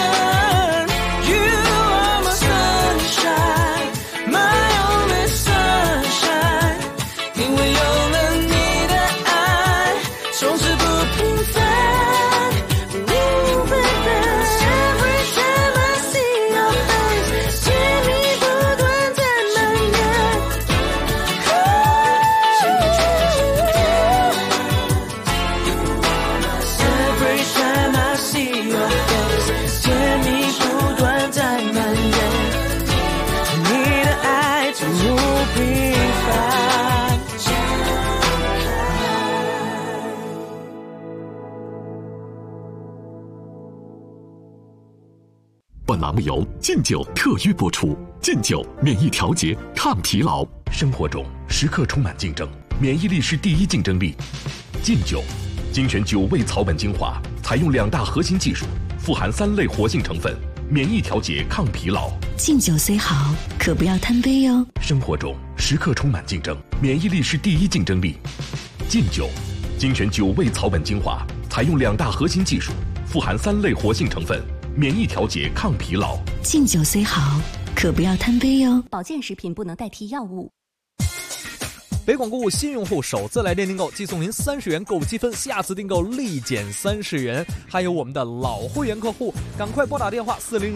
本栏目由劲酒特约播出。劲酒免疫调节，抗疲劳。生活中时刻充满竞争，免疫力是第一竞争力。劲酒精选9味草本精华，采用2大核心技术，富含3类活性成分，免疫调节，抗疲劳。 劲酒虽好，可不要贪杯哟。 生活中时刻充满竞争，免疫力是第一竞争力。劲酒精选9味草本精华，采用2大核心技术，富含3类活性成分，免疫调节、抗疲劳。 敬酒虽好，可不要贪杯哟。 保健食品不能代替药物。 北广购物新用户首次来电订购，即送您30元购物积分，下次订购立减30元。还有我们的老会员客户，赶快拨打电话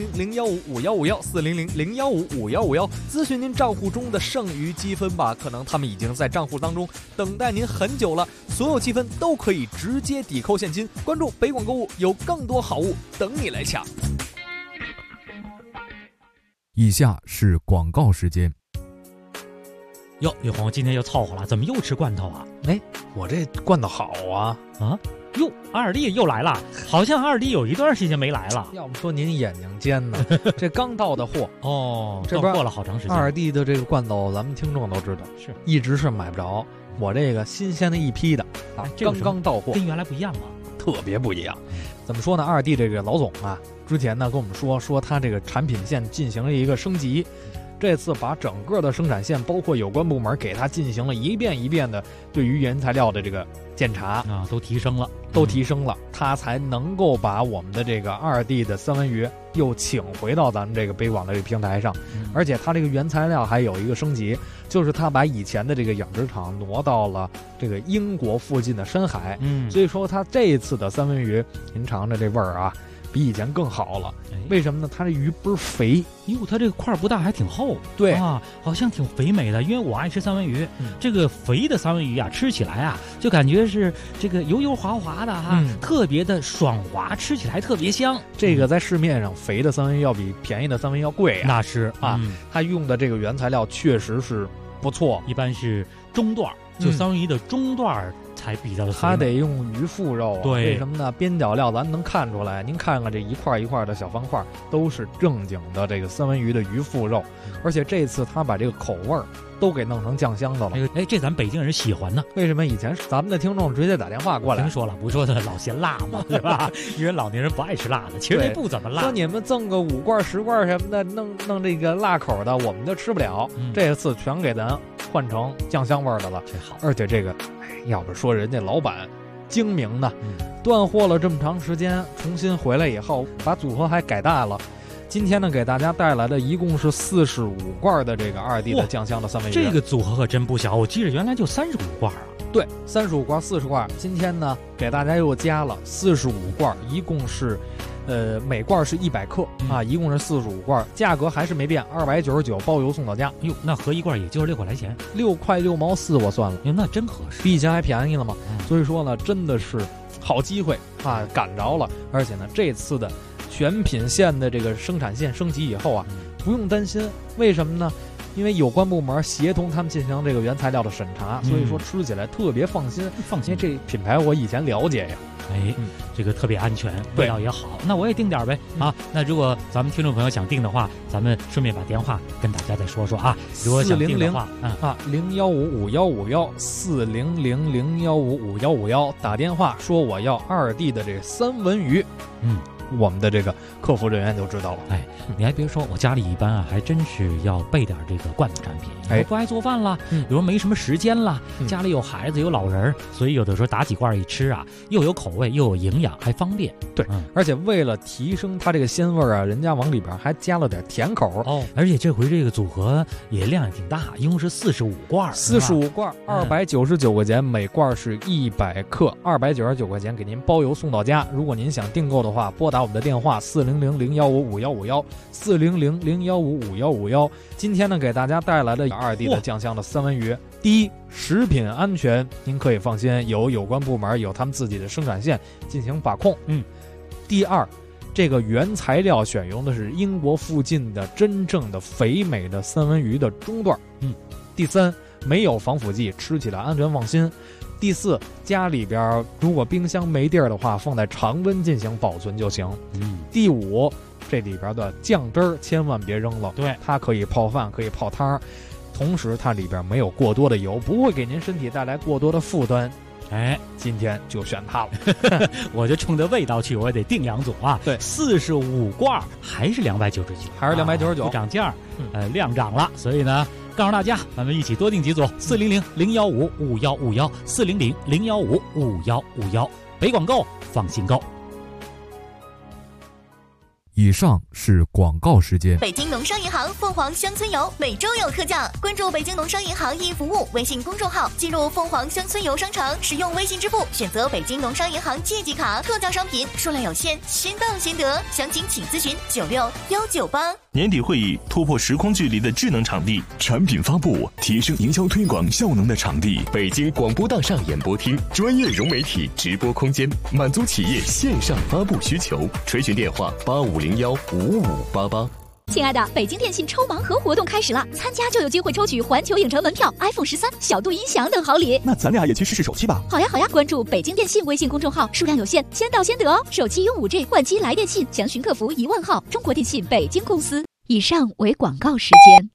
400-015-5151，400-015-5151，咨询您账户中的剩余积分吧。可能他们已经在账户当中等待您很久了，所有积分都可以直接抵扣现金。关注北广购物，有更多好物等你来抢。 以下是广告时间。 哟，玉红今天又凑合了，怎么又吃罐头啊？ 哎，我这罐头好啊！ 啊，哟，二弟又来了，好像二弟有一段时间没来了。 要不说您眼睛尖呢，这刚到的货哦， 这边过了好长时间。 二弟的这个罐头，咱们听众都知道， 是一直是买不着。我这个新鲜的一批的啊，刚刚到货， 跟原来不一样吗？ 特别不一样。怎么说呢？二弟这个老总啊，之前呢跟我们说他这个产品线进行了一个升级。这次把整个的生产线，包括有关部门给他进行了一遍一遍的对于原材料的这个检查啊，都提升了， 他才能够把我们的这个二弟的三文鱼又请回到咱们这个北广的这个平台上，而且他这个原材料还有一个升级，就是他把以前的这个养殖场挪到了这个英国附近的深海，所以说他这一次的三文鱼，您尝着这味儿啊，比以前更好了。为什么呢？它这鱼倍儿肥， 哟，它这个块不大，还挺厚， 对啊，好像挺肥美的。因为我爱吃三文鱼，这个肥的三文鱼啊，吃起来啊，就感觉是这个油油滑滑的哈，特别的爽滑，吃起来特别香。 这个在市面上肥的三文鱼要比便宜的三文鱼要贵啊， 那是啊，它用的这个原材料确实是不错， 一般是中段，就三文鱼的中段才比较的， 它得用鱼腹肉啊。 对， 为什么呢？边角料咱能看出来，您看看这一块一块的小方块，都是正经的这个三文鱼的鱼腹肉，而且这次他把这个口味儿都给弄成酱香的了。 哎，这咱北京人喜欢呢。 为什么以前咱们的听众直接打电话过来？ 听说了，不说的老嫌辣嘛，是吧？因为老年人不爱吃辣的，其实不怎么辣。 说你们赠个5罐10罐什么的，弄这个辣口的，我们就吃不了。这次全给咱换成酱香味的了， 这好。 而且这个，要不说人家老板精明呢，断货了这么长时间，重新回来以后，把组合还改大了。今天呢，给大家带来的一共是45罐的这个二弟的酱香的三文鱼。 这个组合可真不小，我记得原来就35罐啊。 对，35罐、40罐。今天呢，给大家又加了45罐，一共是，每罐是100克啊，一共是45罐，价格还是没变，299包邮送到家。 哟，那合一罐也就是6块来钱 ，6块6毛4，我算了， 那真合适， 比以前还便宜了嘛。所以说呢，真的是好机会啊，赶着了。而且呢，这次的全品线的这个生产线升级以后啊，不用担心，为什么呢？因为有关部门协同他们进行这个原材料的审查，所以说吃起来特别放心。这品牌我以前了解呀。 这个特别安全，味道也好，那我也订点呗啊！那如果咱们听众朋友想订的话，咱们顺便把电话跟大家再说说啊。如果想订的话 ，0155151，400015151，打电话说我要二弟的这三文鱼，我们的这个客服人员就知道了。 哎，你还别说，我家里一般啊，还真是要备点这个罐头产品。不爱做饭了，有时候没什么时间了，家里有孩子有老人，所以有的时候打几罐一吃啊，又有口味又有营养，还方便。 对，而且为了提升它这个鲜味啊，人家往里边还加了点甜口哦。而且这回这个组合也量也挺大，一共是45罐 ，45罐，299块钱，每罐是100克，299块钱给您包邮送到家。如果您想订购的话，拨打我们的电话400-015-5151，400-015-5151。今天呢，给大家带来的二弟的酱香的三文鱼，第一，食品安全您可以放心，有关部门有他们自己的生产线进行把控。第二，这个原材料选用的是英国附近的真正的肥美的三文鱼的中段。第三，没有防腐剂，吃起来安全放心。第四，家里边如果冰箱没地儿的话，放在常温进行保存就行。第五，这里边的酱汁儿千万别扔了， 对， 它可以泡饭，可以泡汤，同时它里边没有过多的油，不会给您身体带来过多的负担。 哎， 今天就选它了。 我就冲着味道去，我也得订2种啊。 对 ，45罐还是299， 还是299， 不涨价，量涨了，所以呢， 告诉大家，咱们一起多订几组，400-015-5151，400-015-5151，北广购放心购。 以上是广告时间。 北京农商银行凤凰乡村游每周有特价，关注北京农商银行易服务微信公众号，进入凤凰乡村游商城，使用微信支付选择北京农商银行借记卡，特价商品数量有限，先到先得，详情请咨询96198。 年底会议突破时空距离的智能场地，产品发布提升营销推广效能的场地， 北京广播大厦演播厅，专业融媒体直播空间，满足企业线上发布需求。垂询电话85015588。 亲爱的，北京电信抽盲盒活动开始了，参加就有机会抽取环球影城门票、iPhone 13、小度音响等好礼。 那咱俩也去试试手气吧。 好呀好呀，关注北京电信微信公众号，数量有限，先到先得哦。手机用 5G 换机来电信，详询客服10000号。中国电信北京公司。以上为广告时间。